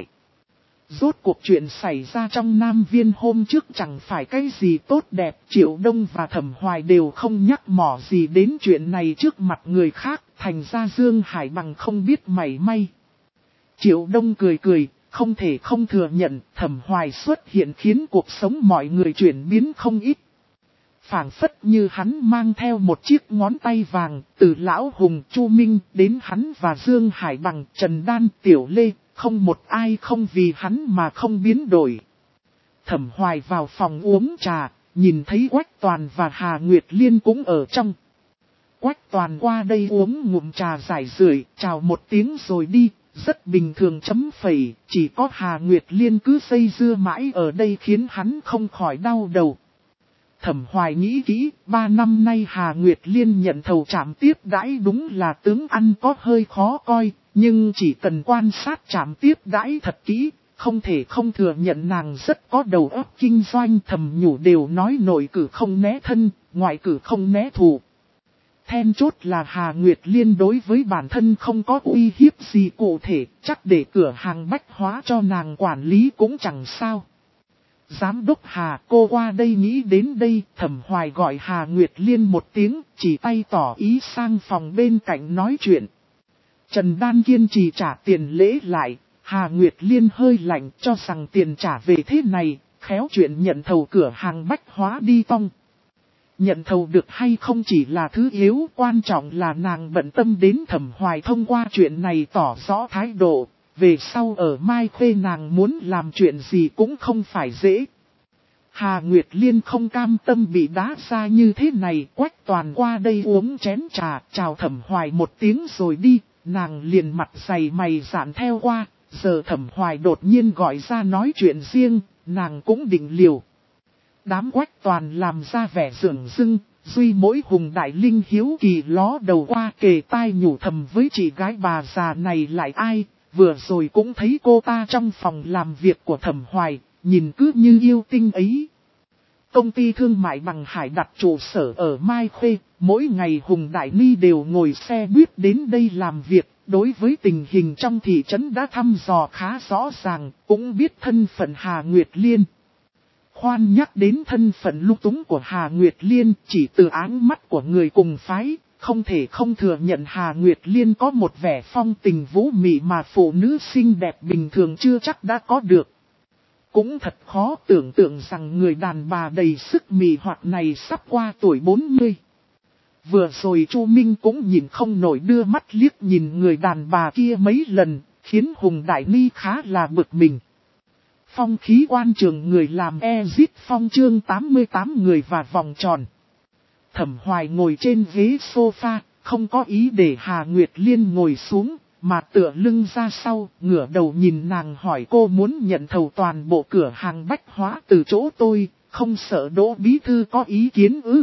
Rốt cuộc chuyện xảy ra trong Nam Viên hôm trước chẳng phải cái gì tốt đẹp. Triệu Đông và Thẩm Hoài đều không nhắc mỏ gì đến chuyện này trước mặt người khác, thành ra Dương Hải Bằng không biết mảy may. Triệu Đông cười cười, không thể không thừa nhận Thẩm Hoài xuất hiện khiến cuộc sống mọi người chuyển biến không ít. Phảng phất như hắn mang theo một chiếc ngón tay vàng, từ Lão Hùng, Chu Minh đến hắn và Dương Hải Bằng, Trần Đan, Tiểu Lê, không một ai không vì hắn mà không biến đổi. Thẩm Hoài vào phòng uống trà, nhìn thấy Quách Toàn và Hà Nguyệt Liên cũng ở trong. Quách Toàn qua đây uống ngụm trà giải rượi, chào một tiếng rồi đi, rất bình thường chấm phẩy, chỉ có Hà Nguyệt Liên cứ dây dưa mãi ở đây khiến hắn không khỏi đau đầu. Thẩm Hoài nghĩ kỹ, ba năm nay Hà Nguyệt Liên nhận thầu trạm tiếp đãi đúng là tướng ăn có hơi khó coi, nhưng chỉ cần quan sát trạm tiếp đãi thật kỹ, không thể không thừa nhận nàng rất có đầu óc kinh doanh. Thầm nhủ đều nói nội cử không né thân, ngoại cử không né thù. Then chốt là Hà Nguyệt Liên đối với bản thân không có uy hiếp gì cụ thể, chắc để cửa hàng bách hóa cho nàng quản lý cũng chẳng sao. Giám đốc Hà, cô qua đây nghĩ đến đây. Thẩm Hoài gọi Hà Nguyệt Liên một tiếng, chỉ tay tỏ ý sang phòng bên cạnh nói chuyện. Trần Đan kiên trì trả tiền lễ lại, Hà Nguyệt Liên hơi lạnh cho rằng tiền trả về thế này, khéo chuyện nhận thầu cửa hàng bách hóa đi tong. Nhận thầu được hay không chỉ là thứ yếu, quan trọng là nàng bận tâm đến Thẩm Hoài thông qua chuyện này tỏ rõ thái độ. Về sau ở Mai Khuê nàng muốn làm chuyện gì cũng không phải dễ. Hà Nguyệt Liên không cam tâm bị đá ra như thế này. Quách Toàn qua đây uống chén trà, chào Thẩm Hoài một tiếng rồi đi. Nàng liền mặt dày mày dạn theo qua. Giờ Thẩm Hoài đột nhiên gọi ra nói chuyện riêng, nàng cũng định liều. Đám Quách Toàn làm ra vẻ dửng dưng. Duy mỗi Hùng Đại Linh hiếu kỳ ló đầu qua kề tai nhủ thầm với chị gái bà già này lại ai. Vừa rồi cũng thấy cô ta trong phòng làm việc của Thẩm Hoài, nhìn cứ như yêu tinh ấy. Công ty thương mại Bằng Hải đặt trụ sở ở Mai Khuê, mỗi ngày Hùng Đại Ni đều ngồi xe buýt đến đây làm việc. Đối với tình hình trong thị trấn đã thăm dò khá rõ ràng, cũng biết thân phận Hà Nguyệt Liên. Khoan nhắc đến thân phận lung túng của Hà Nguyệt Liên, chỉ từ áng mắt của người cùng phái. Không thể không thừa nhận Hà Nguyệt Liên có một vẻ phong tình vũ mị mà phụ nữ xinh đẹp bình thường chưa chắc đã có được. Cũng thật khó tưởng tượng rằng người đàn bà đầy sức mị hoặc này sắp qua tuổi bốn mươi. Vừa rồi Chu Minh cũng nhìn không nổi đưa mắt liếc nhìn người đàn bà kia mấy lần, khiến Hùng Đại Ni khá là bực mình. Phong khí quan trường người làm Exit Phong chương tám mươi tám người và vòng tròn. Thẩm Hoài ngồi trên ghế sofa, không có ý để Hà Nguyệt Liên ngồi xuống, mà tựa lưng ra sau, ngửa đầu nhìn nàng hỏi cô muốn nhận thầu toàn bộ cửa hàng bách hóa từ chỗ tôi, không sợ Đỗ bí thư có ý kiến ư.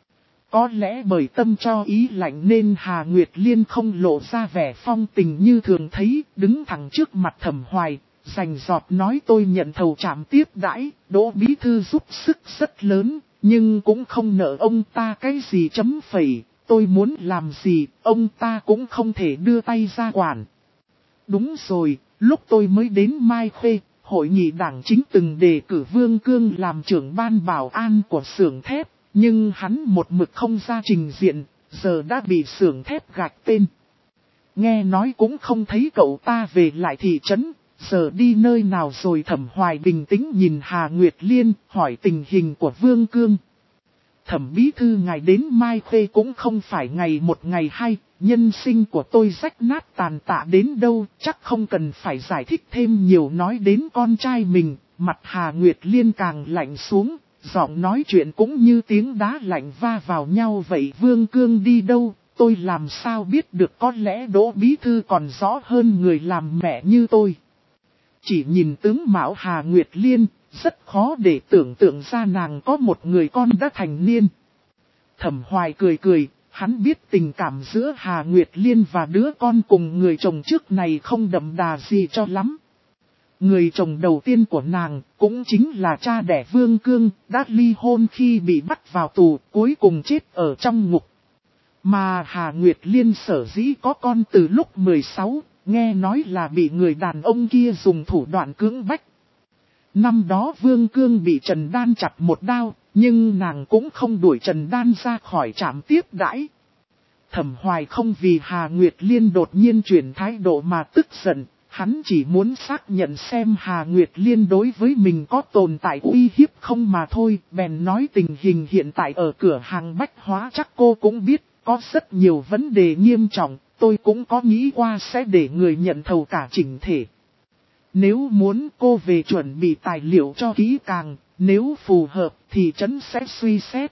Có lẽ bởi tâm cho ý lạnh nên Hà Nguyệt Liên không lộ ra vẻ phong tình như thường thấy, đứng thẳng trước mặt Thẩm Hoài, rành giọt nói tôi nhận thầu trạm tiếp đãi, Đỗ bí thư giúp sức rất lớn. Nhưng cũng không nợ ông ta cái gì chấm phẩy, tôi muốn làm gì, ông ta cũng không thể đưa tay ra quản. Đúng rồi, lúc tôi mới đến Mai Khuê, hội nghị đảng chính từng đề cử Vương Cương làm trưởng ban bảo an của xưởng thép, nhưng hắn một mực không ra trình diện, giờ đã bị xưởng thép gạch tên. Nghe nói cũng không thấy cậu ta về lại thị trấn. Giờ đi nơi nào rồi? Thẩm Hoài bình tĩnh nhìn Hà Nguyệt Liên, hỏi tình hình của Vương Cương. Thẩm bí thư ngài đến Mai Khuê cũng không phải ngày một ngày hai, nhân sinh của tôi rách nát tàn tạ đến đâu, chắc không cần phải giải thích thêm nhiều. Nói đến con trai mình, mặt Hà Nguyệt Liên càng lạnh xuống, giọng nói chuyện cũng như tiếng đá lạnh va vào nhau vậy. Vương Cương đi đâu, tôi làm sao biết được, có lẽ Đỗ bí thư còn rõ hơn người làm mẹ như tôi. Chỉ nhìn tướng mạo Hà Nguyệt Liên, rất khó để tưởng tượng ra nàng có một người con đã thành niên. Thẩm Hoài cười cười, hắn biết tình cảm giữa Hà Nguyệt Liên và đứa con cùng người chồng trước này không đậm đà gì cho lắm. Người chồng đầu tiên của nàng cũng chính là cha đẻ Vương Cương, đã ly hôn khi bị bắt vào tù, cuối cùng chết ở trong ngục. Mà Hà Nguyệt Liên sở dĩ có con từ lúc mười sáu, nghe nói là bị người đàn ông kia dùng thủ đoạn cưỡng bách. Năm đó Vương Cương bị Trần Đan chặt một đao, nhưng nàng cũng không đuổi Trần Đan ra khỏi trạm tiếp đãi. Thẩm Hoài không vì Hà Nguyệt Liên đột nhiên chuyển thái độ mà tức giận, hắn chỉ muốn xác nhận xem Hà Nguyệt Liên đối với mình có tồn tại uy hiếp không mà thôi. Bèn nói tình hình hiện tại ở cửa hàng bách hóa chắc cô cũng biết, có rất nhiều vấn đề nghiêm trọng, tôi cũng có nghĩ qua sẽ để người nhận thầu cả chỉnh thể. Nếu muốn cô về chuẩn bị tài liệu cho kỹ càng, nếu phù hợp thì trấn sẽ suy xét.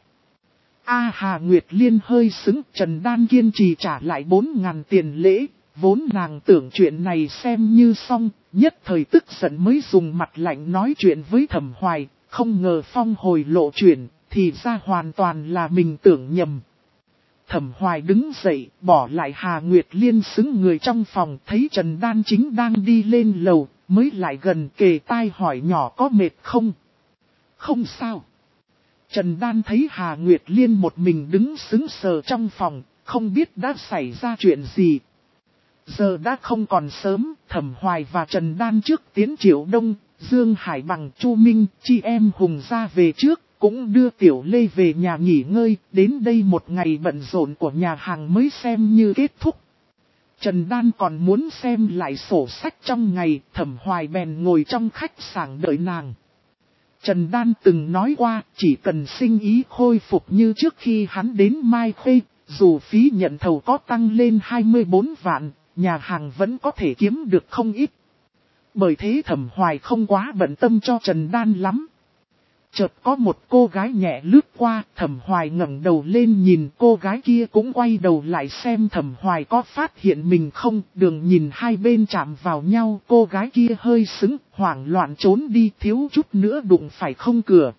A Hà Nguyệt Liên hơi sững, Trần Đan kiên trì trả lại bốn ngàn tiền lễ, vốn nàng tưởng chuyện này xem như xong, nhất thời tức giận mới dùng mặt lạnh nói chuyện với Thẩm Hoài, không ngờ phong hồi lộ chuyện, thì ra hoàn toàn là mình tưởng nhầm. Thẩm Hoài đứng dậy, bỏ lại Hà Nguyệt Liên xứng người trong phòng, thấy Trần Đan chính đang đi lên lầu, mới lại gần kề tai hỏi nhỏ có mệt không? Không sao. Trần Đan thấy Hà Nguyệt Liên một mình đứng sững sờ trong phòng, không biết đã xảy ra chuyện gì. Giờ đã không còn sớm, Thẩm Hoài và Trần Đan trước tiến Triệu Đông, Dương Hải bằng Chu Minh, chị em Hùng ra về trước, cũng đưa Tiểu Lê về nhà nghỉ ngơi, đến đây một ngày bận rộn của nhà hàng mới xem như kết thúc. Trần Đan còn muốn xem lại sổ sách trong ngày, Thẩm Hoài bèn ngồi trong khách sạn đợi nàng. Trần Đan từng nói qua, chỉ cần sinh ý khôi phục như trước khi hắn đến Mai Khê, dù phí nhận thầu có tăng lên hai mươi bốn vạn, nhà hàng vẫn có thể kiếm được không ít. Bởi thế Thẩm Hoài không quá bận tâm cho Trần Đan lắm. Chợt có một cô gái nhẹ lướt qua, Thẩm Hoài ngẩng đầu lên nhìn, cô gái kia cũng quay đầu lại xem Thẩm Hoài có phát hiện mình không. Đường nhìn hai bên chạm vào nhau, cô gái kia hơi sững, hoảng loạn trốn đi, thiếu chút nữa đụng phải không cửa.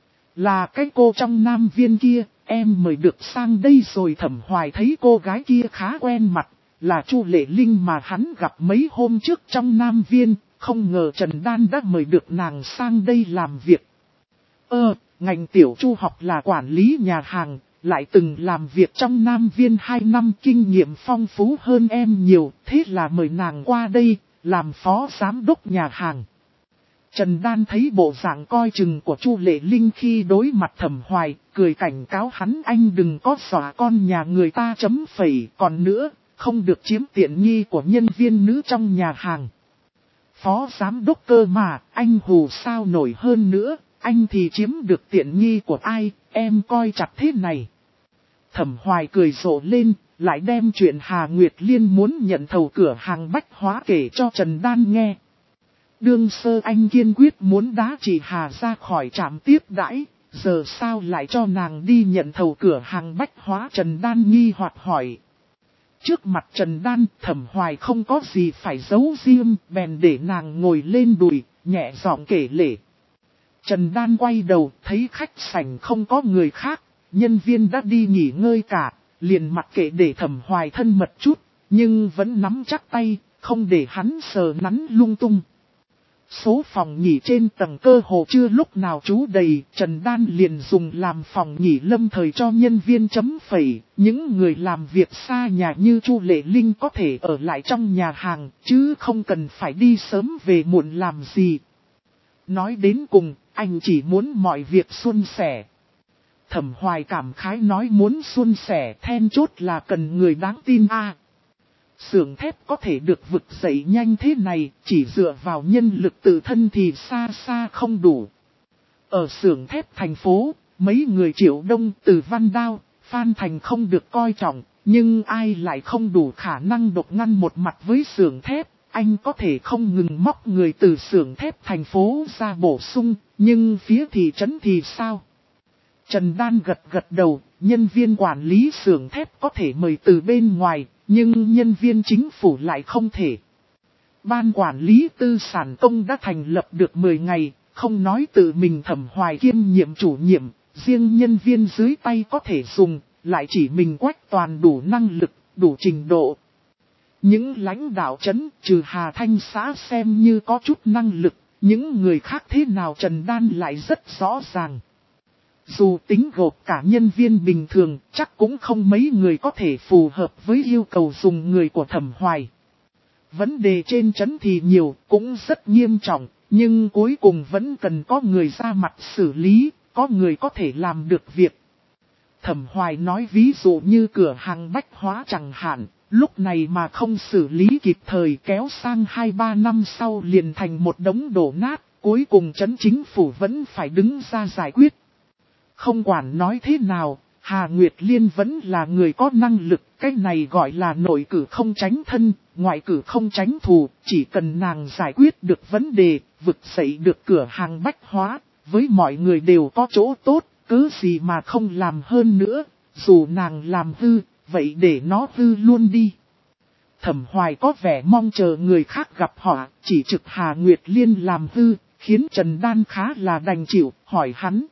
Là cái cô trong Nam Viên kia, em mời được sang đây rồi. Thẩm Hoài thấy cô gái kia khá quen mặt, là Chu Lệ Linh mà hắn gặp mấy hôm trước trong Nam Viên, không ngờ Trần Đan đã mời được nàng sang đây làm việc. Ơ, ngành tiểu Chu học là quản lý nhà hàng, lại từng làm việc trong Nam Viên hai năm, kinh nghiệm phong phú hơn em nhiều, thế là mời nàng qua đây, làm phó giám đốc nhà hàng. Trần Đan thấy bộ dạng coi chừng của Chu Lệ Linh khi đối mặt Thẩm Hoài, cười cảnh cáo hắn anh đừng có xóa con nhà người ta chấm phẩy, còn nữa, không được chiếm tiện nghi của nhân viên nữ trong nhà hàng. Phó giám đốc cơ mà, anh hù sao nổi hơn nữa. Anh thì chiếm được tiện nghi của ai, em coi chặt thế này. Thẩm Hoài cười rộ lên, lại đem chuyện Hà Nguyệt Liên muốn nhận thầu cửa hàng bách hóa kể cho Trần Đan nghe. Đương sơ anh kiên quyết muốn đá chị Hà ra khỏi trạm tiếp đãi, giờ sao lại cho nàng đi nhận thầu cửa hàng bách hóa? Trần Đan nghi hoặc hỏi. Trước mặt Trần Đan, Thẩm Hoài không có gì phải giấu riêng, bèn để nàng ngồi lên đùi, nhẹ giọng kể lể. Trần Đan quay đầu, thấy khách sảnh không có người khác, nhân viên đã đi nghỉ ngơi cả, liền mặc kệ để Thẩm Hoài thân mật chút, nhưng vẫn nắm chắc tay, không để hắn sờ nắn lung tung. Số phòng nghỉ trên tầng cơ hồ chưa lúc nào trú đầy, Trần Đan liền dùng làm phòng nghỉ lâm thời cho nhân viên chấm phẩy, những người làm việc xa nhà như Chu Lệ Linh có thể ở lại trong nhà hàng, chứ không cần phải đi sớm về muộn làm gì. Nói đến cùng, anh chỉ muốn mọi việc suôn sẻ. Thẩm Hoài cảm khái nói muốn suôn sẻ, then chốt là cần người đáng tin a. À, xưởng thép có thể được vực dậy nhanh thế này, chỉ dựa vào nhân lực tự thân thì xa xa không đủ. Ở xưởng thép thành phố, mấy người Triệu Đông, Từ Văn Đao, Phan Thành không được coi trọng, nhưng ai lại không đủ khả năng độc ngăn một mặt với xưởng thép. Anh có thể không ngừng móc người từ xưởng thép thành phố ra bổ sung, nhưng phía thị trấn thì sao? Trần Đan gật gật đầu, nhân viên quản lý xưởng thép có thể mời từ bên ngoài, nhưng nhân viên chính phủ lại không thể. Ban quản lý tư sản công đã thành lập được mười ngày, không nói tự mình Thẩm Hoài kiêm nhiệm chủ nhiệm, riêng nhân viên dưới tay có thể dùng, lại chỉ mình Quách Toàn đủ năng lực, đủ trình độ. Những lãnh đạo trấn trừ Hà Thanh xã xem như có chút năng lực, những người khác thế nào Trần Đan lại rất rõ ràng. Dù tính gộp cả nhân viên bình thường, chắc cũng không mấy người có thể phù hợp với yêu cầu dùng người của Thẩm Hoài. Vấn đề trên trấn thì nhiều, cũng rất nghiêm trọng, nhưng cuối cùng vẫn cần có người ra mặt xử lý, có người có thể làm được việc. Thẩm Hoài nói ví dụ như cửa hàng bách hóa chẳng hạn, lúc này mà không xử lý kịp thời kéo sang hai ba năm sau liền thành một đống đổ nát, cuối cùng trấn chính phủ vẫn phải đứng ra giải quyết. Không quản nói thế nào, Hà Nguyệt Liên vẫn là người có năng lực, cái này gọi là nội cử không tránh thân, ngoại cử không tránh thù, chỉ cần nàng giải quyết được vấn đề, vực dậy được cửa hàng bách hóa, với mọi người đều có chỗ tốt, cứ gì mà không làm hơn nữa, dù nàng làm hư, vậy để nó hư luôn đi. Thẩm Hoài có vẻ mong chờ người khác gặp họ, chỉ trực Hà Nguyệt Liên làm hư, khiến Trần Đan khá là đành chịu, hỏi hắn.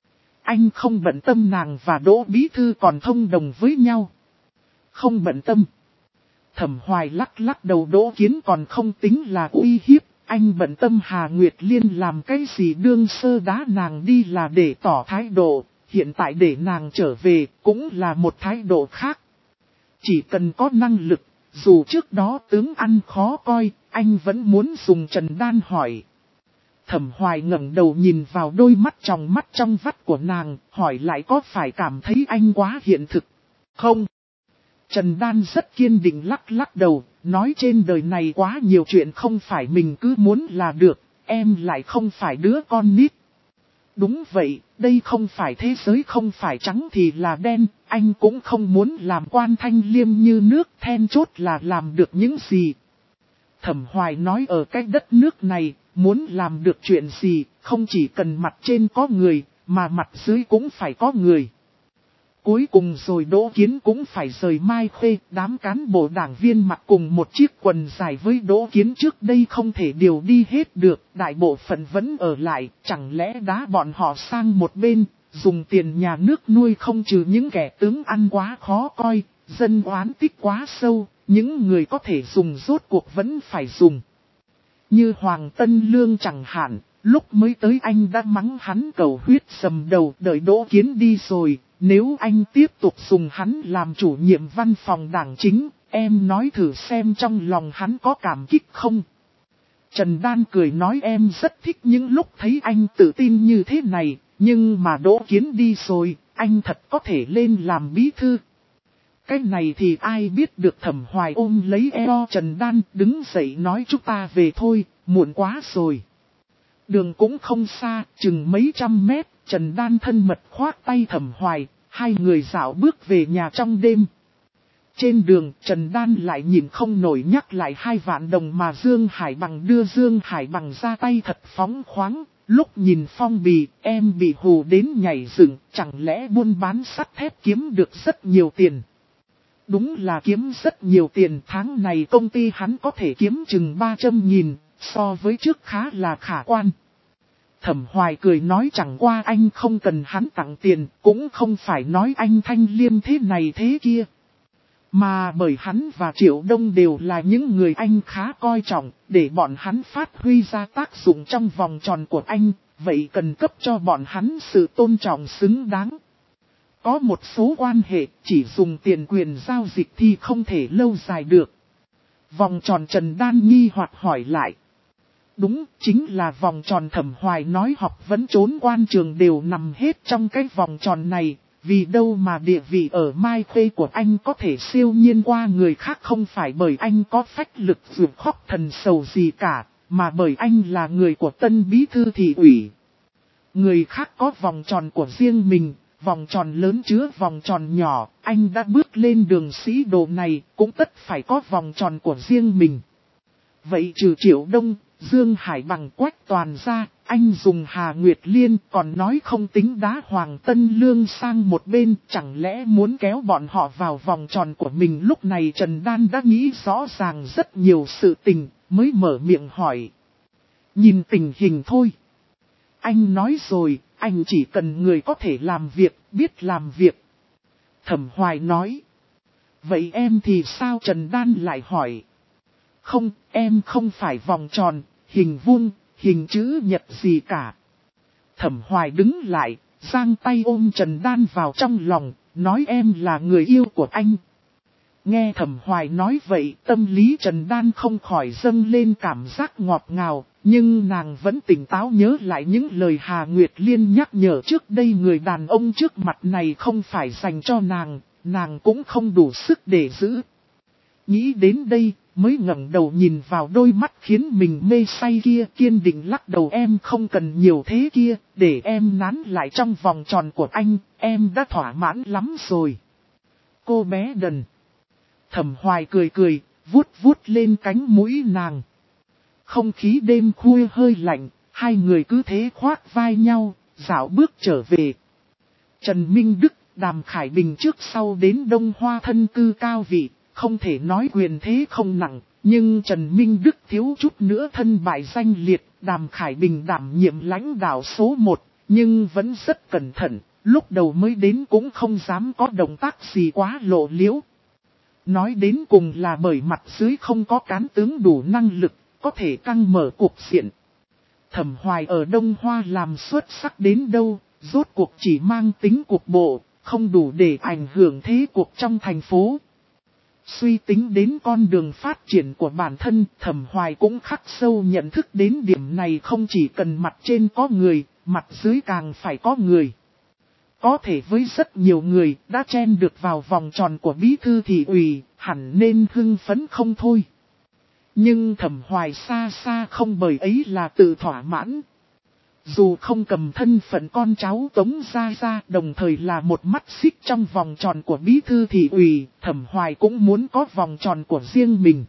Anh không bận tâm nàng và Đỗ Bí Thư còn thông đồng với nhau. Không bận tâm. Thẩm Hoài lắc lắc đầu, Đỗ Kiến còn không tính là uy hiếp. Anh bận tâm Hà Nguyệt Liên làm cái gì đương sơ đá nàng đi là để tỏ thái độ. Hiện tại để nàng trở về cũng là một thái độ khác. Chỉ cần có năng lực, dù trước đó tướng ăn khó coi, anh vẫn muốn dùng. Trần Đan hỏi. Thẩm Hoài ngẩng đầu nhìn vào đôi mắt trong mắt trong vắt của nàng, hỏi lại có phải cảm thấy anh quá hiện thực, không? Trần Đan rất kiên định lắc lắc đầu, nói trên đời này quá nhiều chuyện không phải mình cứ muốn là được, em lại không phải đứa con nít. Đúng vậy, đây không phải thế giới, không phải trắng thì là đen, anh cũng không muốn làm quan thanh liêm như nước, then chốt là làm được những gì. Thẩm Hoài nói ở cái đất nước này, muốn làm được chuyện gì, không chỉ cần mặt trên có người, mà mặt dưới cũng phải có người. Cuối cùng rồi Đỗ Kiến cũng phải rời Mai Khê, đám cán bộ đảng viên mặc cùng một chiếc quần dài với Đỗ Kiến trước đây không thể điều đi hết được, đại bộ phận vẫn ở lại, chẳng lẽ đá bọn họ sang một bên, dùng tiền nhà nước nuôi không trừ những kẻ tướng ăn quá khó coi, dân oán tích quá sâu, những người có thể dùng rốt cuộc vẫn phải dùng. Như Hoàng Tân Lương chẳng hạn, lúc mới tới anh đã mắng hắn cầu huyết sầm đầu, đợi Đỗ Kiến đi rồi, nếu anh tiếp tục dùng hắn làm chủ nhiệm văn phòng đảng chính, em nói thử xem trong lòng hắn có cảm kích không? Trần Đan cười nói em rất thích những lúc thấy anh tự tin như thế này, nhưng mà Đỗ Kiến đi rồi, anh thật có thể lên làm bí thư. Cái này thì ai biết được. Thẩm Hoài ôm lấy eo Trần Đan đứng dậy nói chúng ta về thôi, muộn quá rồi. Đường cũng không xa, chừng mấy trăm mét, Trần Đan thân mật khoác tay Thẩm Hoài, hai người dạo bước về nhà trong đêm. Trên đường Trần Đan lại nhìn không nổi nhắc lại hai vạn đồng mà Dương Hải Bằng đưa. Dương Hải Bằng ra tay thật phóng khoáng, lúc nhìn phong bì em bị hù đến nhảy dựng, chẳng lẽ buôn bán sắt thép kiếm được rất nhiều tiền. Đúng là kiếm rất nhiều tiền, tháng này công ty hắn có thể kiếm chừng ba trăm nghìn, so với trước khá là khả quan. Thẩm Hoài cười nói chẳng qua anh không cần hắn tặng tiền, cũng không phải nói anh thanh liêm thế này thế kia. Mà bởi hắn và Triệu Đông đều là những người anh khá coi trọng, để bọn hắn phát huy ra tác dụng trong vòng tròn của anh, vậy cần cấp cho bọn hắn sự tôn trọng xứng đáng. Có một số quan hệ chỉ dùng tiền quyền giao dịch thì không thể lâu dài được. Vòng tròn. Trần Đan nghi hoặc hỏi lại. Đúng, chính là vòng tròn. Thẩm Hoài nói học vấn trốn quan trường đều nằm hết trong cái vòng tròn này, vì đâu mà địa vị ở Mai Khê của anh có thể siêu nhiên qua người khác không phải bởi anh có phách lực vượt khóc thần sầu gì cả, mà bởi anh là người của Tân Bí Thư Thị ủy. Người khác có vòng tròn của riêng mình. Vòng tròn lớn chứa vòng tròn nhỏ, anh đã bước lên đường sĩ đồ này, cũng tất phải có vòng tròn của riêng mình. Vậy trừ Triệu Đông, Dương Hải Bằng, Quách Toàn ra, anh dùng Hà Nguyệt Liên còn nói không tính đá Hoàng Tân Lương sang một bên, chẳng lẽ muốn kéo bọn họ vào vòng tròn của mình. Lúc này Trần Đan đã nghĩ rõ ràng rất nhiều sự tình, mới mở miệng hỏi. Nhìn tình hình thôi. Anh nói rồi, anh chỉ cần người có thể làm việc, biết làm việc. Thẩm Hoài nói. Vậy em thì sao? Trần Đan lại hỏi. Không, em không phải vòng tròn, hình vuông, hình chữ nhật gì cả. Thẩm Hoài đứng lại, giang tay ôm Trần Đan vào trong lòng, nói em là người yêu của anh. Nghe Thẩm Hoài nói vậy, tâm lý Trần Đan không khỏi dâng lên cảm giác ngọt ngào, nhưng nàng vẫn tỉnh táo nhớ lại những lời Hà Nguyệt Liên nhắc nhở trước đây người đàn ông trước mặt này không phải dành cho nàng, nàng cũng không đủ sức để giữ. Nghĩ đến đây, mới ngẩng đầu nhìn vào đôi mắt khiến mình mê say kia, kiên định lắc đầu. Em không cần nhiều thế kia, để em nán lại trong vòng tròn của anh, em đã thỏa mãn lắm rồi. Cô bé đần. Thẩm Hoài cười cười, vuốt vuốt lên cánh mũi nàng. Không khí đêm khuya hơi lạnh, hai người cứ thế khoác vai nhau, dạo bước trở về. Trần Minh Đức, Đàm Khải Bình trước sau đến Đông Hoa thân cư cao vị, không thể nói quyền thế không nặng, nhưng Trần Minh Đức thiếu chút nữa thân bại danh liệt. Đàm Khải Bình đảm nhiệm lãnh đạo số một, nhưng vẫn rất cẩn thận, lúc đầu mới đến cũng không dám có động tác gì quá lộ liễu. Nói đến cùng là bởi mặt dưới không có cán tướng đủ năng lực, có thể căng mở cuộc diện. Thẩm Hoài ở Đông Hoa làm xuất sắc đến đâu, rốt cuộc chỉ mang tính cục bộ, không đủ để ảnh hưởng thế cuộc trong thành phố. Suy tính đến con đường phát triển của bản thân, Thẩm Hoài cũng khắc sâu nhận thức đến điểm này, không chỉ cần mặt trên có người, mặt dưới càng phải có người. Có thể với rất nhiều người đã chen được vào vòng tròn của bí thư thị ủy, hẳn nên hưng phấn không thôi. Nhưng Thẩm Hoài xa xa không bởi ấy là tự thỏa mãn. Dù không cầm thân phận con cháu Tống Gia Gia, đồng thời là một mắt xích trong vòng tròn của bí thư thị ủy, Thẩm Hoài cũng muốn có vòng tròn của riêng mình.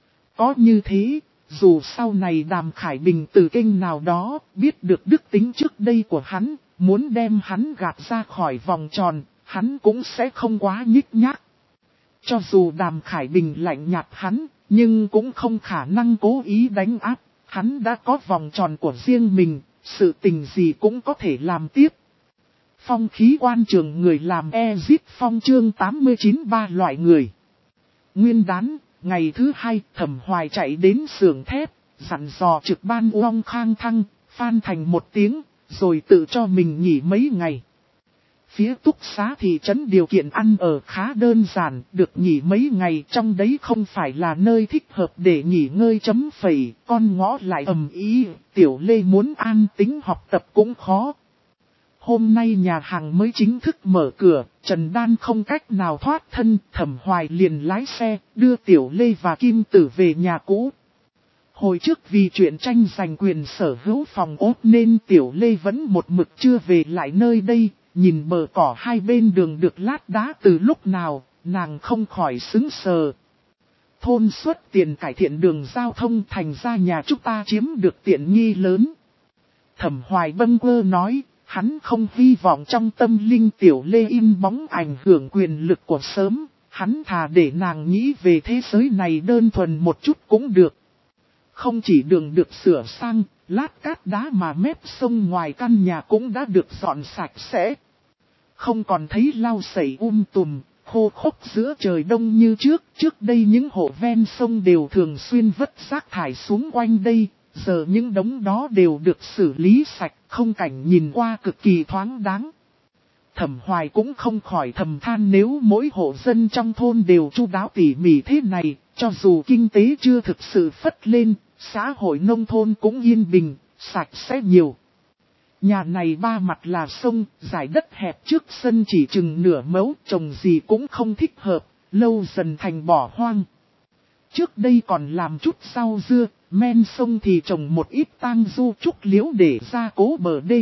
Có như thế, dù sau này Đàm Khải Bình từ kênh nào đó biết được đức tính trước đây của hắn, muốn đem hắn gạt ra khỏi vòng tròn, hắn cũng sẽ không quá nhích nhác. Cho dù Đàm Khải Bình lạnh nhạt hắn, nhưng cũng không khả năng cố ý đánh áp, hắn đã có vòng tròn của riêng mình, sự tình gì cũng có thể làm tiếp. Phong khí quan trường người làm Exit Phong chương tám mươi chín ba loại người. Nguyên đán, ngày thứ hai, Thẩm Hoài chạy đến xưởng thép, dặn dò trực ban Uông Khang Thăng, Phan Thành một tiếng, rồi tự cho mình nghỉ mấy ngày. Phía túc xá thị trấn điều kiện ăn ở khá đơn giản, được nghỉ mấy ngày, trong đấy không phải là nơi thích hợp để nghỉ ngơi chấm phẩy, con ngõ lại ầm ĩ, Tiểu Lê muốn an tĩnh học tập cũng khó. Hôm nay nhà hàng mới chính thức mở cửa, Trần Đan không cách nào thoát thân, Thẩm Hoài liền lái xe, đưa Tiểu Lê và Kim Tử về nhà cũ. Hồi trước vì chuyện tranh giành quyền sở hữu phòng ốt nên Tiểu Lê vẫn một mực chưa về lại nơi đây, nhìn bờ cỏ hai bên đường được lát đá từ lúc nào, nàng không khỏi sững sờ. Thôn xuất tiền cải thiện đường giao thông, thành ra nhà chúng ta chiếm được tiện nghi lớn. Thẩm Hoài bâng quơ nói, hắn không hy vọng trong tâm linh Tiểu Lê in bóng ảnh hưởng quyền lực của sớm, hắn thà để nàng nghĩ về thế giới này đơn thuần một chút cũng được. Không chỉ đường được sửa sang, lát cát đá mà mép sông ngoài căn nhà cũng đã được dọn sạch sẽ. Không còn thấy lau sẩy um tùm, khô khốc giữa trời đông như trước. Trước đây những hộ ven sông đều thường xuyên vứt rác thải xuống quanh đây, giờ những đống đó đều được xử lý sạch, không cảnh nhìn qua cực kỳ thoáng đáng. Thẩm Hoài cũng không khỏi thầm than, nếu mỗi hộ dân trong thôn đều chu đáo tỉ mỉ thế này, cho dù kinh tế chưa thực sự phất lên, xã hội nông thôn cũng yên bình, sạch sẽ nhiều. Nhà này ba mặt là sông, dải đất hẹp trước sân chỉ chừng nửa mẫu, trồng gì cũng không thích hợp, lâu dần thành bỏ hoang. Trước đây còn làm chút rau dưa, men sông thì trồng một ít tang du trúc liễu để gia cố bờ đê.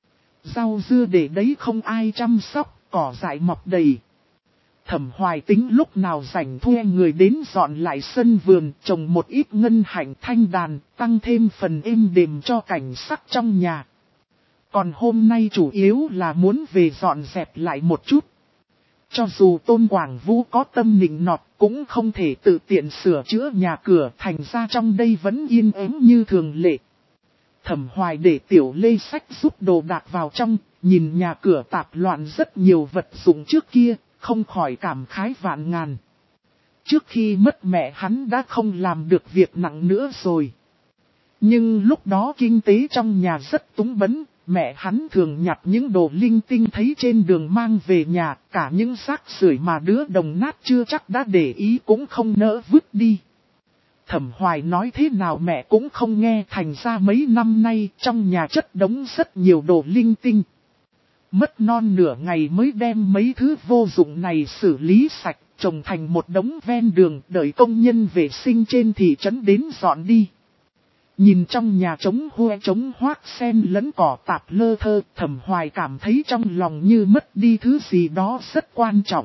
Rau dưa để đấy không ai chăm sóc, cỏ dại mọc đầy. Thẩm Hoài tính lúc nào rảnh thuê người đến dọn lại sân vườn, trồng một ít ngân hạnh thanh đàn, tăng thêm phần êm đềm cho cảnh sắc trong nhà. Còn hôm nay chủ yếu là muốn về dọn dẹp lại một chút. Cho dù Tôn Quảng Vũ có tâm nịnh nọt cũng không thể tự tiện sửa chữa nhà cửa, thành ra trong đây vẫn yên ắng như thường lệ. Thẩm Hoài để Tiểu Lê xách giúp đồ đạc vào trong, nhìn nhà cửa tạp loạn rất nhiều vật dụng trước kia, không khỏi cảm khái vạn ngàn. Trước khi mất mẹ hắn đã không làm được việc nặng nữa rồi. Nhưng lúc đó kinh tế trong nhà rất túng bấn, mẹ hắn thường nhặt những đồ linh tinh thấy trên đường mang về nhà, cả những rác rưởi mà đứa đồng nát chưa chắc đã để ý cũng không nỡ vứt đi. Thẩm Hoài nói thế nào mẹ cũng không nghe, thành ra mấy năm nay trong nhà chất đống rất nhiều đồ linh tinh. Mất non nửa ngày mới đem mấy thứ vô dụng này xử lý sạch, trồng thành một đống ven đường, đợi công nhân vệ sinh trên thị trấn đến dọn đi. Nhìn trong nhà trống huê trống hoác sen lẫn cỏ tạp lơ thơ, Thẩm Hoài cảm thấy trong lòng như mất đi thứ gì đó rất quan trọng.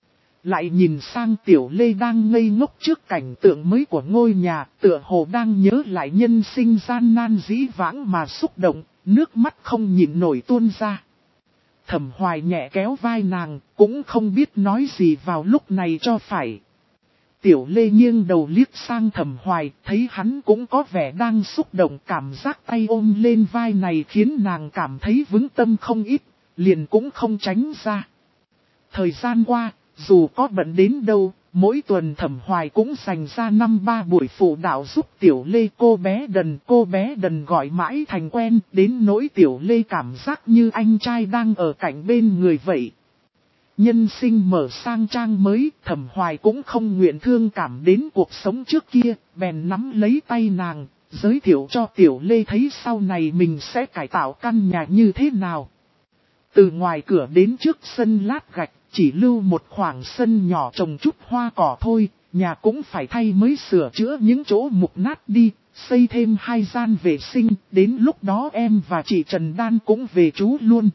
Lại nhìn sang Tiểu Lê đang ngây ngốc trước cảnh tượng mới của ngôi nhà, tựa hồ đang nhớ lại nhân sinh gian nan dĩ vãng mà xúc động, nước mắt không nhịn nổi tuôn ra. Thẩm Hoài nhẹ kéo vai nàng, cũng không biết nói gì vào lúc này cho phải. Tiểu Lê nghiêng đầu liếc sang Thẩm Hoài, thấy hắn cũng có vẻ đang xúc động, cảm giác tay ôm lên vai này khiến nàng cảm thấy vững tâm không ít, liền cũng không tránh ra. Thời gian qua, dù có bận đến đâu, mỗi tuần Thẩm Hoài cũng dành ra năm ba buổi phụ đạo giúp Tiểu Lê. Cô bé Đần, cô bé Đần gọi mãi thành quen, đến nỗi Tiểu Lê cảm giác như anh trai đang ở cạnh bên người vậy. Nhân sinh mở sang trang mới, Thẩm Hoài cũng không nguyện thương cảm đến cuộc sống trước kia, bèn nắm lấy tay nàng, giới thiệu cho Tiểu Lê thấy sau này mình sẽ cải tạo căn nhà như thế nào. Từ ngoài cửa đến trước sân lát gạch, chỉ lưu một khoảng sân nhỏ trồng chút hoa cỏ thôi, nhà cũng phải thay mới sửa chữa những chỗ mục nát đi, xây thêm hai gian vệ sinh, đến lúc đó em và chị Trần Đan cũng về trú luôn.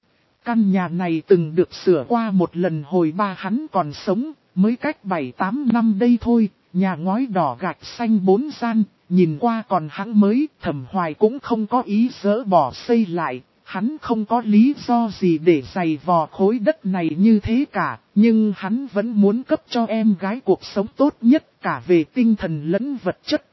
Căn nhà này từng được sửa qua một lần hồi ba hắn còn sống, mới cách bảy tám năm đây thôi, nhà ngói đỏ gạch xanh bốn gian, nhìn qua còn hãng mới, Thẩm Hoài cũng không có ý dỡ bỏ xây lại, hắn không có lý do gì để giày vò khối đất này như thế cả, nhưng hắn vẫn muốn cấp cho em gái cuộc sống tốt nhất cả về tinh thần lẫn vật chất.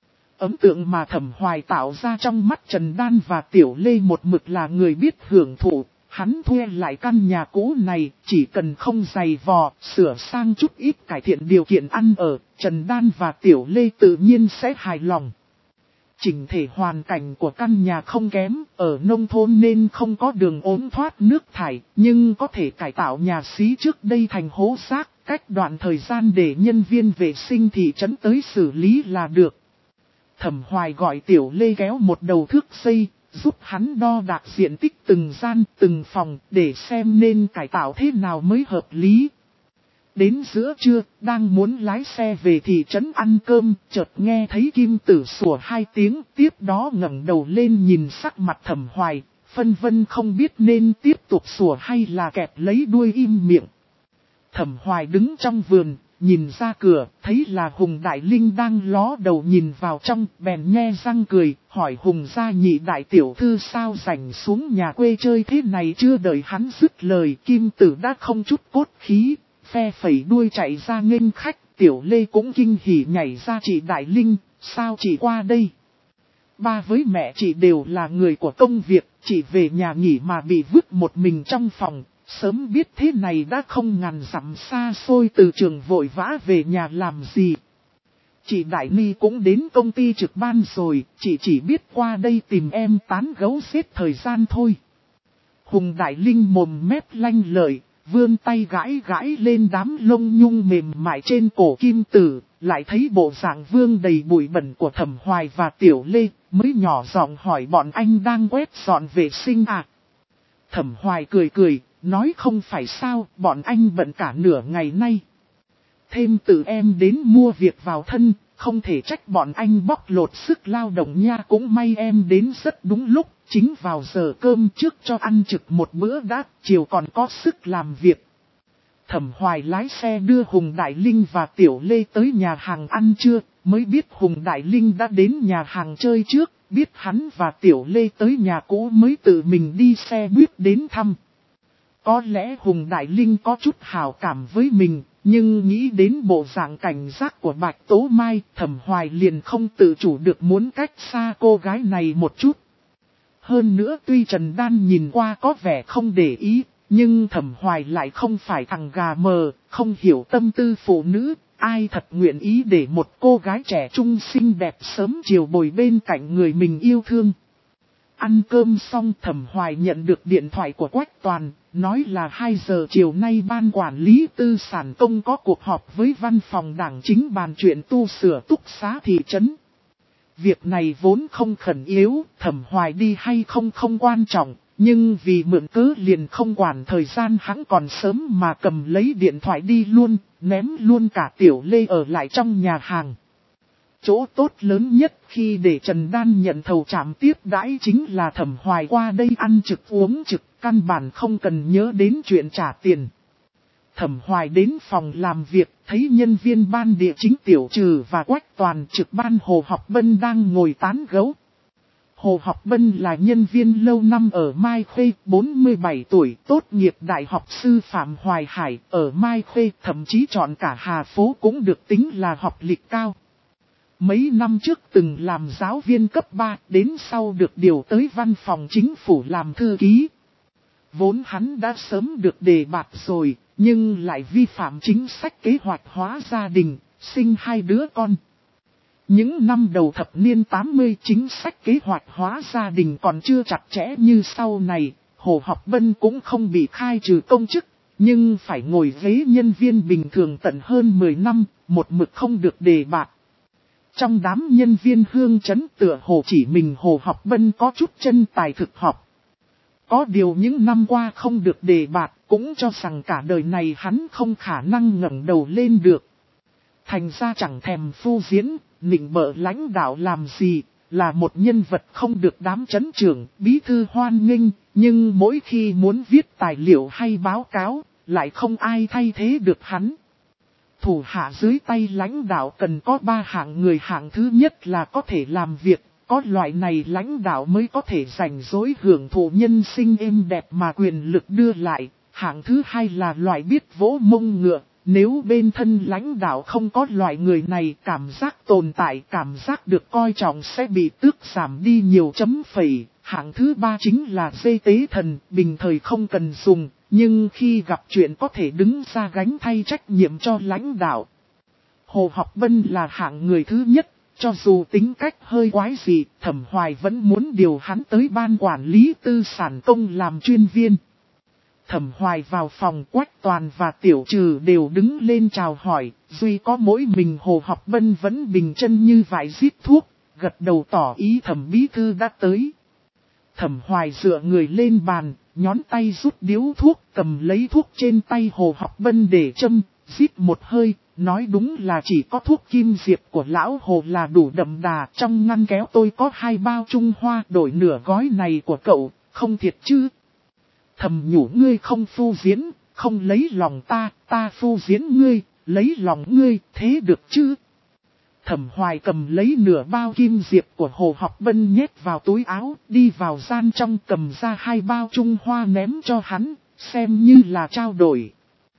Ấn tượng mà Thẩm Hoài tạo ra trong mắt Trần Đan và Tiểu Lê một mực là người biết hưởng thụ. Hắn thuê lại căn nhà cũ này, chỉ cần không giày vò, sửa sang chút ít cải thiện điều kiện ăn ở, Trần Đan và Tiểu Lê tự nhiên sẽ hài lòng. Chỉnh thể hoàn cảnh của căn nhà không kém, ở nông thôn nên không có đường ống thoát nước thải, nhưng có thể cải tạo nhà xí trước đây thành hố rác, cách đoạn thời gian để nhân viên vệ sinh thị trấn tới xử lý là được. Thẩm Hoài gọi Tiểu Lê kéo một đầu thước xây, giúp hắn đo đạc diện tích từng gian, từng phòng, để xem nên cải tạo thế nào mới hợp lý. Đến giữa trưa, đang muốn lái xe về thị trấn ăn cơm, chợt nghe thấy Kim Tử sủa hai tiếng, tiếp đó ngẩng đầu lên nhìn sắc mặt Thẩm Hoài, phân vân không biết nên tiếp tục sủa hay là kẹp lấy đuôi im miệng. Thẩm Hoài đứng trong vườn, nhìn ra cửa, thấy là Hùng Đại Linh đang ló đầu nhìn vào trong, bèn nhe răng cười, hỏi Hùng gia nhị đại tiểu thư sao rảnh xuống nhà quê chơi thế này. Chưa đợi hắn dứt lời, Kim Tử đã không chút cốt khí, phe phẩy đuôi chạy ra nghênh khách. Tiểu Lê cũng kinh hỉ nhảy ra: chị Đại Linh, sao chị qua đây? Ba với mẹ chị đều là người của công việc, chị về nhà nghỉ mà bị vứt một mình trong phòng. Sớm biết thế này đã không ngàn dặm xa xôi từ trường vội vã về nhà làm gì. Chị Đại Ni cũng đến công ty trực ban rồi, chị chỉ biết qua đây tìm em tán gấu xếp thời gian thôi. Hùng Đại Linh mồm mép lanh lợi, vươn tay gãi gãi lên đám lông nhung mềm mại trên cổ Kim Tử, lại thấy bộ dạng vương đầy bụi bẩn của Thẩm Hoài và Tiểu Lê, mới nhỏ giọng hỏi: bọn anh đang quét dọn vệ sinh à? Thẩm Hoài cười cười, nói: không phải sao, bọn anh bận cả nửa ngày nay. Thêm từ em đến mua việc vào thân, không thể trách bọn anh bóc lột sức lao động nha. Cũng may em đến rất đúng lúc, chính vào giờ cơm trước cho ăn trực một bữa đã, chiều còn có sức làm việc. Thẩm Hoài lái xe đưa Hùng Đại Linh và Tiểu Lê tới nhà hàng ăn trưa, mới biết Hùng Đại Linh đã đến nhà hàng chơi trước, biết hắn và Tiểu Lê tới nhà cũ mới tự mình đi xe buýt đến thăm. Có lẽ Hùng Đại Linh có chút hảo cảm với mình, nhưng nghĩ đến bộ dạng cảnh giác của Bạch Tố Mai, Thẩm Hoài liền không tự chủ được muốn cách xa cô gái này một chút. Hơn nữa tuy Trần Đan nhìn qua có vẻ không để ý, nhưng Thẩm Hoài lại không phải thằng gà mờ, không hiểu tâm tư phụ nữ, ai thật nguyện ý để một cô gái trẻ trung xinh đẹp sớm chiều bồi bên cạnh người mình yêu thương. Ăn cơm xong Thẩm Hoài nhận được điện thoại của Quách Toàn, nói là hai giờ chiều nay ban quản lý tư sản công có cuộc họp với văn phòng đảng chính bàn chuyện tu sửa túc xá thị trấn. Việc này vốn không khẩn yếu, Thẩm Hoài đi hay không không quan trọng, nhưng vì mượn cớ liền không quản thời gian hắn còn sớm mà cầm lấy điện thoại đi luôn, ném luôn cả Tiểu Lê ở lại trong nhà hàng. Chỗ tốt lớn nhất khi để Trần Đan nhận thầu trạm tiếp đãi chính là Thẩm Hoài qua đây ăn trực uống trực, căn bản không cần nhớ đến chuyện trả tiền. Thẩm Hoài đến phòng làm việc, thấy nhân viên ban địa chính Tiểu Trừ và Quách Toàn trực ban Hồ Học Bân đang ngồi tán gẫu. Hồ Học Bân là nhân viên lâu năm ở Mai Khê, bốn mươi bảy tuổi, tốt nghiệp Đại học Sư phạm Hoài Hải, ở Mai Khê, thậm chí chọn cả Hà Phố cũng được tính là học lịch cao. Mấy năm trước từng làm giáo viên cấp ba, đến sau được điều tới văn phòng chính phủ làm thư ký. Vốn hắn đã sớm được đề bạt rồi, nhưng lại vi phạm chính sách kế hoạch hóa gia đình, sinh hai đứa con. Những năm đầu thập niên tám mươi chính sách kế hoạch hóa gia đình còn chưa chặt chẽ như sau này, Hồ Học Bân cũng không bị khai trừ công chức, nhưng phải ngồi ghế nhân viên bình thường tận hơn mười năm, một mực không được đề bạt. Trong đám nhân viên hương trấn tựa hồ chỉ mình Hồ Học Bân có chút chân tài thực học. Có điều những năm qua không được đề bạt, cũng cho rằng cả đời này hắn không khả năng ngẩng đầu lên được. Thành ra chẳng thèm phu diễn, nịnh bợ lãnh đạo làm gì, là một nhân vật không được đám trấn trưởng, bí thư hoan nghênh, nhưng mỗi khi muốn viết tài liệu hay báo cáo, lại không ai thay thế được hắn. Thủ hạ dưới tay lãnh đạo cần có ba hạng người, hạng thứ nhất là có thể làm việc, có loại này lãnh đạo mới có thể rảnh rỗi hưởng thụ nhân sinh êm đẹp mà quyền lực đưa lại, hạng thứ hai là loại biết vỗ mông ngựa. Nếu bên thân lãnh đạo không có loại người này, cảm giác tồn tại, cảm giác được coi trọng sẽ bị tước giảm đi nhiều chấm phẩy. Hạng thứ ba chính là dây tế thần, bình thời không cần dùng, nhưng khi gặp chuyện có thể đứng ra gánh thay trách nhiệm cho lãnh đạo. Hồ Học Bân là hạng người thứ nhất, cho dù tính cách hơi quái dị, Thẩm Hoài vẫn muốn điều hắn tới ban quản lý tư sản công làm chuyên viên. Thẩm Hoài vào phòng, Quách Toàn và Tiểu Trừ đều đứng lên chào hỏi, duy có mỗi mình Hồ Học Bân vẫn bình chân như vải rít thuốc, gật đầu tỏ ý Thẩm bí thư đã tới. Thẩm Hoài dựa người lên bàn, nhón tay rút điếu thuốc, cầm lấy thuốc trên tay Hồ Học Bân để châm, rít một hơi, nói đúng là chỉ có thuốc kim diệp của lão Hồ là đủ đậm đà, trong ngăn kéo tôi có hai bao Trung Hoa, đổi nửa gói này của cậu, không thiệt chứ. Thầm nhủ ngươi không phu diễn, không lấy lòng ta, ta phu diễn ngươi, lấy lòng ngươi, thế được chứ? Thẩm Hoài cầm lấy nửa bao kim diệp của Hồ Học Bân nhét vào túi áo, đi vào gian trong cầm ra hai bao Trung Hoa ném cho hắn, xem như là trao đổi.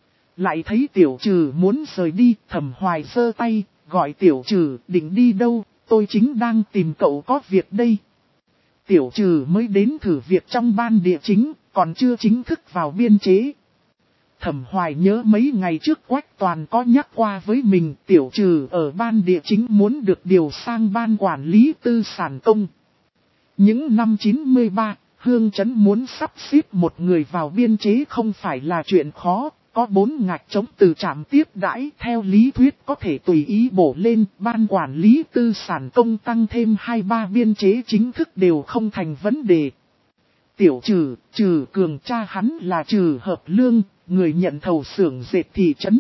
Lại thấy Tiểu Trừ muốn rời đi, Thẩm Hoài giơ tay, gọi Tiểu Trừ, định đi đâu, tôi chính đang tìm cậu có việc đây. Tiểu Trừ mới đến thử việc trong ban địa chính, còn chưa chính thức vào biên chế. Thẩm Hoài nhớ mấy ngày trước Quách Toàn có nhắc qua với mình, Tiểu Trừ ở ban địa chính muốn được điều sang ban quản lý tư sản công. Những năm chín mươi ba, Hương Trấn muốn sắp xếp một người vào biên chế không phải là chuyện khó, có bốn ngạch trống từ trạm tiếp đãi, theo lý thuyết có thể tùy ý bổ lên, ban quản lý tư sản công tăng thêm hai ba biên chế chính thức đều không thành vấn đề. Tiểu Trừ, Trừ Cường cha hắn là Trừ Hợp Lương, người nhận thầu xưởng dệt thị trấn.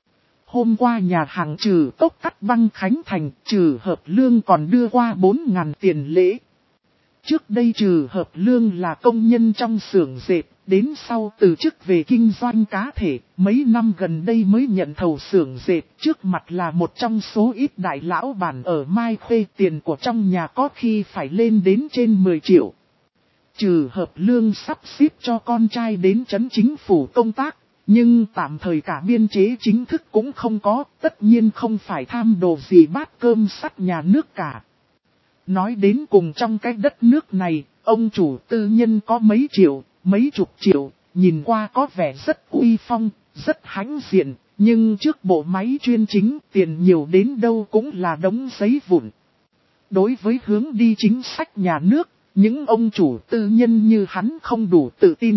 Hôm qua nhà hàng Trừ Tốc cắt băng khánh thành, Trừ Hợp Lương còn đưa qua bốn ngàn tiền lễ. Trước đây Trừ Hợp Lương là công nhân trong xưởng dệt, đến sau từ chức về kinh doanh cá thể, mấy năm gần đây mới nhận thầu xưởng dệt, trước mặt là một trong số ít đại lão bản ở Mai Khê, tiền của trong nhà có khi phải lên đến trên mười triệu. Trừ Hợp Lương sắp xếp cho con trai đến trấn chính phủ công tác, nhưng tạm thời cả biên chế chính thức cũng không có, tất nhiên không phải tham đồ gì bát cơm sắt nhà nước cả. Nói đến cùng trong cái đất nước này, ông chủ tư nhân có mấy triệu, mấy chục triệu, nhìn qua có vẻ rất uy phong, rất hãnh diện, nhưng trước bộ máy chuyên chính tiền nhiều đến đâu cũng là đống giấy vụn. Đối với hướng đi chính sách nhà nước, những ông chủ tư nhân như hắn không đủ tự tin.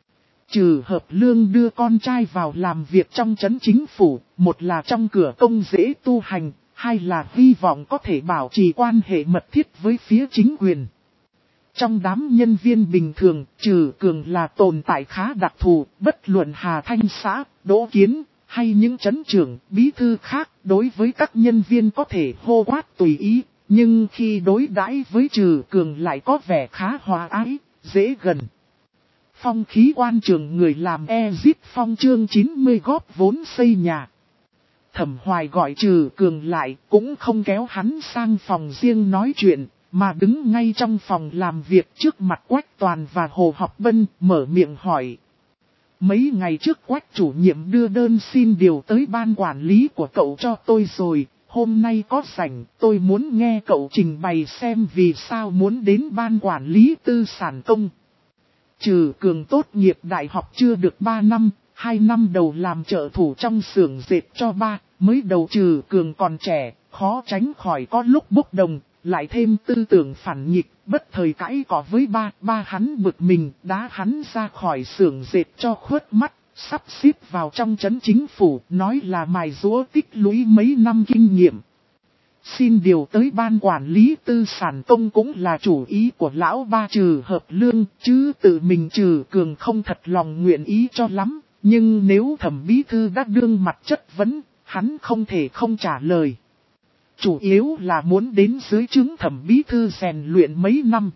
Trừ Hợp Lương đưa con trai vào làm việc trong trấn chính phủ, một là trong cửa công dễ tu hành, hai là hy vọng có thể bảo trì quan hệ mật thiết với phía chính quyền. Trong đám nhân viên bình thường, Trừ Cường là tồn tại khá đặc thù, bất luận Hà Thanh xã, Đỗ Kiến, hay những trấn trưởng, bí thư khác, đối với các nhân viên có thể hô quát tùy ý, nhưng khi đối đãi với Trừ Cường lại có vẻ khá hòa ái, dễ gần. Phong khí quan trường người làm Exit Phong chương chín mươi góp vốn xây nhà. Thẩm Hoài gọi Trừ Cường lại, cũng không kéo hắn sang phòng riêng nói chuyện, mà đứng ngay trong phòng làm việc trước mặt Quách Toàn và Hồ Học Bân, mở miệng hỏi. Mấy ngày trước Quách chủ nhiệm đưa đơn xin điều tới ban quản lý của cậu cho tôi rồi, hôm nay có rảnh, tôi muốn nghe cậu trình bày xem vì sao muốn đến ban quản lý tư sản công. Trừ Cường tốt nghiệp đại học chưa được ba năm, hai năm đầu làm trợ thủ trong xưởng dệt cho ba, mới đầu Trừ Cường còn trẻ, khó tránh khỏi có lúc bốc đồng, lại thêm tư tưởng phản nghịch, bất thời cãi cọ với ba, ba hắn bực mình, đá hắn ra khỏi xưởng dệt cho khuất mắt, sắp xếp vào trong trấn chính phủ, nói là mài rũa tích lũy mấy năm kinh nghiệm. Xin điều tới ban quản lý tư sản công cũng là chủ ý của lão ba Trừ Hợp Lương, chứ tự mình Trừ Cường không thật lòng nguyện ý cho lắm, nhưng nếu Thẩm bí thư đã đương mặt chất vấn, hắn không thể không trả lời. Chủ yếu là muốn đến dưới trướng Thẩm bí thư rèn luyện mấy năm.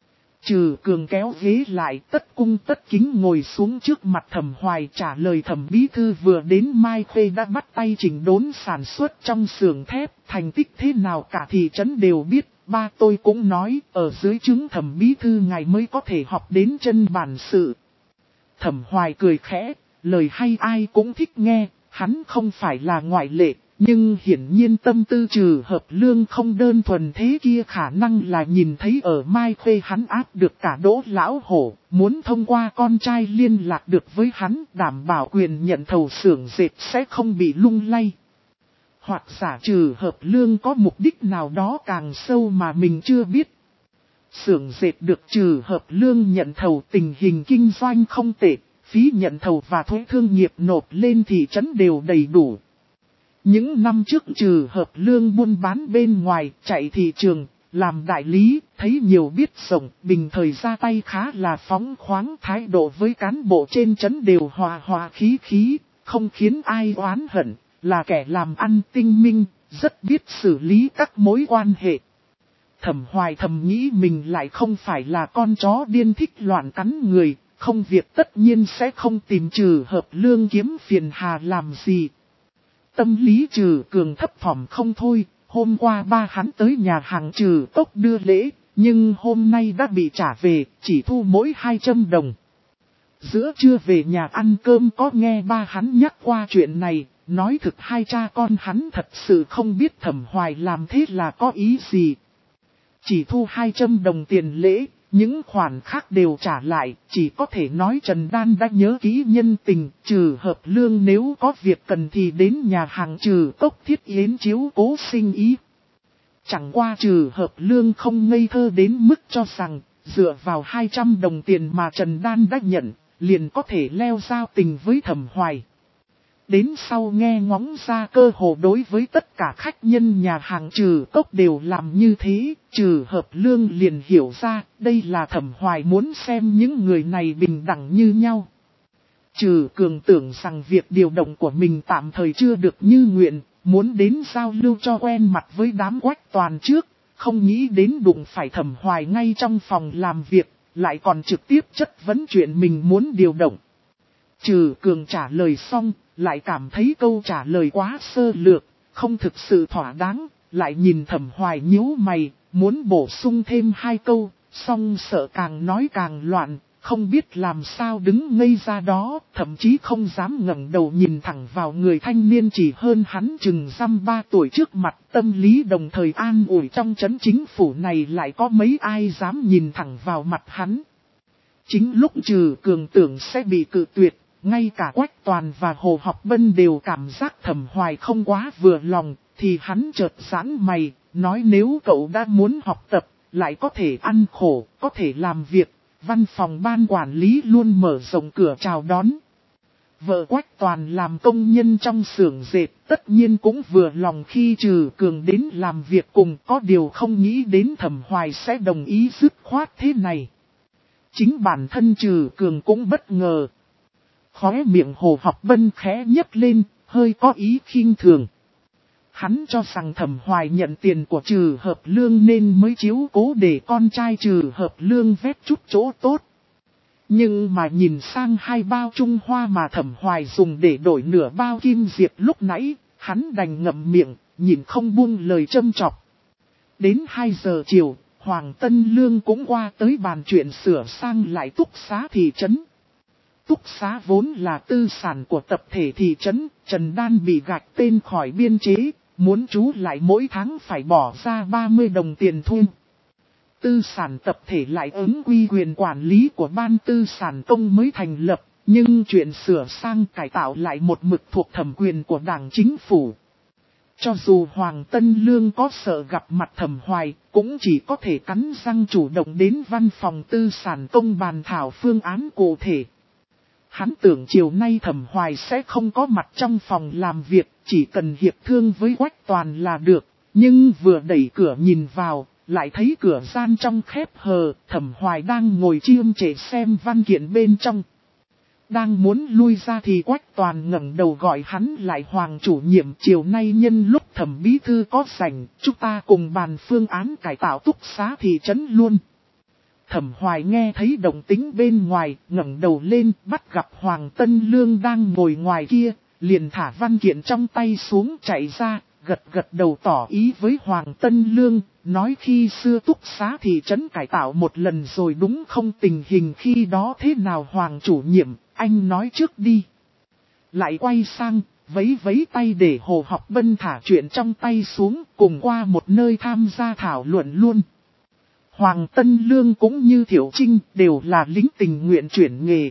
Trừ Cường kéo ghế lại, tất cung tất kính ngồi xuống trước mặt Thẩm Hoài, trả lời Thẩm bí thư vừa đến Mai Khê đã bắt tay chỉnh đốn sản xuất trong xưởng thép, thành tích thế nào cả thị trấn đều biết, ba tôi cũng nói, ở dưới trướng Thẩm bí thư ngài mới có thể học đến chân bản sự. Thẩm Hoài cười khẽ, lời hay ai cũng thích nghe, hắn không phải là ngoại lệ. Nhưng hiển nhiên tâm tư Trừ Hợp Lương không đơn thuần thế kia, khả năng là nhìn thấy ở Mai Khê hắn áp được cả Đỗ Lão Hổ, muốn thông qua con trai liên lạc được với hắn, đảm bảo quyền nhận thầu xưởng dệt sẽ không bị lung lay. Hoặc giả Trừ Hợp Lương có mục đích nào đó càng sâu mà mình chưa biết. Xưởng dệt được Trừ Hợp Lương nhận thầu, tình hình kinh doanh không tệ, phí nhận thầu và thuế thương nghiệp nộp lên thị trấn đều đầy đủ. Những năm trước Trừ Hợp Lương buôn bán bên ngoài, chạy thị trường, làm đại lý, thấy nhiều biết rộng, bình thời ra tay khá là phóng khoáng, thái độ với cán bộ trên trấn đều hòa hòa khí khí, không khiến ai oán hận, là kẻ làm ăn tinh minh, rất biết xử lý các mối quan hệ. Thẩm Hoài thầm nghĩ mình lại không phải là con chó điên thích loạn cắn người, không việc tất nhiên sẽ không tìm Trừ Hợp Lương kiếm phiền hà làm gì. Tâm lý Trừ Cường thấp thỏm không thôi, hôm qua ba hắn tới nhà hàng Trừ Tốc đưa lễ, nhưng hôm nay đã bị trả về, chỉ thu mỗi hai trăm đồng. Giữa trưa về nhà ăn cơm có nghe ba hắn nhắc qua chuyện này, nói thực hai cha con hắn thật sự không biết Thẩm Hoài làm thế là có ý gì. Chỉ thu hai trăm đồng tiền lễ, những khoản khác đều trả lại, chỉ có thể nói Trần Đan đã nhớ kỹ nhân tình, Trừ Hợp Lương nếu có việc cần thì đến nhà hàng Trừ Tốc thiết yến chiếu cố sinh ý. Chẳng qua Trừ Hợp Lương không ngây thơ đến mức cho rằng, dựa vào hai trăm đồng tiền mà Trần Đan đã nhận, liền có thể leo giao tình với Thẩm Hoài. Đến sau nghe ngóng ra cơ hồ đối với tất cả khách nhân nhà hàng Trừ Tốc đều làm như thế, Trừ Hợp Lương liền hiểu ra, đây là Thẩm Hoài muốn xem những người này bình đẳng như nhau. Trừ Cường tưởng rằng việc điều động của mình tạm thời chưa được như nguyện, muốn đến giao lưu cho quen mặt với đám Quách Toàn trước, không nghĩ đến đụng phải Thẩm Hoài ngay trong phòng làm việc, lại còn trực tiếp chất vấn chuyện mình muốn điều động. Trừ Cường trả lời xong, lại cảm thấy câu trả lời quá sơ lược, không thực sự thỏa đáng, lại nhìn Thẩm Hoài nhíu mày, muốn bổ sung thêm hai câu, song sợ càng nói càng loạn, không biết làm sao đứng ngây ra đó, thậm chí không dám ngẩng đầu nhìn thẳng vào người thanh niên chỉ hơn hắn chừng dăm ba tuổi trước mặt. Tâm lý đồng thời an ủi trong trấn chính phủ này lại có mấy ai dám nhìn thẳng vào mặt hắn. Chính lúc Trừ Cường tưởng sẽ bị cự tuyệt, ngay cả Quách Toàn và Hồ Học Bân đều cảm giác Thẩm Hoài không quá vừa lòng, thì hắn chợt giãn mày, nói nếu cậu đã muốn học tập, lại có thể ăn khổ, có thể làm việc, văn phòng ban quản lý luôn mở rộng cửa chào đón. Vợ Quách Toàn làm công nhân trong xưởng dệt, tất nhiên cũng vừa lòng khi Trừ Cường đến làm việc cùng, có điều không nghĩ đến Thẩm Hoài sẽ đồng ý dứt khoát thế này. Chính bản thân Trừ Cường cũng bất ngờ. Khóe miệng Hồ Học Bân khẽ nhếch lên, hơi có ý khinh thường. Hắn cho rằng Thẩm Hoài nhận tiền của Trừ Hợp Lương nên mới chiếu cố để con trai Trừ Hợp Lương vét chút chỗ tốt. Nhưng mà nhìn sang hai bao Trung Hoa mà Thẩm Hoài dùng để đổi nửa bao Kim Diệp lúc nãy, hắn đành ngậm miệng, nhìn không buông lời châm chọc. Đến hai giờ chiều, Hoàng Tân Lương cũng qua tới bàn chuyện sửa sang lại túc xá thị trấn. Túc xá vốn là tư sản của tập thể thị trấn, Trần Đan bị gạch tên khỏi biên chế, muốn trú lại mỗi tháng phải bỏ ra ba mươi đồng tiền thu. Tư sản tập thể lại ứng quy quyền quản lý của ban tư sản công mới thành lập, nhưng chuyện sửa sang cải tạo lại một mực thuộc thẩm quyền của Đảng Chính phủ. Cho dù Hoàng Tân Lương có sợ gặp mặt Thẩm Hoài, cũng chỉ có thể cắn răng chủ động đến văn phòng tư sản công bàn thảo phương án cụ thể. Hắn tưởng chiều nay Thẩm Hoài sẽ không có mặt trong phòng làm việc, chỉ cần hiệp thương với Quách Toàn là được, nhưng vừa đẩy cửa nhìn vào, lại thấy cửa gian trong khép hờ, Thẩm Hoài đang ngồi chiêm trệ xem văn kiện bên trong. Đang muốn lui ra thì Quách Toàn ngẩng đầu gọi hắn lại. Hoàng chủ nhiệm, chiều nay nhân lúc Thẩm bí thư có rảnh, chúng ta cùng bàn phương án cải tạo túc xá thị trấn luôn. Thẩm Hoài nghe thấy động tĩnh bên ngoài, ngẩng đầu lên, bắt gặp Hoàng Tân Lương đang ngồi ngoài kia, liền thả văn kiện trong tay xuống chạy ra, gật gật đầu tỏ ý với Hoàng Tân Lương, nói khi xưa túc xá thị trấn cải tạo một lần rồi đúng không, tình hình khi đó thế nào Hoàng chủ nhiệm, anh nói trước đi. Lại quay sang, vấy vấy tay để Hồ Học Bân thả chuyện trong tay xuống, cùng qua một nơi tham gia thảo luận luôn. Hoàng Tân Lương cũng như Thiệu Trinh đều là lính tình nguyện chuyển nghề.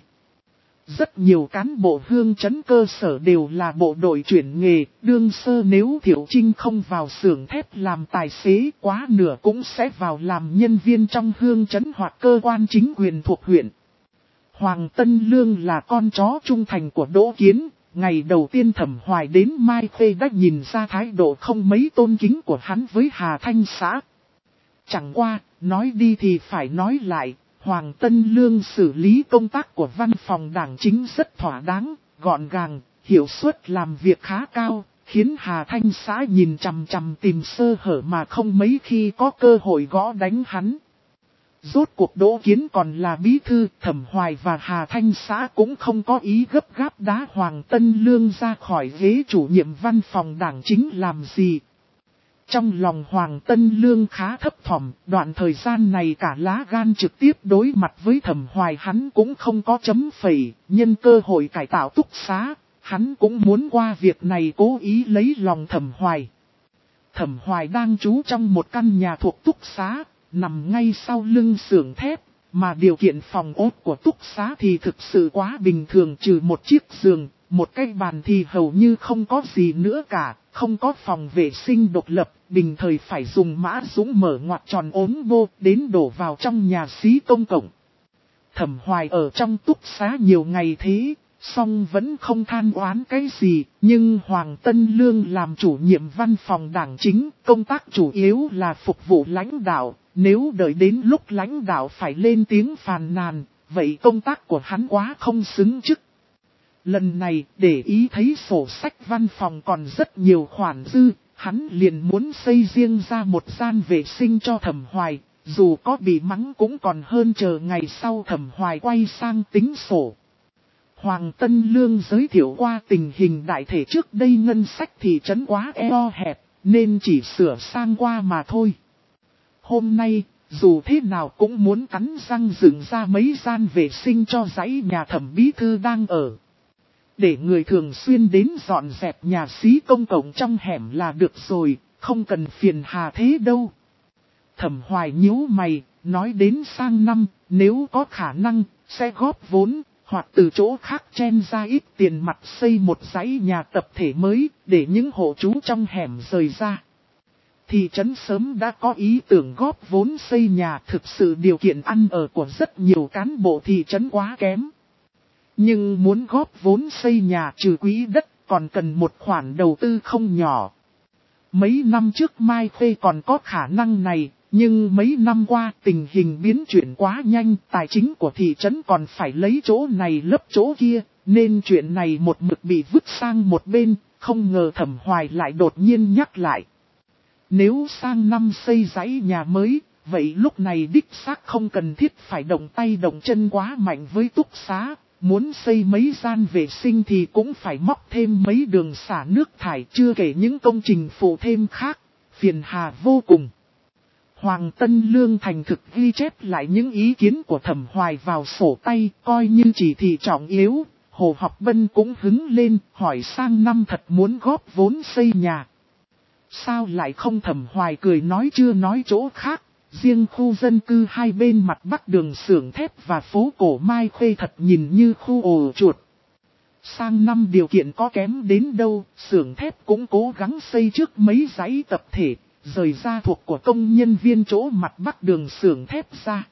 Rất nhiều cán bộ hương trấn cơ sở đều là bộ đội chuyển nghề, đương sơ nếu Thiệu Trinh không vào xưởng thép làm tài xế quá nửa cũng sẽ vào làm nhân viên trong hương trấn hoặc cơ quan chính quyền thuộc huyện. Hoàng Tân Lương là con chó trung thành của Đỗ Kiến, ngày đầu tiên Thẩm Hoài đến Mai Khê đã nhìn ra thái độ không mấy tôn kính của hắn với Hà Thanh xã. Chẳng qua, nói đi thì phải nói lại, Hoàng Tân Lương xử lý công tác của văn phòng Đảng Chính rất thỏa đáng, gọn gàng, hiệu suất làm việc khá cao, khiến Hà Thanh xã nhìn chằm chằm tìm sơ hở mà không mấy khi có cơ hội gõ đánh hắn. Rốt cuộc Đỗ Kiến còn là bí thư, Thẩm Hoài và Hà Thanh xã cũng không có ý gấp gáp đá Hoàng Tân Lương ra khỏi ghế chủ nhiệm văn phòng Đảng Chính làm gì. Trong lòng Hoàng Tân Lương khá thấp thỏm, đoạn thời gian này cả lá gan trực tiếp đối mặt với Thẩm Hoài hắn cũng không có chấm phẩy, nhân cơ hội cải tạo túc xá, hắn cũng muốn qua việc này cố ý lấy lòng Thẩm Hoài. Thẩm Hoài đang trú trong một căn nhà thuộc túc xá, nằm ngay sau lưng xưởng thép, mà điều kiện phòng ốt của túc xá thì thực sự quá bình thường, trừ một chiếc giường, một cái bàn thì hầu như không có gì nữa cả, không có phòng vệ sinh độc lập, bình thời phải dùng mã dũng mở ngoặt tròn ốm vô đến đổ vào trong nhà xí công cộng. Thẩm Hoài ở trong túc xá nhiều ngày thế, song vẫn không than oán cái gì, nhưng Hoàng Tân Lương làm chủ nhiệm văn phòng Đảng Chính, công tác chủ yếu là phục vụ lãnh đạo, nếu đợi đến lúc lãnh đạo phải lên tiếng phàn nàn, vậy công tác của hắn quá không xứng chức. Lần này, để ý thấy sổ sách văn phòng còn rất nhiều khoản dư, hắn liền muốn xây riêng ra một gian vệ sinh cho Thẩm Hoài, dù có bị mắng cũng còn hơn chờ ngày sau Thẩm Hoài quay sang tính sổ. Hoàng Tân Lương giới thiệu qua tình hình đại thể trước đây ngân sách thị trấn quá eo hẹp, nên chỉ sửa sang qua mà thôi. Hôm nay, dù thế nào cũng muốn cắn răng dựng ra mấy gian vệ sinh cho dãy nhà Thẩm bí thư đang ở. Để người thường xuyên đến dọn dẹp nhà xí công cộng trong hẻm là được rồi, không cần phiền hà thế đâu. Thẩm Hoài nhíu mày, nói đến sang năm, nếu có khả năng, sẽ góp vốn, hoặc từ chỗ khác chen ra ít tiền mặt xây một dãy nhà tập thể mới, để những hộ trú trong hẻm rời ra. Thị trấn sớm đã có ý tưởng góp vốn xây nhà, thực sự điều kiện ăn ở của rất nhiều cán bộ thị trấn quá kém. Nhưng muốn góp vốn xây nhà trừ quỹ đất còn cần một khoản đầu tư không nhỏ. Mấy năm trước Mai Khê còn có khả năng này, nhưng mấy năm qua tình hình biến chuyển quá nhanh, tài chính của thị trấn còn phải lấy chỗ này lấp chỗ kia, nên chuyện này một mực bị vứt sang một bên, không ngờ Thẩm Hoài lại đột nhiên nhắc lại. Nếu sang năm xây dãy nhà mới, vậy lúc này đích xác không cần thiết phải động tay động chân quá mạnh với túc xá. Muốn xây mấy gian vệ sinh thì cũng phải móc thêm mấy đường xả nước thải, chưa kể những công trình phụ thêm khác, phiền hà vô cùng. Hoàng Tân Lương thành thực ghi chép lại những ý kiến của Thẩm Hoài vào sổ tay, coi như chỉ thị trọng yếu. Hồ Học Bân cũng hứng lên, hỏi sang năm thật muốn góp vốn xây nhà. Sao lại không? Thẩm Hoài cười nói chưa nói chỗ khác. Riêng khu dân cư hai bên mặt bắc đường xưởng thép và phố cổ Mai Khê thật nhìn như khu ổ chuột. Sang năm điều kiện có kém đến đâu, xưởng thép cũng cố gắng xây trước mấy dãy tập thể, rời ra thuộc của công nhân viên chỗ mặt bắc đường xưởng thép ra.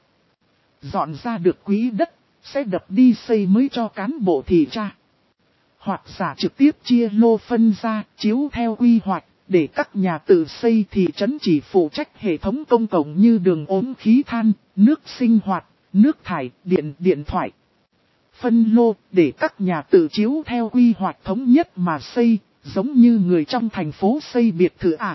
Dọn ra được quỹ đất, sẽ đập đi xây mới cho cán bộ thị tra. Hoặc giả trực tiếp chia lô phân ra, chiếu theo quy hoạch. Để các nhà tự xây thị trấn chỉ phụ trách hệ thống công cộng như đường ống khí than, nước sinh hoạt, nước thải, điện, điện thoại. Phân lô để các nhà tự chiếu theo quy hoạch thống nhất mà xây, giống như người trong thành phố xây biệt thự à.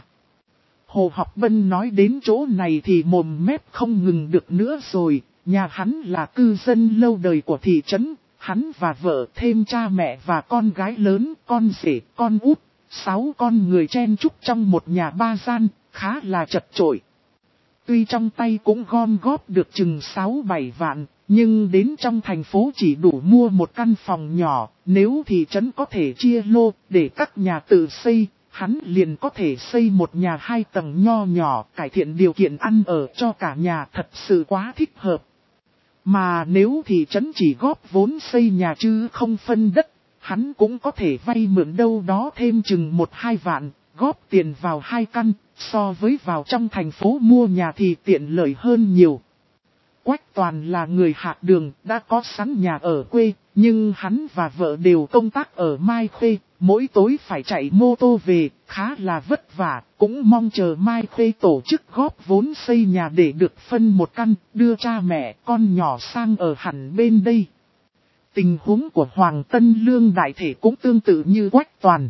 Hồ Học Bân nói đến chỗ này thì mồm mép không ngừng được nữa rồi, nhà hắn là cư dân lâu đời của thị trấn, hắn và vợ thêm cha mẹ và con gái lớn, con rể, con út. Sáu con người chen chúc trong một nhà ba gian, khá là chật chội. Tuy trong tay cũng gom góp được chừng sáu bảy vạn, nhưng đến trong thành phố chỉ đủ mua một căn phòng nhỏ, nếu thị trấn có thể chia lô để các nhà tự xây, hắn liền có thể xây một nhà hai tầng nho nhỏ, cải thiện điều kiện ăn ở cho cả nhà, thật sự quá thích hợp. Mà nếu thị trấn chỉ góp vốn xây nhà chứ không phân đất, hắn cũng có thể vay mượn đâu đó thêm chừng một hai vạn, góp tiền vào hai căn, so với vào trong thành phố mua nhà thì tiện lợi hơn nhiều. Quách Toàn là người hạ đường, đã có sẵn nhà ở quê, nhưng hắn và vợ đều công tác ở Mai Khê, mỗi tối phải chạy mô tô về, khá là vất vả, cũng mong chờ Mai Khê tổ chức góp vốn xây nhà để được phân một căn, đưa cha mẹ con nhỏ sang ở hẳn bên đây. Tình huống của Hoàng Tân Lương đại thể cũng tương tự như Quách Toàn.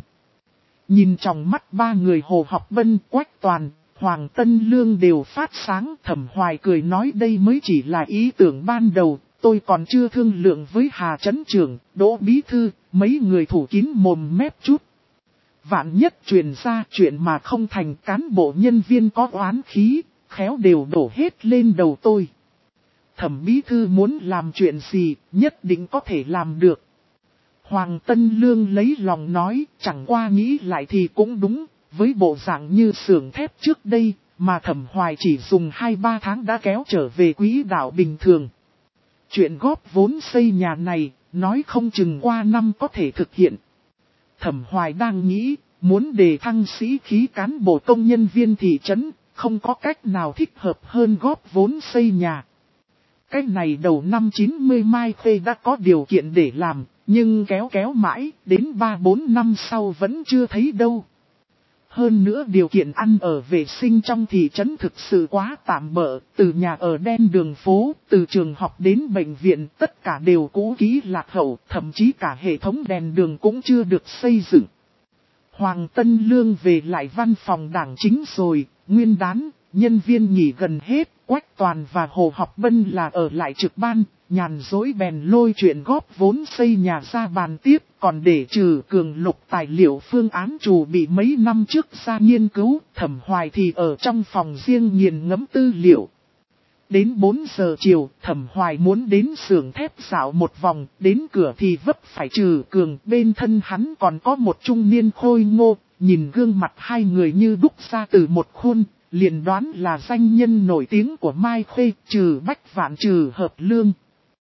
Nhìn trong mắt ba người Hồ Học Bân, Quách Toàn, Hoàng Tân Lương đều phát sáng. Thẩm Hoài cười nói đây mới chỉ là ý tưởng ban đầu, tôi còn chưa thương lượng với Hà Trấn Trưởng, Đỗ Bí Thư, mấy người thủ kín mồm mép chút. Vạn nhất truyền ra chuyện mà không thành, cán bộ nhân viên có oán khí, khéo đều đổ hết lên đầu tôi. Thẩm Bí Thư muốn làm chuyện gì, nhất định có thể làm được. Hoàng Tân Lương lấy lòng nói, chẳng qua nghĩ lại thì cũng đúng, với bộ dạng như xưởng thép trước đây, mà Thẩm Hoài chỉ dùng hai ba tháng đã kéo trở về quỹ đạo bình thường. Chuyện góp vốn xây nhà này, nói không chừng qua năm có thể thực hiện. Thẩm Hoài đang nghĩ, muốn đề thăng sĩ khí cán bộ công nhân viên thị trấn, không có cách nào thích hợp hơn góp vốn xây nhà. Cái này đầu năm chín mươi Mai Khê đã có điều kiện để làm, nhưng kéo kéo mãi, đến ba bốn năm sau vẫn chưa thấy đâu. Hơn nữa điều kiện ăn ở vệ sinh trong thị trấn thực sự quá tạm bợ, từ nhà ở đen đường phố, từ trường học đến bệnh viện, tất cả đều cũ kỹ lạc hậu, thậm chí cả hệ thống đèn đường cũng chưa được xây dựng. Hoàng Tân Lương về lại văn phòng đảng chính rồi, nguyên đán, nhân viên nghỉ gần hết, Quách Toàn và Hồ Học Bân là ở lại trực ban, nhàn dối bèn lôi chuyện góp vốn xây nhà ra bàn tiếp, còn để trừ cường lục tài liệu phương án chủ bị mấy năm trước ra nghiên cứu, Thẩm Hoài thì ở trong phòng riêng nghiền ngẫm tư liệu. Đến bốn giờ chiều, Thẩm Hoài muốn đến xưởng thép dạo một vòng, đến cửa thì vấp phải Trừ Cường, bên thân hắn còn có một trung niên khôi ngô, nhìn gương mặt hai người như đúc ra từ một khuôn, liền đoán là danh nhân nổi tiếng của Mai Khê, Trừ Bách Vạn Trừ Hợp Lương.